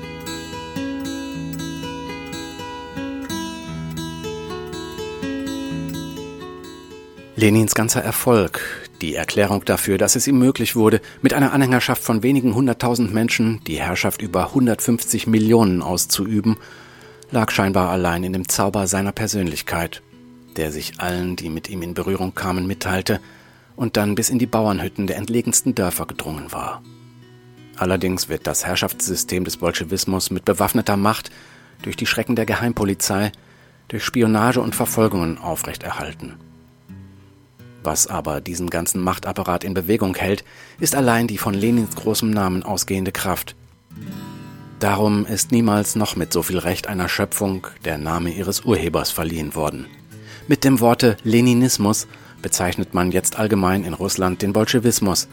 Lenins ganzer Erfolg, die Erklärung dafür, dass es ihm möglich wurde, mit einer Anhängerschaft von wenigen 100.000 Menschen die Herrschaft über 150 Millionen auszuüben, lag scheinbar allein in dem Zauber seiner Persönlichkeit, der sich allen, die mit ihm in Berührung kamen, mitteilte und dann bis in die Bauernhütten der entlegensten Dörfer gedrungen war. Allerdings wird das Herrschaftssystem des Bolschewismus mit bewaffneter Macht durch die Schrecken der Geheimpolizei, durch Spionage und Verfolgungen aufrechterhalten. Was aber diesen ganzen Machtapparat in Bewegung hält, ist allein die von Lenins großem Namen ausgehende Kraft. Darum ist niemals noch mit so viel Recht einer Schöpfung der Name ihres Urhebers verliehen worden. Mit dem Worte Leninismus bezeichnet man jetzt allgemein in Russland den Bolschewismus.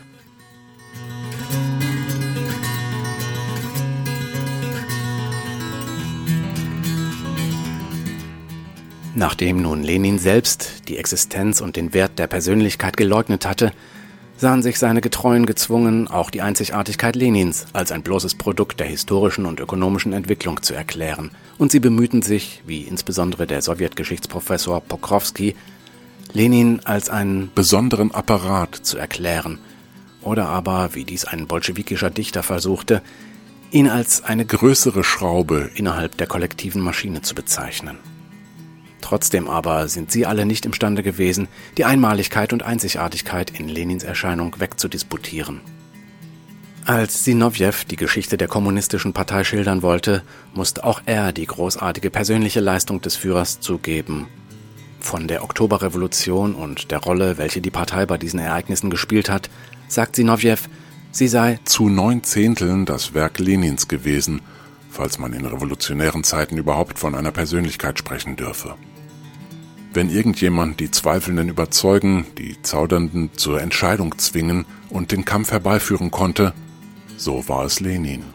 Nachdem nun Lenin selbst die Existenz und den Wert der Persönlichkeit geleugnet hatte, sahen sich seine Getreuen gezwungen, auch die Einzigartigkeit Lenins als ein bloßes Produkt der historischen und ökonomischen Entwicklung zu erklären, und sie bemühten sich, wie insbesondere der Sowjetgeschichtsprofessor Pokrowski, Lenin als einen besonderen Apparat zu erklären, oder aber, wie dies ein bolschewikischer Dichter versuchte, ihn als eine größere Schraube innerhalb der kollektiven Maschine zu bezeichnen. Trotzdem aber sind sie alle nicht imstande gewesen, die Einmaligkeit und Einzigartigkeit in Lenins Erscheinung wegzudisputieren. Als Sinowjew die Geschichte der kommunistischen Partei schildern wollte, musste auch er die großartige persönliche Leistung des Führers zugeben. Von der Oktoberrevolution und der Rolle, welche die Partei bei diesen Ereignissen gespielt hat, sagt Sinowjew, sie sei zu 9/10 das Werk Lenins gewesen, falls man in revolutionären Zeiten überhaupt von einer Persönlichkeit sprechen dürfe. Wenn irgendjemand die Zweifelnden überzeugen, die Zaudernden zur Entscheidung zwingen und den Kampf herbeiführen konnte, so war es Lenin.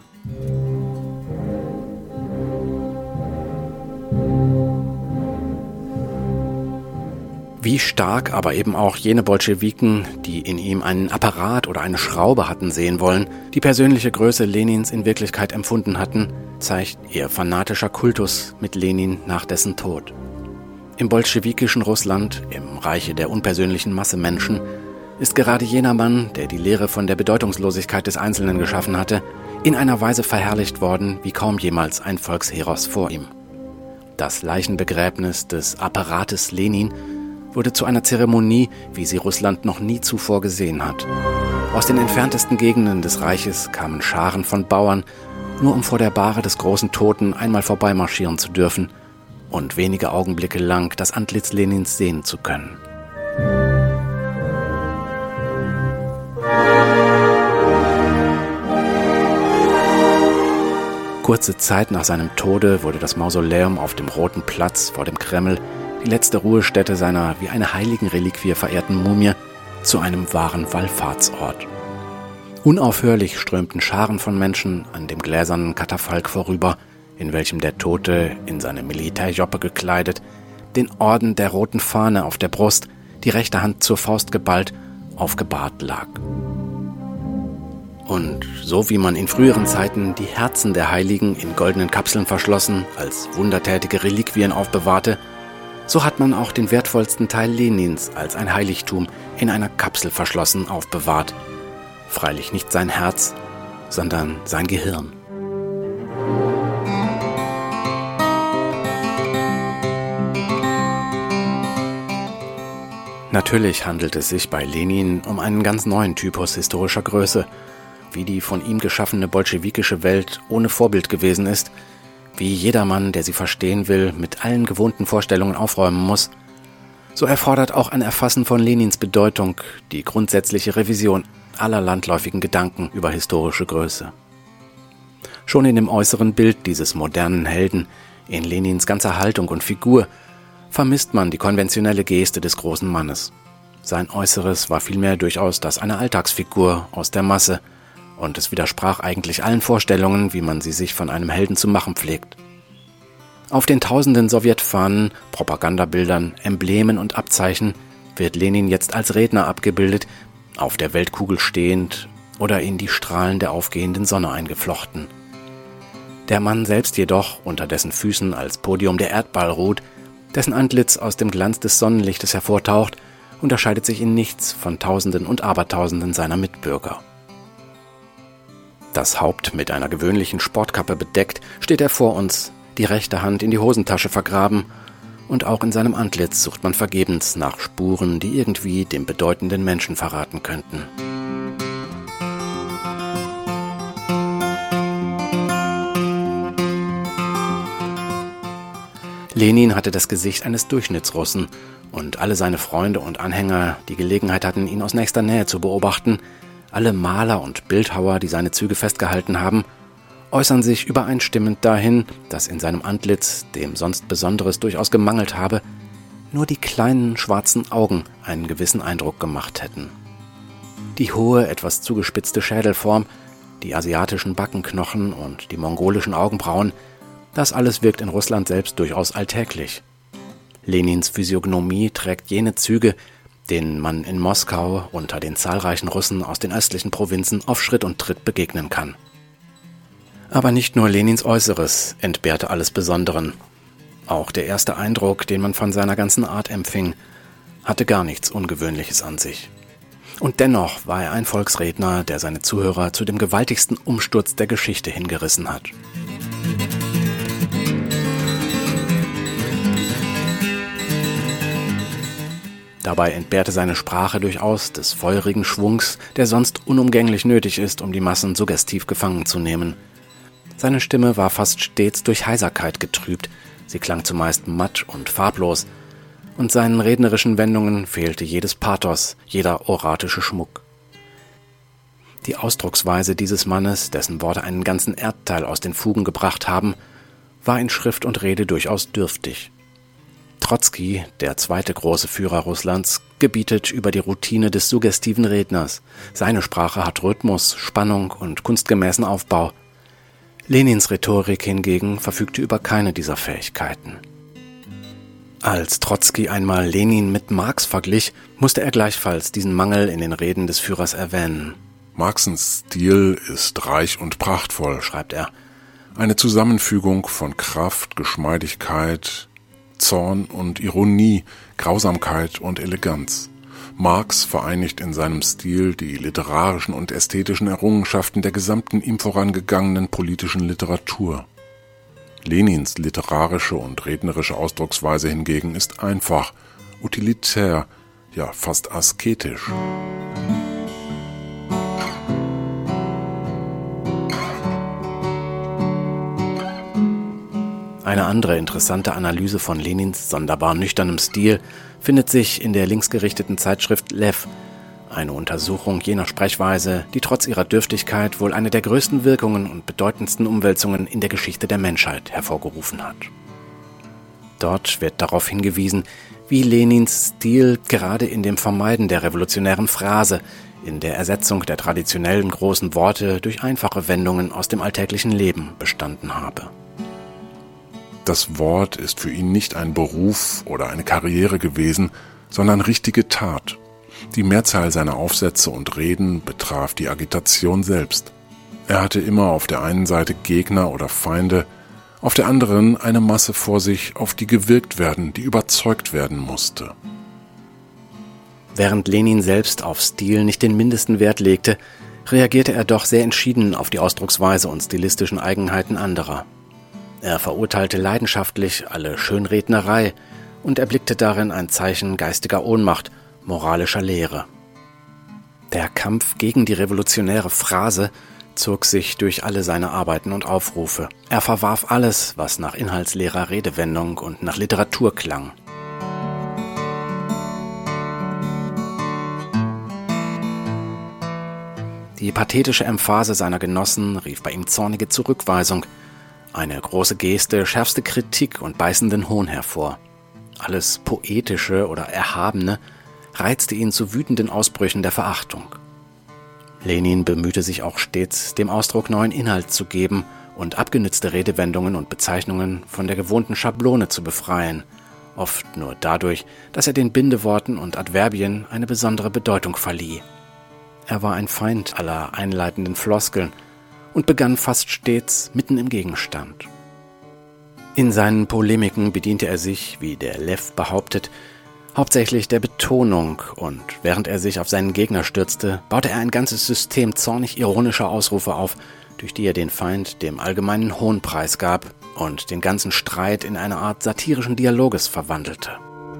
Wie stark aber eben auch jene Bolschewiken, die in ihm einen Apparat oder eine Schraube hatten sehen wollen, die persönliche Größe Lenins in Wirklichkeit empfunden hatten, zeigt ihr fanatischer Kultus mit Lenin nach dessen Tod. Im bolschewikischen Russland, im Reiche der unpersönlichen Masse Menschen, ist gerade jener Mann, der die Lehre von der Bedeutungslosigkeit des Einzelnen geschaffen hatte, in einer Weise verherrlicht worden, wie kaum jemals ein Volksheros vor ihm. Das Leichenbegräbnis des Apparates Lenin wurde zu einer Zeremonie, wie sie Russland noch nie zuvor gesehen hat. Aus den entferntesten Gegenden des Reiches kamen Scharen von Bauern, nur um vor der Bahre des großen Toten einmal vorbeimarschieren zu dürfen und wenige Augenblicke lang das Antlitz Lenins sehen zu können. Kurze Zeit nach seinem Tode wurde das Mausoleum auf dem Roten Platz vor dem Kreml, die letzte Ruhestätte seiner wie eine heiligen Reliquie verehrten Mumie, zu einem wahren Wallfahrtsort. Unaufhörlich strömten Scharen von Menschen an dem gläsernen Katafalk vorüber, in welchem der Tote, in seine Militärjoppe gekleidet, den Orden der Roten Fahne auf der Brust, die rechte Hand zur Faust geballt, aufgebahrt lag. Und so wie man in früheren Zeiten die Herzen der Heiligen in goldenen Kapseln verschlossen, als wundertätige Reliquien aufbewahrte, so hat man auch den wertvollsten Teil Lenins als ein Heiligtum in einer Kapsel verschlossen aufbewahrt. Freilich nicht sein Herz, sondern sein Gehirn. Natürlich handelt es sich bei Lenin um einen ganz neuen Typus historischer Größe, wie die von ihm geschaffene bolschewikische Welt ohne Vorbild gewesen ist, wie jedermann, der sie verstehen will, mit allen gewohnten Vorstellungen aufräumen muss, so erfordert auch ein Erfassen von Lenins Bedeutung die grundsätzliche Revision aller landläufigen Gedanken über historische Größe. Schon in dem äußeren Bild dieses modernen Helden, in Lenins ganzer Haltung und Figur, vermisst man die konventionelle Geste des großen Mannes. Sein Äußeres war vielmehr durchaus das einer Alltagsfigur aus der Masse, und es widersprach eigentlich allen Vorstellungen, wie man sie sich von einem Helden zu machen pflegt. Auf den tausenden Sowjetfahnen, Propagandabildern, Emblemen und Abzeichen wird Lenin jetzt als Redner abgebildet, auf der Weltkugel stehend oder in die Strahlen der aufgehenden Sonne eingeflochten. Der Mann selbst jedoch, unter dessen Füßen als Podium der Erdball ruht, dessen Antlitz aus dem Glanz des Sonnenlichtes hervortaucht, unterscheidet sich in nichts von Tausenden und Abertausenden seiner Mitbürger. Das Haupt mit einer gewöhnlichen Sportkappe bedeckt, steht er vor uns, die rechte Hand in die Hosentasche vergraben, und auch in seinem Antlitz sucht man vergebens nach Spuren, die irgendwie dem bedeutenden Menschen verraten könnten. Lenin hatte das Gesicht eines Durchschnittsrussen, und alle seine Freunde und Anhänger, die Gelegenheit hatten, ihn aus nächster Nähe zu beobachten, alle Maler und Bildhauer, die seine Züge festgehalten haben, äußern sich übereinstimmend dahin, dass in seinem Antlitz, dem sonst Besonderes durchaus gemangelt habe, nur die kleinen schwarzen Augen einen gewissen Eindruck gemacht hätten. Die hohe, etwas zugespitzte Schädelform, die asiatischen Backenknochen und die mongolischen Augenbrauen, das alles wirkt in Russland selbst durchaus alltäglich. Lenins Physiognomie trägt jene Züge, denen man in Moskau unter den zahlreichen Russen aus den östlichen Provinzen auf Schritt und Tritt begegnen kann. Aber nicht nur Lenins Äußeres entbehrte alles Besonderen. Auch der erste Eindruck, den man von seiner ganzen Art empfing, hatte gar nichts Ungewöhnliches an sich. Und dennoch war er ein Volksredner, der seine Zuhörer zu dem gewaltigsten Umsturz der Geschichte hingerissen hat. Dabei entbehrte seine Sprache durchaus des feurigen Schwungs, der sonst unumgänglich nötig ist, um die Massen suggestiv gefangen zu nehmen. Seine Stimme war fast stets durch Heiserkeit getrübt, sie klang zumeist matt und farblos, und seinen rednerischen Wendungen fehlte jedes Pathos, jeder oratische Schmuck. Die Ausdrucksweise dieses Mannes, dessen Worte einen ganzen Erdteil aus den Fugen gebracht haben, war in Schrift und Rede durchaus dürftig. Trotzki, der zweite große Führer Russlands, gebietet über die Routine des suggestiven Redners. Seine Sprache hat Rhythmus, Spannung und kunstgemäßen Aufbau. Lenins Rhetorik hingegen verfügte über keine dieser Fähigkeiten. Als Trotzki einmal Lenin mit Marx verglich, musste er gleichfalls diesen Mangel in den Reden des Führers erwähnen. Marxens Stil ist reich und prachtvoll, schreibt er. Eine Zusammenfügung von Kraft, Geschmeidigkeit, Zorn und Ironie, Grausamkeit und Eleganz. Marx vereinigt in seinem Stil die literarischen und ästhetischen Errungenschaften der gesamten ihm vorangegangenen politischen Literatur. Lenins literarische und rednerische Ausdrucksweise hingegen ist einfach, utilitär, ja fast asketisch. Eine andere interessante Analyse von Lenins sonderbar nüchternem Stil findet sich in der linksgerichteten Zeitschrift Lev, eine Untersuchung jener Sprechweise, die trotz ihrer Dürftigkeit wohl eine der größten Wirkungen und bedeutendsten Umwälzungen in der Geschichte der Menschheit hervorgerufen hat. Dort wird darauf hingewiesen, wie Lenins Stil gerade in dem Vermeiden der revolutionären Phrase, in der Ersetzung der traditionellen großen Worte durch einfache Wendungen aus dem alltäglichen Leben bestanden habe. Das Wort ist für ihn nicht ein Beruf oder eine Karriere gewesen, sondern richtige Tat. Die Mehrzahl seiner Aufsätze und Reden betraf die Agitation selbst. Er hatte immer auf der einen Seite Gegner oder Feinde, auf der anderen eine Masse vor sich, auf die gewirkt werden, die überzeugt werden musste. Während Lenin selbst auf Stil nicht den mindesten Wert legte, reagierte er doch sehr entschieden auf die Ausdrucksweise und stilistischen Eigenheiten anderer. Er verurteilte leidenschaftlich alle Schönrednerei und erblickte darin ein Zeichen geistiger Ohnmacht, moralischer Leere. Der Kampf gegen die revolutionäre Phrase zog sich durch alle seine Arbeiten und Aufrufe. Er verwarf alles, was nach inhaltsleerer Redewendung und nach Literatur klang. Die pathetische Emphase seiner Genossen rief bei ihm zornige Zurückweisung, eine große Geste, schärfste Kritik und beißenden Hohn hervor. Alles Poetische oder Erhabene reizte ihn zu wütenden Ausbrüchen der Verachtung. Lenin bemühte sich auch stets, dem Ausdruck neuen Inhalt zu geben und abgenützte Redewendungen und Bezeichnungen von der gewohnten Schablone zu befreien, oft nur dadurch, dass er den Bindeworten und Adverbien eine besondere Bedeutung verlieh. Er war ein Feind aller einleitenden Floskeln und begann fast stets mitten im Gegenstand. In seinen Polemiken bediente er sich, wie der Lev behauptet, hauptsächlich der Betonung und während er sich auf seinen Gegner stürzte, baute er ein ganzes System zornig ironischer Ausrufe auf, durch die er den Feind dem allgemeinen Hohn preisgab und den ganzen Streit in eine Art satirischen Dialoges verwandelte.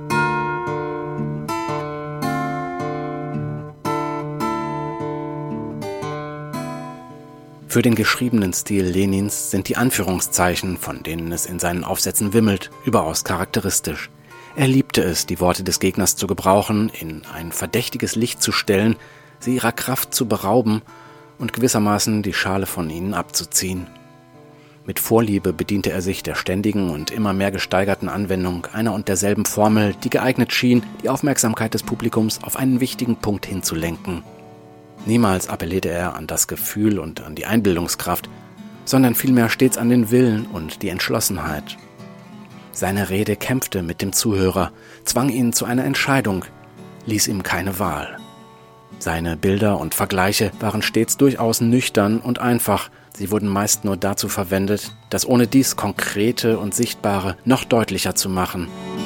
Für den geschriebenen Stil Lenins sind die Anführungszeichen, von denen es in seinen Aufsätzen wimmelt, überaus charakteristisch. Er liebte es, die Worte des Gegners zu gebrauchen, in ein verdächtiges Licht zu stellen, sie ihrer Kraft zu berauben und gewissermaßen die Schale von ihnen abzuziehen. Mit Vorliebe bediente er sich der ständigen und immer mehr gesteigerten Anwendung einer und derselben Formel, die geeignet schien, die Aufmerksamkeit des Publikums auf einen wichtigen Punkt hinzulenken. Niemals appellierte er an das Gefühl und an die Einbildungskraft, sondern vielmehr stets an den Willen und die Entschlossenheit. Seine Rede kämpfte mit dem Zuhörer, zwang ihn zu einer Entscheidung, ließ ihm keine Wahl. Seine Bilder und Vergleiche waren stets durchaus nüchtern und einfach, sie wurden meist nur dazu verwendet, das ohne dies Konkrete und Sichtbare noch deutlicher zu machen.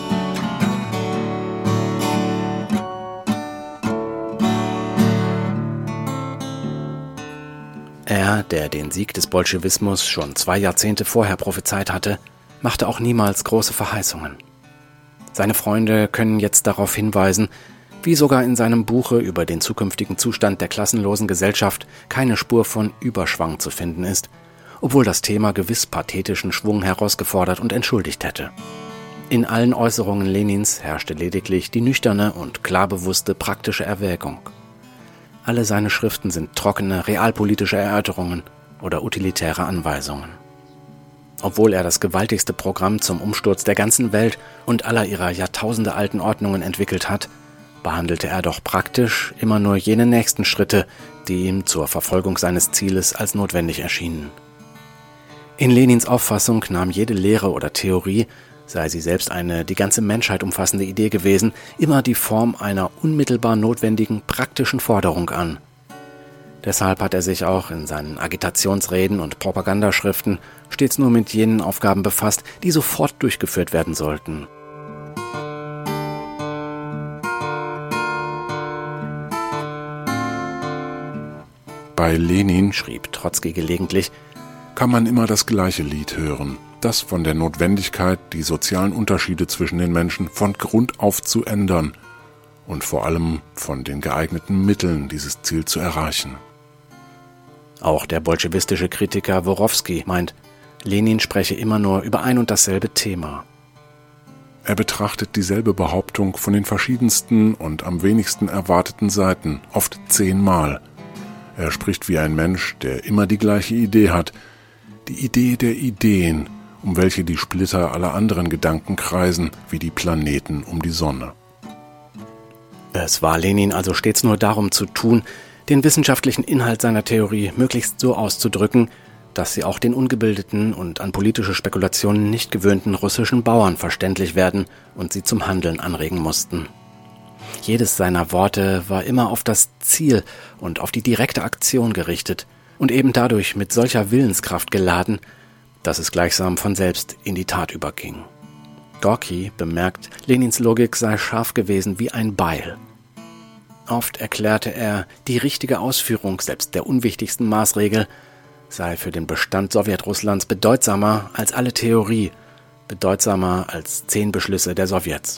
Er, der den Sieg des Bolschewismus schon 2 Jahrzehnte vorher prophezeit hatte, machte auch niemals große Verheißungen. Seine Freunde können jetzt darauf hinweisen, wie sogar in seinem Buche über den zukünftigen Zustand der klassenlosen Gesellschaft keine Spur von Überschwang zu finden ist, obwohl das Thema gewiss pathetischen Schwung herausgefordert und entschuldigt hätte. In allen Äußerungen Lenins herrschte lediglich die nüchterne und klar bewusste praktische Erwägung. Alle seine Schriften sind trockene, realpolitische Erörterungen oder utilitäre Anweisungen. Obwohl er das gewaltigste Programm zum Umsturz der ganzen Welt und aller ihrer jahrtausendealten Ordnungen entwickelt hat, behandelte er doch praktisch immer nur jene nächsten Schritte, die ihm zur Verfolgung seines Zieles als notwendig erschienen. In Lenins Auffassung nahm jede Lehre oder Theorie, sei sie selbst eine die ganze Menschheit umfassende Idee gewesen, immer die Form einer unmittelbar notwendigen praktischen Forderung an. Deshalb hat er sich auch in seinen Agitationsreden und Propagandaschriften stets nur mit jenen Aufgaben befasst, die sofort durchgeführt werden sollten. Bei Lenin, Schrieb Trotzki gelegentlich, kann man immer das gleiche Lied hören, das von der Notwendigkeit, die sozialen Unterschiede zwischen den Menschen von Grund auf zu ändern und vor allem von den geeigneten Mitteln, dieses Ziel zu erreichen. Auch der bolschewistische Kritiker Worowski meint, Lenin spreche immer nur über ein und dasselbe Thema. Er betrachtet dieselbe Behauptung von den verschiedensten und am wenigsten erwarteten Seiten, oft 10-mal. Er spricht wie ein Mensch, der immer die gleiche Idee hat, die Idee der Ideen, um welche die Splitter aller anderen Gedanken kreisen, wie die Planeten um die Sonne. Es war Lenin also stets nur darum zu tun, den wissenschaftlichen Inhalt seiner Theorie möglichst so auszudrücken, dass sie auch den ungebildeten und an politische Spekulationen nicht gewöhnten russischen Bauern verständlich werden und sie zum Handeln anregen mussten. Jedes seiner Worte war immer auf das Ziel und auf die direkte Aktion gerichtet und eben dadurch mit solcher Willenskraft geladen, dass es gleichsam von selbst in die Tat überging. Gorki bemerkt, Lenins Logik sei scharf gewesen wie ein Beil. Oft erklärte er, die richtige Ausführung selbst der unwichtigsten Maßregel sei für den Bestand Sowjetrusslands bedeutsamer als alle Theorie, bedeutsamer als 10 Beschlüsse der Sowjets.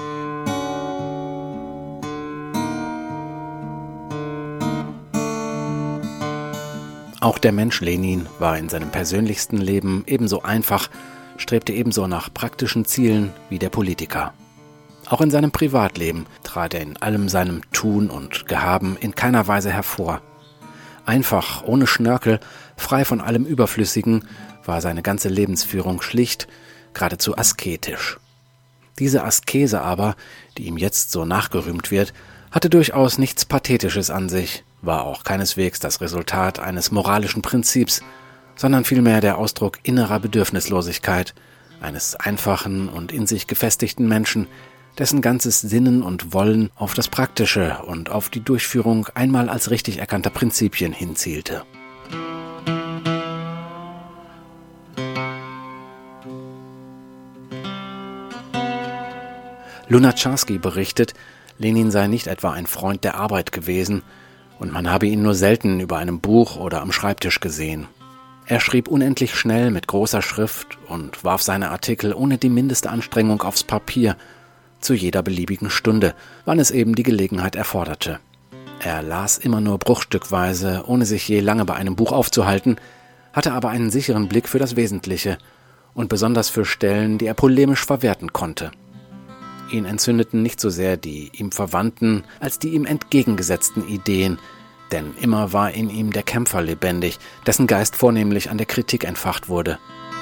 Auch der Mensch Lenin war in seinem persönlichsten Leben ebenso einfach, strebte ebenso nach praktischen Zielen wie der Politiker. Auch in seinem Privatleben trat er in allem seinem Tun und Gehaben in keiner Weise hervor. Einfach, ohne Schnörkel, frei von allem Überflüssigen, war seine ganze Lebensführung schlicht, geradezu asketisch. Diese Askese aber, die ihm jetzt so nachgerühmt wird, hatte durchaus nichts Pathetisches an sich, war auch keineswegs das Resultat eines moralischen Prinzips, sondern vielmehr der Ausdruck innerer Bedürfnislosigkeit, eines einfachen und in sich gefestigten Menschen, dessen ganzes Sinnen und Wollen auf das Praktische und auf die Durchführung einmal als richtig erkannter Prinzipien hinzielte. Lunacharsky berichtet, Lenin sei nicht etwa ein Freund der Arbeit gewesen und man habe ihn nur selten über einem Buch oder am Schreibtisch gesehen. Er schrieb unendlich schnell mit großer Schrift und warf seine Artikel ohne die mindeste Anstrengung aufs Papier, zu jeder beliebigen Stunde, wann es eben die Gelegenheit erforderte. Er las immer nur bruchstückweise, ohne sich je lange bei einem Buch aufzuhalten, hatte aber einen sicheren Blick für das Wesentliche und besonders für Stellen, die er polemisch verwerten konnte. Ihn entzündeten nicht so sehr die ihm verwandten als die ihm entgegengesetzten Ideen, denn immer war in ihm der Kämpfer lebendig, dessen Geist vornehmlich an der Kritik entfacht wurde.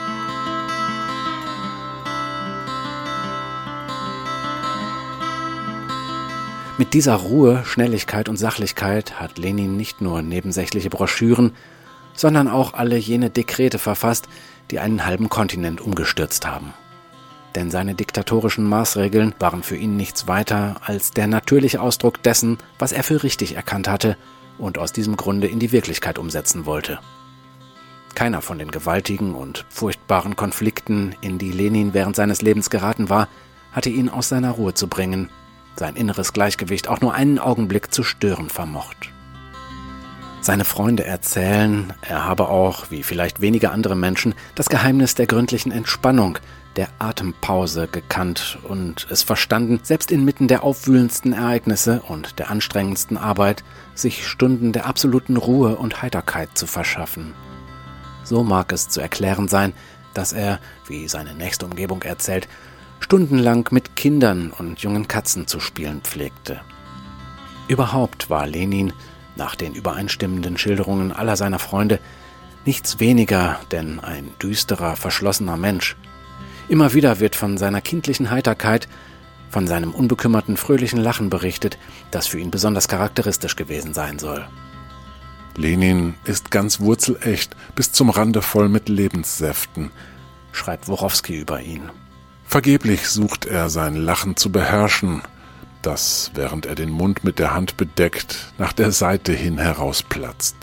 Mit dieser Ruhe, Schnelligkeit und Sachlichkeit hat Lenin nicht nur nebensächliche Broschüren, sondern auch alle jene Dekrete verfasst, die einen halben Kontinent umgestürzt haben. Denn seine diktatorischen Maßregeln waren für ihn nichts weiter als der natürliche Ausdruck dessen, was er für richtig erkannt hatte und aus diesem Grunde in die Wirklichkeit umsetzen wollte. Keiner von den gewaltigen und furchtbaren Konflikten, in die Lenin während seines Lebens geraten war, hatte ihn aus seiner Ruhe zu bringen, sein inneres Gleichgewicht auch nur einen Augenblick zu stören vermocht. Seine Freunde erzählen, er habe auch, wie vielleicht wenige andere Menschen, das Geheimnis der gründlichen Entspannung, der Atempause gekannt und es verstanden, selbst inmitten der aufwühlendsten Ereignisse und der anstrengendsten Arbeit, sich Stunden der absoluten Ruhe und Heiterkeit zu verschaffen. So mag es zu erklären sein, dass er, wie seine nächste Umgebung erzählt, stundenlang mit Kindern und jungen Katzen zu spielen pflegte. Überhaupt war Lenin, nach den übereinstimmenden Schilderungen aller seiner Freunde, nichts weniger denn ein düsterer, verschlossener Mensch. Immer wieder wird von seiner kindlichen Heiterkeit, von seinem unbekümmerten, fröhlichen Lachen berichtet, das für ihn besonders charakteristisch gewesen sein soll. Lenin ist ganz wurzelecht, bis zum Rande voll mit Lebenssäften, schreibt Worowski über ihn. Vergeblich sucht er sein Lachen zu beherrschen, das, während er den Mund mit der Hand bedeckt, nach der Seite hin herausplatzt.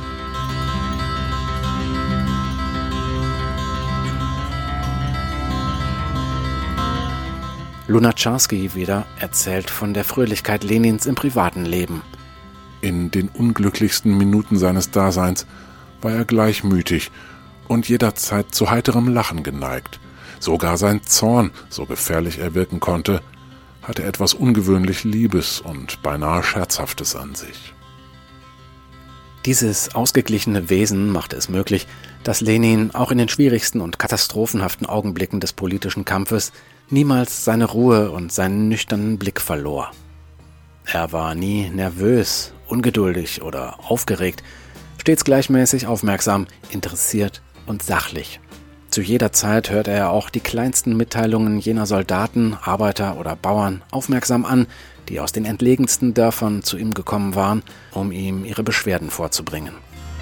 Lunacharsky wieder erzählt von der Fröhlichkeit Lenins im privaten Leben. In den unglücklichsten Minuten seines Daseins war er gleichmütig und jederzeit zu heiterem Lachen geneigt. Sogar sein Zorn, so gefährlich er wirken konnte, hatte etwas ungewöhnlich Liebes und beinahe Scherzhaftes an sich. Dieses ausgeglichene Wesen machte es möglich, dass Lenin auch in den schwierigsten und katastrophenhaften Augenblicken des politischen Kampfes niemals seine Ruhe und seinen nüchternen Blick verlor. Er war nie nervös, ungeduldig oder aufgeregt, stets gleichmäßig aufmerksam, interessiert und sachlich. Zu jeder Zeit hörte er auch die kleinsten Mitteilungen jener Soldaten, Arbeiter oder Bauern aufmerksam an, die aus den entlegensten Dörfern zu ihm gekommen waren, um ihm ihre Beschwerden vorzubringen.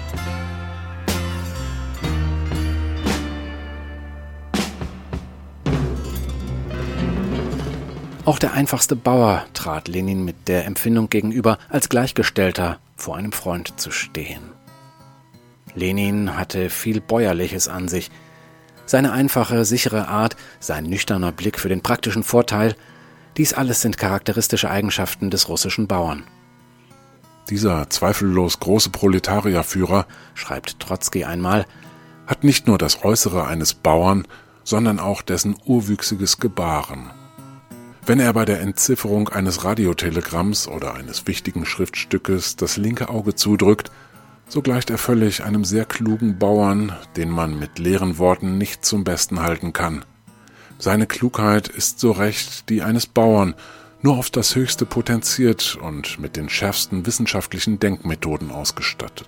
Auch der einfachste Bauer trat Lenin mit der Empfindung gegenüber, als Gleichgestellter vor einem Freund zu stehen. Lenin hatte viel Bäuerliches an sich. Seine einfache, sichere Art, sein nüchterner Blick für den praktischen Vorteil, dies alles sind charakteristische Eigenschaften des russischen Bauern. Dieser zweifellos große Proletarierführer, schreibt Trotzki einmal, hat nicht nur das Äußere eines Bauern, sondern auch dessen urwüchsiges Gebaren. Wenn er bei der Entzifferung eines Radiotelegramms oder eines wichtigen Schriftstückes das linke Auge zudrückt, so gleicht er völlig einem sehr klugen Bauern, den man mit leeren Worten nicht zum Besten halten kann. Seine Klugheit ist so recht die eines Bauern, nur auf das Höchste potenziert und mit den schärfsten wissenschaftlichen Denkmethoden ausgestattet.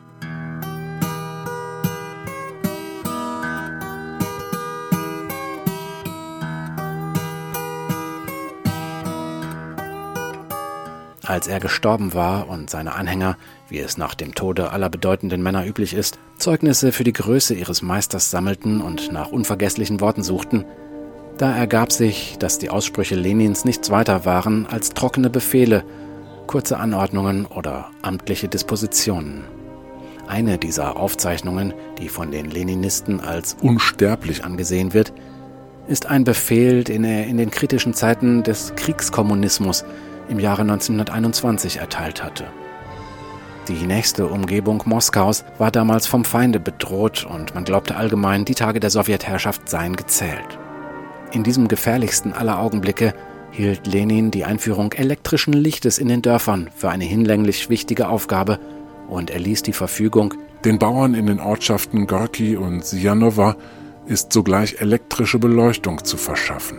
Als er gestorben war und seine Anhänger, wie es nach dem Tode aller bedeutenden Männer üblich ist, Zeugnisse für die Größe ihres Meisters sammelten und nach unvergesslichen Worten suchten, da ergab sich, dass die Aussprüche Lenins nichts weiter waren als trockene Befehle, kurze Anordnungen oder amtliche Dispositionen. Eine dieser Aufzeichnungen, die von den Leninisten als unsterblich angesehen wird, ist ein Befehl, den er in den kritischen Zeiten des Kriegskommunismus im Jahre 1921 erteilt hatte. Die nächste Umgebung Moskaus war damals vom Feinde bedroht und man glaubte allgemein, die Tage der Sowjetherrschaft seien gezählt. In diesem gefährlichsten aller Augenblicke hielt Lenin die Einführung elektrischen Lichtes in den Dörfern für eine hinlänglich wichtige Aufgabe und erließ die Verfügung, den Bauern in den Ortschaften Gorki und Sianowa ist sogleich elektrische Beleuchtung zu verschaffen.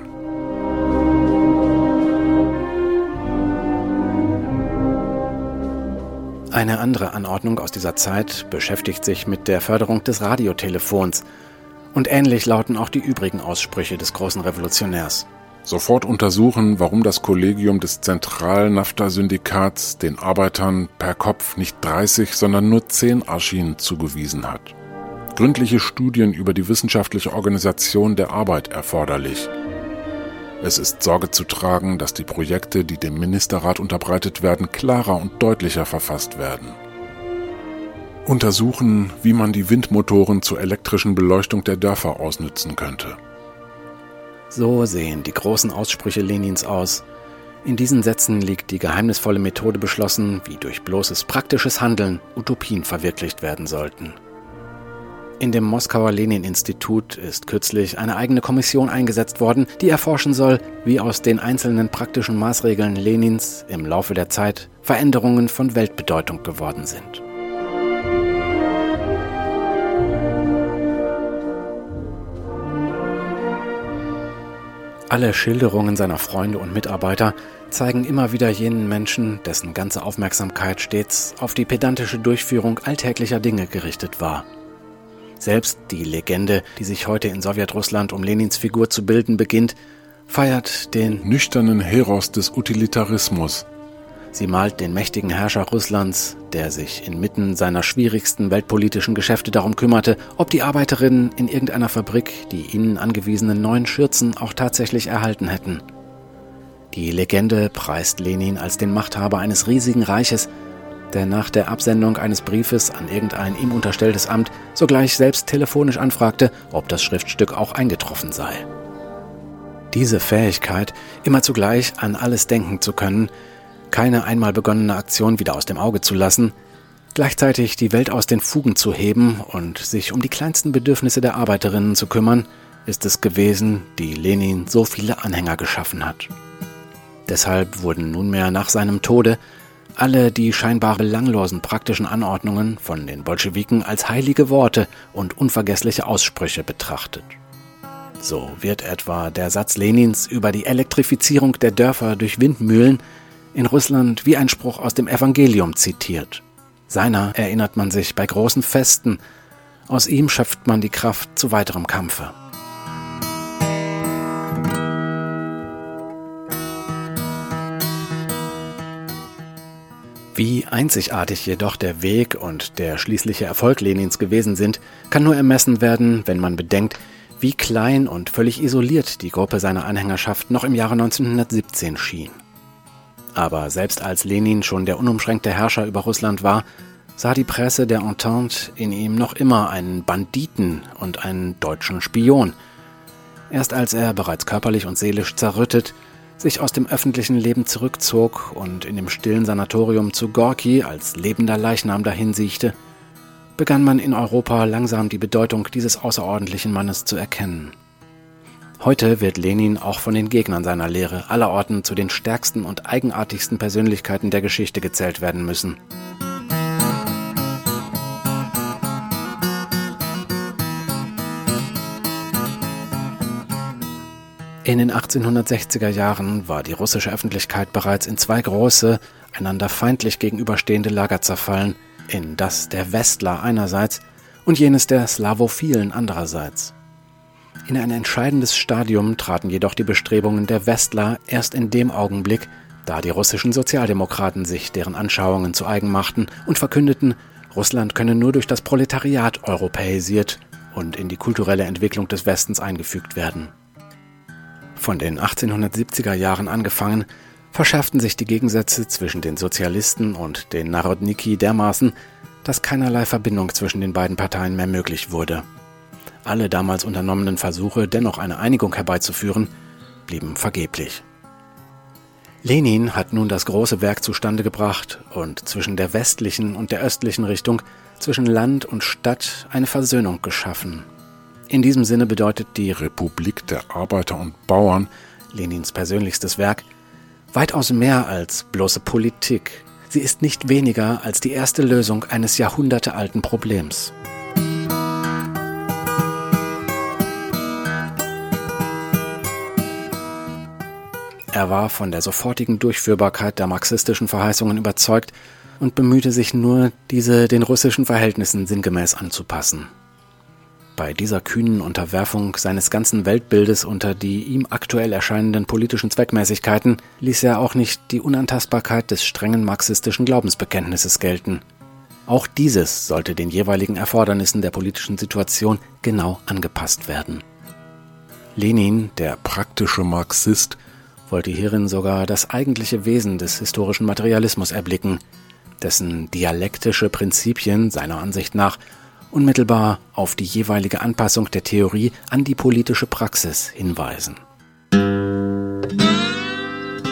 Eine andere Anordnung aus dieser Zeit beschäftigt sich mit der Förderung des Radiotelefons und ähnlich lauten auch die übrigen Aussprüche des großen Revolutionärs. Sofort untersuchen, warum das Kollegium des Zentral-Nafta-Syndikats den Arbeitern per Kopf nicht 30, sondern nur 10 Arschinen zugewiesen hat. Gründliche Studien über die wissenschaftliche Organisation der Arbeit erforderlich. Es ist Sorge zu tragen, dass die Projekte, die dem Ministerrat unterbreitet werden, klarer und deutlicher verfasst werden. Untersuchen, wie man die Windmotoren zur elektrischen Beleuchtung der Dörfer ausnützen könnte. So sehen die großen Aussprüche Lenins aus. In diesen Sätzen liegt die geheimnisvolle Methode beschlossen, wie durch bloßes praktisches Handeln Utopien verwirklicht werden sollten. In dem Moskauer Lenin-Institut ist kürzlich eine eigene Kommission eingesetzt worden, die erforschen soll, wie aus den einzelnen praktischen Maßregeln Lenins im Laufe der Zeit Veränderungen von Weltbedeutung geworden sind. Alle Schilderungen seiner Freunde und Mitarbeiter zeigen immer wieder jenen Menschen, dessen ganze Aufmerksamkeit stets auf die pedantische Durchführung alltäglicher Dinge gerichtet war. Selbst die Legende, die sich heute in Sowjetrussland um Lenins Figur zu bilden beginnt, feiert den nüchternen Heros des Utilitarismus. Sie malt den mächtigen Herrscher Russlands, der sich inmitten seiner schwierigsten weltpolitischen Geschäfte darum kümmerte, ob die Arbeiterinnen in irgendeiner Fabrik die ihnen angewiesenen neuen Schürzen auch tatsächlich erhalten hätten. Die Legende preist Lenin als den Machthaber eines riesigen Reiches, der nach der Absendung eines Briefes an irgendein ihm unterstelltes Amt sogleich selbst telefonisch anfragte, ob das Schriftstück auch eingetroffen sei. Diese Fähigkeit, immer zugleich an alles denken zu können, keine einmal begonnene Aktion wieder aus dem Auge zu lassen, gleichzeitig die Welt aus den Fugen zu heben und sich um die kleinsten Bedürfnisse der Arbeiterinnen zu kümmern, ist es gewesen, die Lenin so viele Anhänger geschaffen hat. Deshalb wurden nunmehr nach seinem Tode alle die scheinbar belanglosen praktischen Anordnungen von den Bolschewiken als heilige Worte und unvergessliche Aussprüche betrachtet. So wird etwa der Satz Lenins über die Elektrifizierung der Dörfer durch Windmühlen in Russland wie ein Spruch aus dem Evangelium zitiert. Seiner erinnert man sich bei großen Festen, aus ihm schöpft man die Kraft zu weiterem Kampfe. Wie einzigartig jedoch der Weg und der schließliche Erfolg Lenins gewesen sind, kann nur ermessen werden, wenn man bedenkt, wie klein und völlig isoliert die Gruppe seiner Anhängerschaft noch im Jahre 1917 schien. Aber selbst als Lenin schon der unumschränkte Herrscher über Russland war, sah die Presse der Entente in ihm noch immer einen Banditen und einen deutschen Spion. Erst als er bereits körperlich und seelisch zerrüttet sich aus dem öffentlichen Leben zurückzog und in dem stillen Sanatorium zu Gorki als lebender Leichnam dahinsiechte, begann man in Europa langsam die Bedeutung dieses außerordentlichen Mannes zu erkennen. Heute wird Lenin auch von den Gegnern seiner Lehre allerorten zu den stärksten und eigenartigsten Persönlichkeiten der Geschichte gezählt werden müssen. In den 1860er Jahren war die russische Öffentlichkeit bereits in zwei große, einander feindlich gegenüberstehende Lager zerfallen, in das der Westler einerseits und jenes der Slawophilen andererseits. In ein entscheidendes Stadium traten jedoch die Bestrebungen der Westler erst in dem Augenblick, da die russischen Sozialdemokraten sich deren Anschauungen zu eigen machten und verkündeten, Russland könne nur durch das Proletariat europäisiert und in die kulturelle Entwicklung des Westens eingefügt werden. Von den 1870er Jahren angefangen, verschärften sich die Gegensätze zwischen den Sozialisten und den Narodniki dermaßen, dass keinerlei Verbindung zwischen den beiden Parteien mehr möglich wurde. Alle damals unternommenen Versuche, dennoch eine Einigung herbeizuführen, blieben vergeblich. Lenin hat nun das große Werk zustande gebracht und zwischen der westlichen und der östlichen Richtung, zwischen Land und Stadt, eine Versöhnung geschaffen. In diesem Sinne bedeutet die Republik der Arbeiter und Bauern, Lenins persönlichstes Werk, weitaus mehr als bloße Politik. Sie ist nicht weniger als die erste Lösung eines jahrhundertealten Problems. Er war von der sofortigen Durchführbarkeit der marxistischen Verheißungen überzeugt und bemühte sich nur, diese den russischen Verhältnissen sinngemäß anzupassen. Bei dieser kühnen Unterwerfung seines ganzen Weltbildes unter die ihm aktuell erscheinenden politischen Zweckmäßigkeiten ließ er auch nicht die Unantastbarkeit des strengen marxistischen Glaubensbekenntnisses gelten. Auch dieses sollte den jeweiligen Erfordernissen der politischen Situation genau angepasst werden. Lenin, der praktische Marxist, wollte hierin sogar das eigentliche Wesen des historischen Materialismus erblicken, dessen dialektische Prinzipien seiner Ansicht nach unmittelbar auf die jeweilige Anpassung der Theorie an die politische Praxis hinweisen.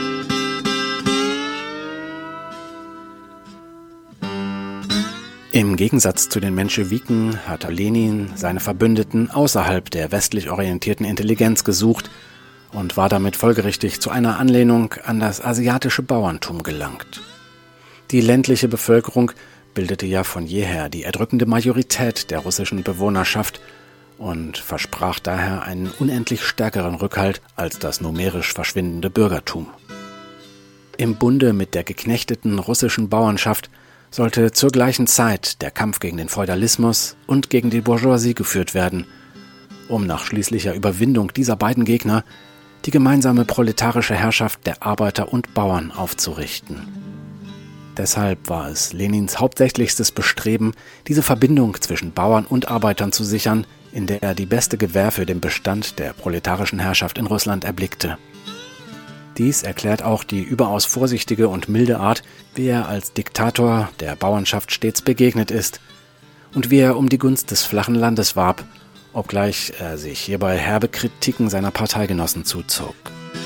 Im Im Gegensatz zu den Menschewiken hat Lenin seine Verbündeten außerhalb der westlich orientierten Intelligenz gesucht und war damit folgerichtig zu einer Anlehnung an das asiatische Bauerntum gelangt. Die ländliche Bevölkerung bildete ja von jeher die erdrückende Majorität der russischen Bewohnerschaft und versprach daher einen unendlich stärkeren Rückhalt als das numerisch verschwindende Bürgertum. Im Bunde mit der geknechteten russischen Bauernschaft sollte zur gleichen Zeit der Kampf gegen den Feudalismus und gegen die Bourgeoisie geführt werden, um nach schließlicher Überwindung dieser beiden Gegner die gemeinsame proletarische Herrschaft der Arbeiter und Bauern aufzurichten. Deshalb war es Lenins hauptsächlichstes Bestreben, diese Verbindung zwischen Bauern und Arbeitern zu sichern, in der er die beste Gewähr für den Bestand der proletarischen Herrschaft in Russland erblickte. Dies erklärt auch die überaus vorsichtige und milde Art, wie er als Diktator der Bauernschaft stets begegnet ist und wie er um die Gunst des flachen Landes warb, obgleich er sich hierbei herbe Kritiken seiner Parteigenossen zuzog.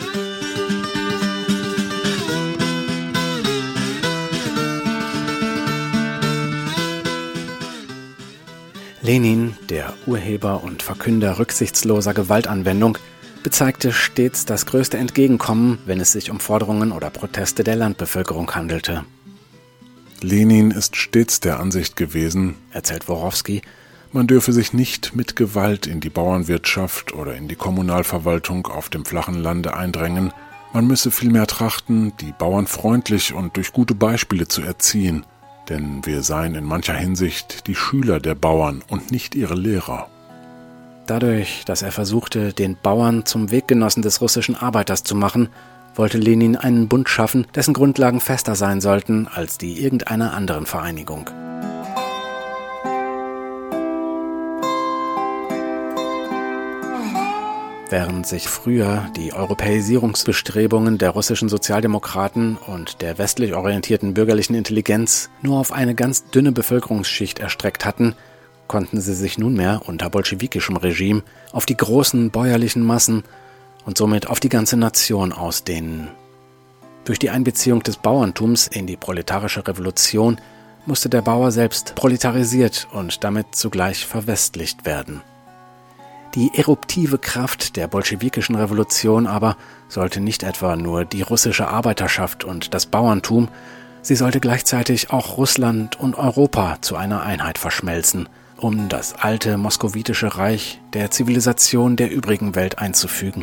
Lenin, der Urheber und Verkünder rücksichtsloser Gewaltanwendung, bezeigte stets das größte Entgegenkommen, wenn es sich um Forderungen oder Proteste der Landbevölkerung handelte. Lenin ist stets der Ansicht gewesen, erzählt Worowski, man dürfe sich nicht mit Gewalt in die Bauernwirtschaft oder in die Kommunalverwaltung auf dem flachen Lande eindrängen, man müsse vielmehr trachten, die Bauern freundlich und durch gute Beispiele zu erziehen, denn wir seien in mancher Hinsicht die Schüler der Bauern und nicht ihre Lehrer. Dadurch, dass er versuchte, den Bauern zum Weggenossen des russischen Arbeiters zu machen, wollte Lenin einen Bund schaffen, dessen Grundlagen fester sein sollten als die irgendeiner anderen Vereinigung. Während sich früher die Europäisierungsbestrebungen der russischen Sozialdemokraten und der westlich orientierten bürgerlichen Intelligenz nur auf eine ganz dünne Bevölkerungsschicht erstreckt hatten, konnten sie sich nunmehr unter bolschewikischem Regime auf die großen bäuerlichen Massen und somit auf die ganze Nation ausdehnen. Durch die Einbeziehung des Bauerntums in die proletarische Revolution musste der Bauer selbst proletarisiert und damit zugleich verwestlicht werden. Die eruptive Kraft der bolschewikischen Revolution aber sollte nicht etwa nur die russische Arbeiterschaft und das Bauerntum, sie sollte gleichzeitig auch Russland und Europa zu einer Einheit verschmelzen, um das alte moskowitische Reich der Zivilisation der übrigen Welt einzufügen.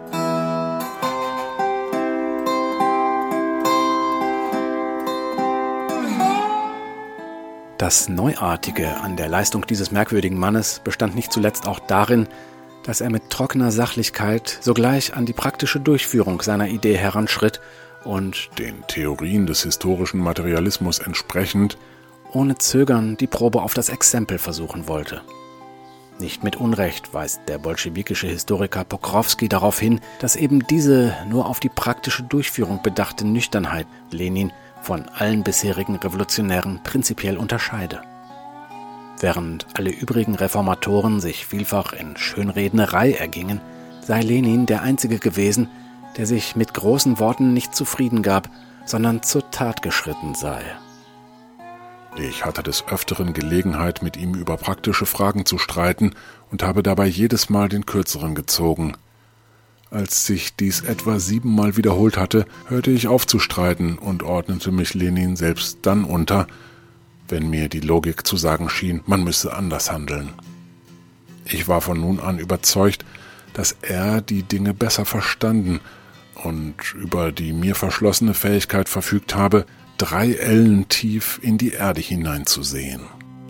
Das Neuartige an der Leistung dieses merkwürdigen Mannes bestand nicht zuletzt auch darin, dass er mit trockener Sachlichkeit sogleich an die praktische Durchführung seiner Idee heranschritt und, den Theorien des historischen Materialismus entsprechend, ohne Zögern die Probe auf das Exempel versuchen wollte. Nicht mit Unrecht weist der bolschewikische Historiker Pokrowski darauf hin, dass eben diese nur auf die praktische Durchführung bedachte Nüchternheit Lenin von allen bisherigen Revolutionären prinzipiell unterscheide. Während alle übrigen Reformatoren sich vielfach in Schönrednerei ergingen, sei Lenin der Einzige gewesen, der sich mit großen Worten nicht zufrieden gab, sondern zur Tat geschritten sei. Ich hatte des Öfteren Gelegenheit, mit ihm über praktische Fragen zu streiten und habe dabei jedes Mal den Kürzeren gezogen. Als sich dies etwa 7-mal wiederholt hatte, hörte ich auf zu streiten und ordnete mich Lenin selbst dann unter, wenn mir die Logik zu sagen schien, man müsse anders handeln. Ich war von nun an überzeugt, dass er die Dinge besser verstanden und über die mir verschlossene Fähigkeit verfügt habe, 3 Ellen tief in die Erde hineinzusehen.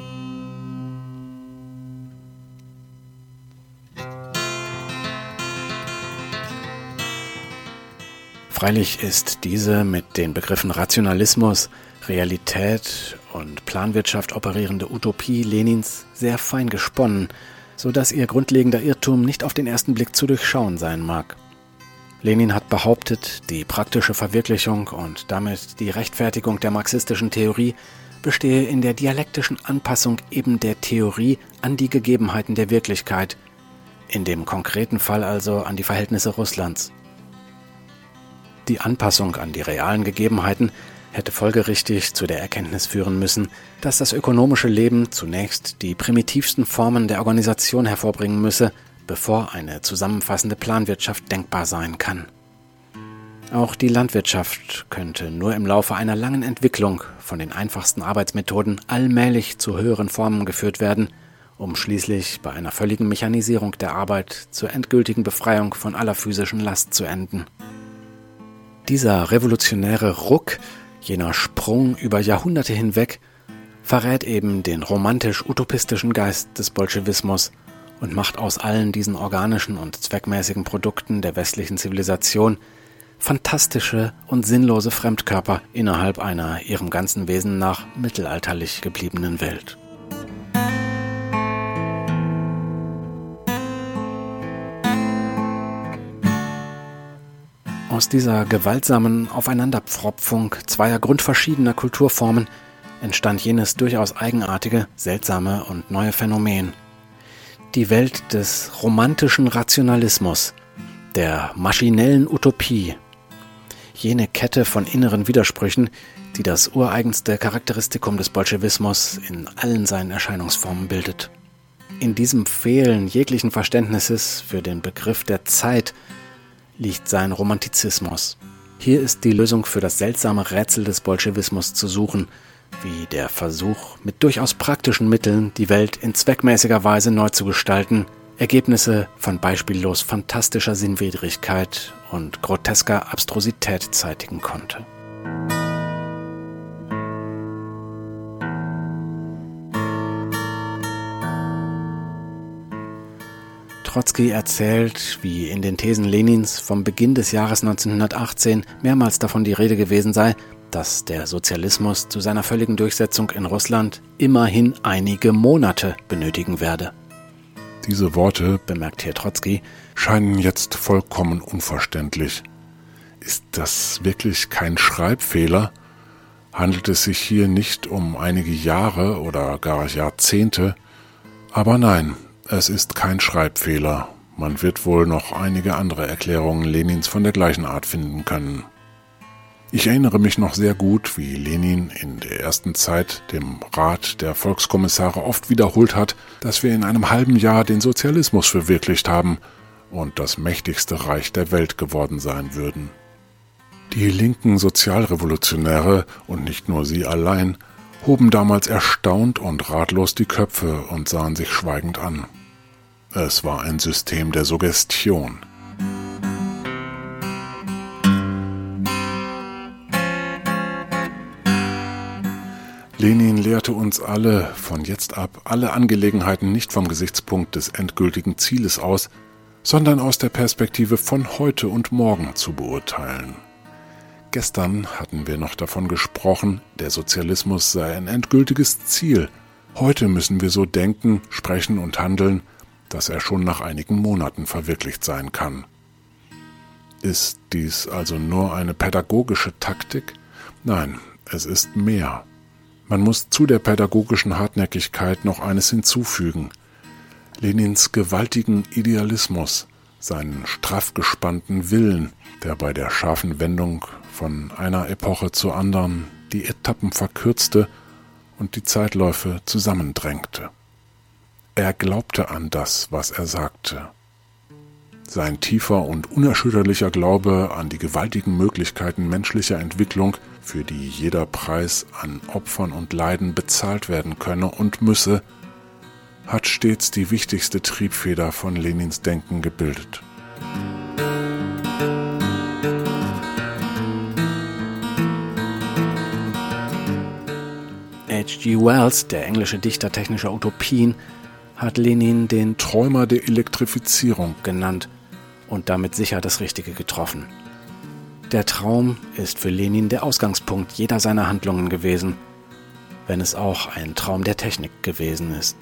Freilich ist diese mit den Begriffen Rationalismus, Realität und Planwirtschaft operierende Utopie Lenins sehr fein gesponnen, so dass ihr grundlegender Irrtum nicht auf den ersten Blick zu durchschauen sein mag. Lenin hat behauptet, die praktische Verwirklichung und damit die Rechtfertigung der marxistischen Theorie bestehe in der dialektischen Anpassung eben der Theorie an die Gegebenheiten der Wirklichkeit, in dem konkreten Fall also an die Verhältnisse Russlands. Die Anpassung an die realen Gegebenheiten hätte folgerichtig zu der Erkenntnis führen müssen, dass das ökonomische Leben zunächst die primitivsten Formen der Organisation hervorbringen müsse, bevor eine zusammenfassende Planwirtschaft denkbar sein kann. Auch die Landwirtschaft könnte nur im Laufe einer langen Entwicklung von den einfachsten Arbeitsmethoden allmählich zu höheren Formen geführt werden, um schließlich bei einer völligen Mechanisierung der Arbeit zur endgültigen Befreiung von aller physischen Last zu enden. Dieser revolutionäre Ruck, jener Sprung über Jahrhunderte hinweg, verrät eben den romantisch-utopistischen Geist des Bolschewismus und macht aus allen diesen organischen und zweckmäßigen Produkten der westlichen Zivilisation fantastische und sinnlose Fremdkörper innerhalb einer ihrem ganzen Wesen nach mittelalterlich gebliebenen Welt. Aus dieser gewaltsamen Aufeinanderpfropfung zweier grundverschiedener Kulturformen entstand jenes durchaus eigenartige, seltsame und neue Phänomen. Die Welt des romantischen Rationalismus, der maschinellen Utopie, jene Kette von inneren Widersprüchen, die das ureigenste Charakteristikum des Bolschewismus in allen seinen Erscheinungsformen bildet. In diesem Fehlen jeglichen Verständnisses für den Begriff der Zeit liegt sein Romantizismus. Hier ist die Lösung für das seltsame Rätsel des Bolschewismus zu suchen, wie der Versuch, mit durchaus praktischen Mitteln die Welt in zweckmäßiger Weise neu zu gestalten, Ergebnisse von beispiellos fantastischer Sinnwidrigkeit und grotesker Abstrusität zeitigen konnte. Trotzki erzählt, wie in den Thesen Lenins vom Beginn des Jahres 1918 mehrmals davon die Rede gewesen sei, dass der Sozialismus zu seiner völligen Durchsetzung in Russland immerhin einige Monate benötigen werde. Diese Worte, bemerkt Herr Trotzki, scheinen jetzt vollkommen unverständlich. Ist das wirklich kein Schreibfehler? Handelt es sich hier nicht um einige Jahre oder gar Jahrzehnte? Aber nein, es ist kein Schreibfehler. Man wird wohl noch einige andere Erklärungen Lenins von der gleichen Art finden können. Ich erinnere mich noch sehr gut, wie Lenin in der ersten Zeit dem Rat der Volkskommissare oft wiederholt hat, dass wir in einem halben Jahr den Sozialismus verwirklicht haben und das mächtigste Reich der Welt geworden sein würden. Die linken Sozialrevolutionäre, und nicht nur sie allein, hoben damals erstaunt und ratlos die Köpfe und sahen sich schweigend an. Es war ein System der Suggestion. Lenin lehrte uns alle, von jetzt ab, alle Angelegenheiten nicht vom Gesichtspunkt des endgültigen Zieles aus, sondern aus der Perspektive von heute und morgen zu beurteilen. Gestern hatten wir noch davon gesprochen, der Sozialismus sei ein endgültiges Ziel. Heute müssen wir so denken, sprechen und handeln, dass er schon nach einigen Monaten verwirklicht sein kann. Ist dies also nur eine pädagogische Taktik? Nein, es ist mehr. Man muss zu der pädagogischen Hartnäckigkeit noch eines hinzufügen. Lenins gewaltigen Idealismus, seinen straff gespannten Willen, der bei der scharfen Wendung von einer Epoche zur anderen die Etappen verkürzte und die Zeitläufe zusammendrängte. Er glaubte an das, was er sagte. Sein tiefer und unerschütterlicher Glaube an die gewaltigen Möglichkeiten menschlicher Entwicklung, für die jeder Preis an Opfern und Leiden bezahlt werden könne und müsse, hat stets die wichtigste Triebfeder von Lenins Denken gebildet. H.G. Wells, der englische Dichter technischer Utopien, hat Lenin den Träumer der Elektrifizierung genannt und damit sicher das Richtige getroffen. Der Traum ist für Lenin der Ausgangspunkt jeder seiner Handlungen gewesen, wenn es auch ein Traum der Technik gewesen ist.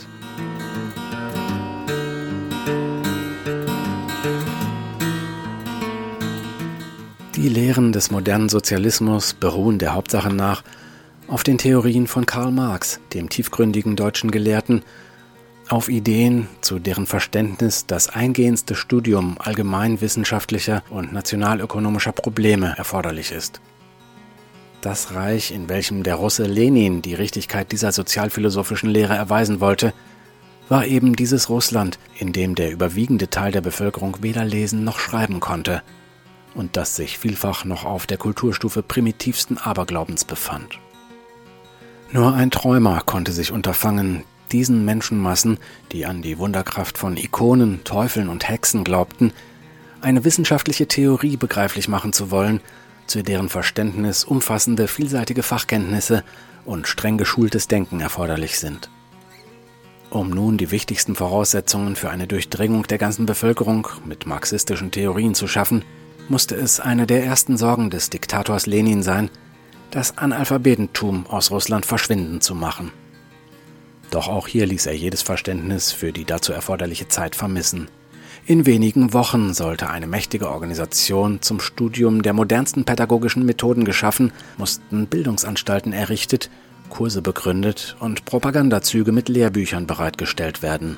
Die Lehren des modernen Sozialismus beruhen der Hauptsache nach auf den Theorien von Karl Marx, dem tiefgründigen deutschen Gelehrten, auf Ideen, zu deren Verständnis das eingehendste Studium allgemeinwissenschaftlicher und nationalökonomischer Probleme erforderlich ist. Das Reich, in welchem der Russe Lenin die Richtigkeit dieser sozialphilosophischen Lehre erweisen wollte, war eben dieses Russland, in dem der überwiegende Teil der Bevölkerung weder lesen noch schreiben konnte und das sich vielfach noch auf der Kulturstufe primitivsten Aberglaubens befand. Nur ein Träumer konnte sich unterfangen, diesen Menschenmassen, die an die Wunderkraft von Ikonen, Teufeln und Hexen glaubten, eine wissenschaftliche Theorie begreiflich machen zu wollen, zu deren Verständnis umfassende, vielseitige Fachkenntnisse und streng geschultes Denken erforderlich sind. Um nun die wichtigsten Voraussetzungen für eine Durchdringung der ganzen Bevölkerung mit marxistischen Theorien zu schaffen, musste es eine der ersten Sorgen des Diktators Lenin sein, das Analphabetentum aus Russland verschwinden zu machen. Doch auch hier ließ er jedes Verständnis für die dazu erforderliche Zeit vermissen. In wenigen Wochen sollte eine mächtige Organisation zum Studium der modernsten pädagogischen Methoden geschaffen, mussten Bildungsanstalten errichtet, Kurse begründet und Propagandazüge mit Lehrbüchern bereitgestellt werden.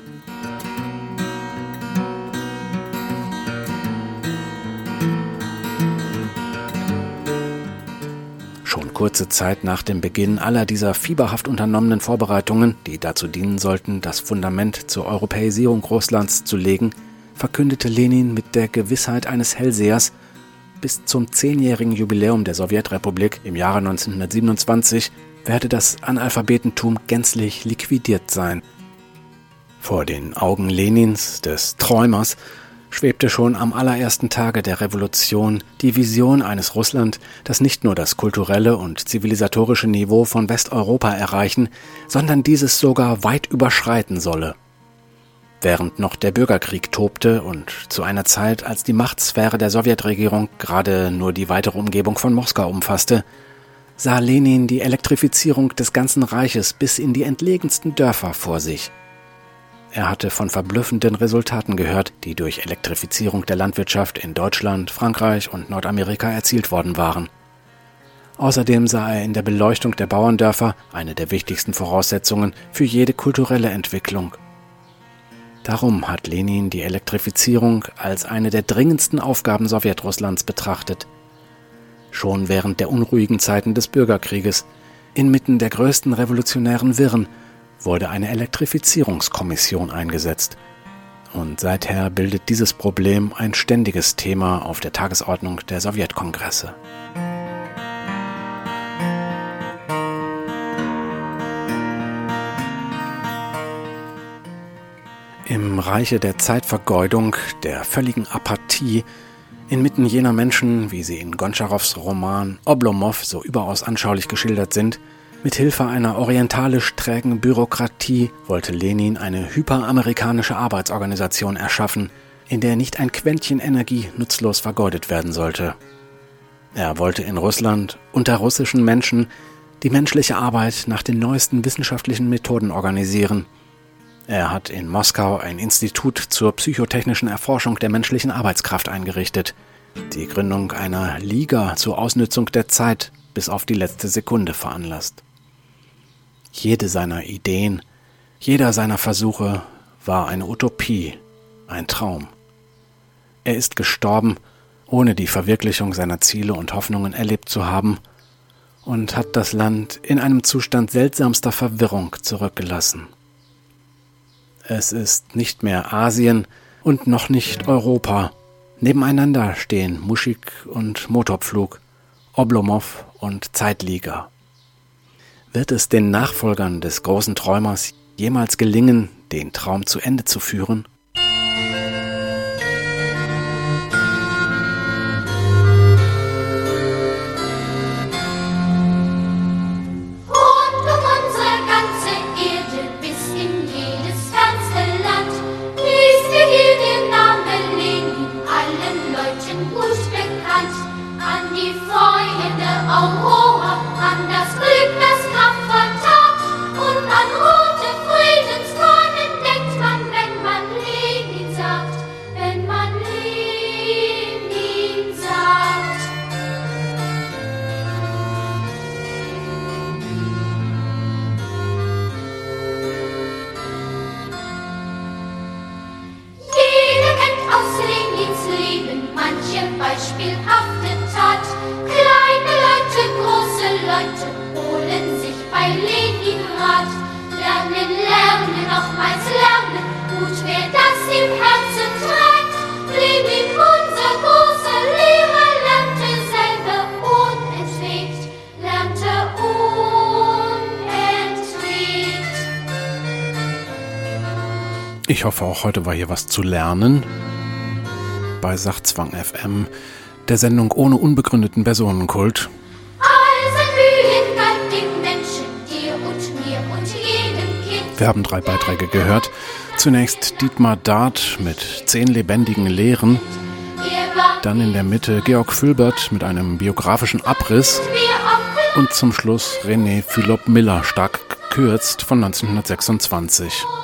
Schon kurze Zeit nach dem Beginn aller dieser fieberhaft unternommenen Vorbereitungen, die dazu dienen sollten, das Fundament zur Europäisierung Russlands zu legen, verkündete Lenin mit der Gewissheit eines Hellsehers, bis zum 10-jährigen Jubiläum der Sowjetrepublik im Jahre 1927 werde das Analphabetentum gänzlich liquidiert sein. Vor den Augen Lenins, des Träumers, schwebte schon am allerersten Tage der Revolution die Vision eines Russland, das nicht nur das kulturelle und zivilisatorische Niveau von Westeuropa erreichen, sondern dieses sogar weit überschreiten solle. Während noch der Bürgerkrieg tobte und zu einer Zeit, als die Machtsphäre der Sowjetregierung gerade nur die weitere Umgebung von Moskau umfasste, sah Lenin die Elektrifizierung des ganzen Reiches bis in die entlegensten Dörfer vor sich. Er hatte von verblüffenden Resultaten gehört, die durch Elektrifizierung der Landwirtschaft in Deutschland, Frankreich und Nordamerika erzielt worden waren. Außerdem sah er in der Beleuchtung der Bauerndörfer eine der wichtigsten Voraussetzungen für jede kulturelle Entwicklung. Darum hat Lenin die Elektrifizierung als eine der dringendsten Aufgaben Sowjetrusslands betrachtet. Schon während der unruhigen Zeiten des Bürgerkrieges, inmitten der größten revolutionären Wirren, wurde eine Elektrifizierungskommission eingesetzt. Und seither bildet dieses Problem ein ständiges Thema auf der Tagesordnung der Sowjetkongresse. Im Reiche der Zeitvergeudung, der völligen Apathie, inmitten jener Menschen, wie sie in Gontscharows Roman Oblomov so überaus anschaulich geschildert sind, mit Hilfe einer orientalisch trägen Bürokratie wollte Lenin eine hyperamerikanische Arbeitsorganisation erschaffen, in der nicht ein Quäntchen Energie nutzlos vergeudet werden sollte. Er wollte in Russland unter russischen Menschen die menschliche Arbeit nach den neuesten wissenschaftlichen Methoden organisieren. Er hat in Moskau ein Institut zur psychotechnischen Erforschung der menschlichen Arbeitskraft eingerichtet, die Gründung einer Liga zur Ausnützung der Zeit bis auf die letzte Sekunde veranlasst. Jede seiner Ideen, jeder seiner Versuche war eine Utopie, ein Traum. Er ist gestorben, ohne die Verwirklichung seiner Ziele und Hoffnungen erlebt zu haben, und hat das Land in einem Zustand seltsamster Verwirrung zurückgelassen. Es ist nicht mehr Asien und noch nicht Europa. Nebeneinander stehen Muschik und Motorpflug, Oblomov und Zeitliga. Wird es den Nachfolgern des großen Träumers jemals gelingen, den Traum zu Ende zu führen? Beispielhafte Tat, kleine Leute, große Ich hoffe, auch heute war hier was zu lernen. Bei Sachzwang FM, der Sendung ohne unbegründeten Personenkult. Wir haben 3 Beiträge gehört. Zunächst Dietmar Dart mit 10 lebendigen Lehren. Dann in der Mitte Georg Fülbert mit einem biografischen Abriss. Und zum Schluss René Philop Miller, stark gekürzt, von 1926.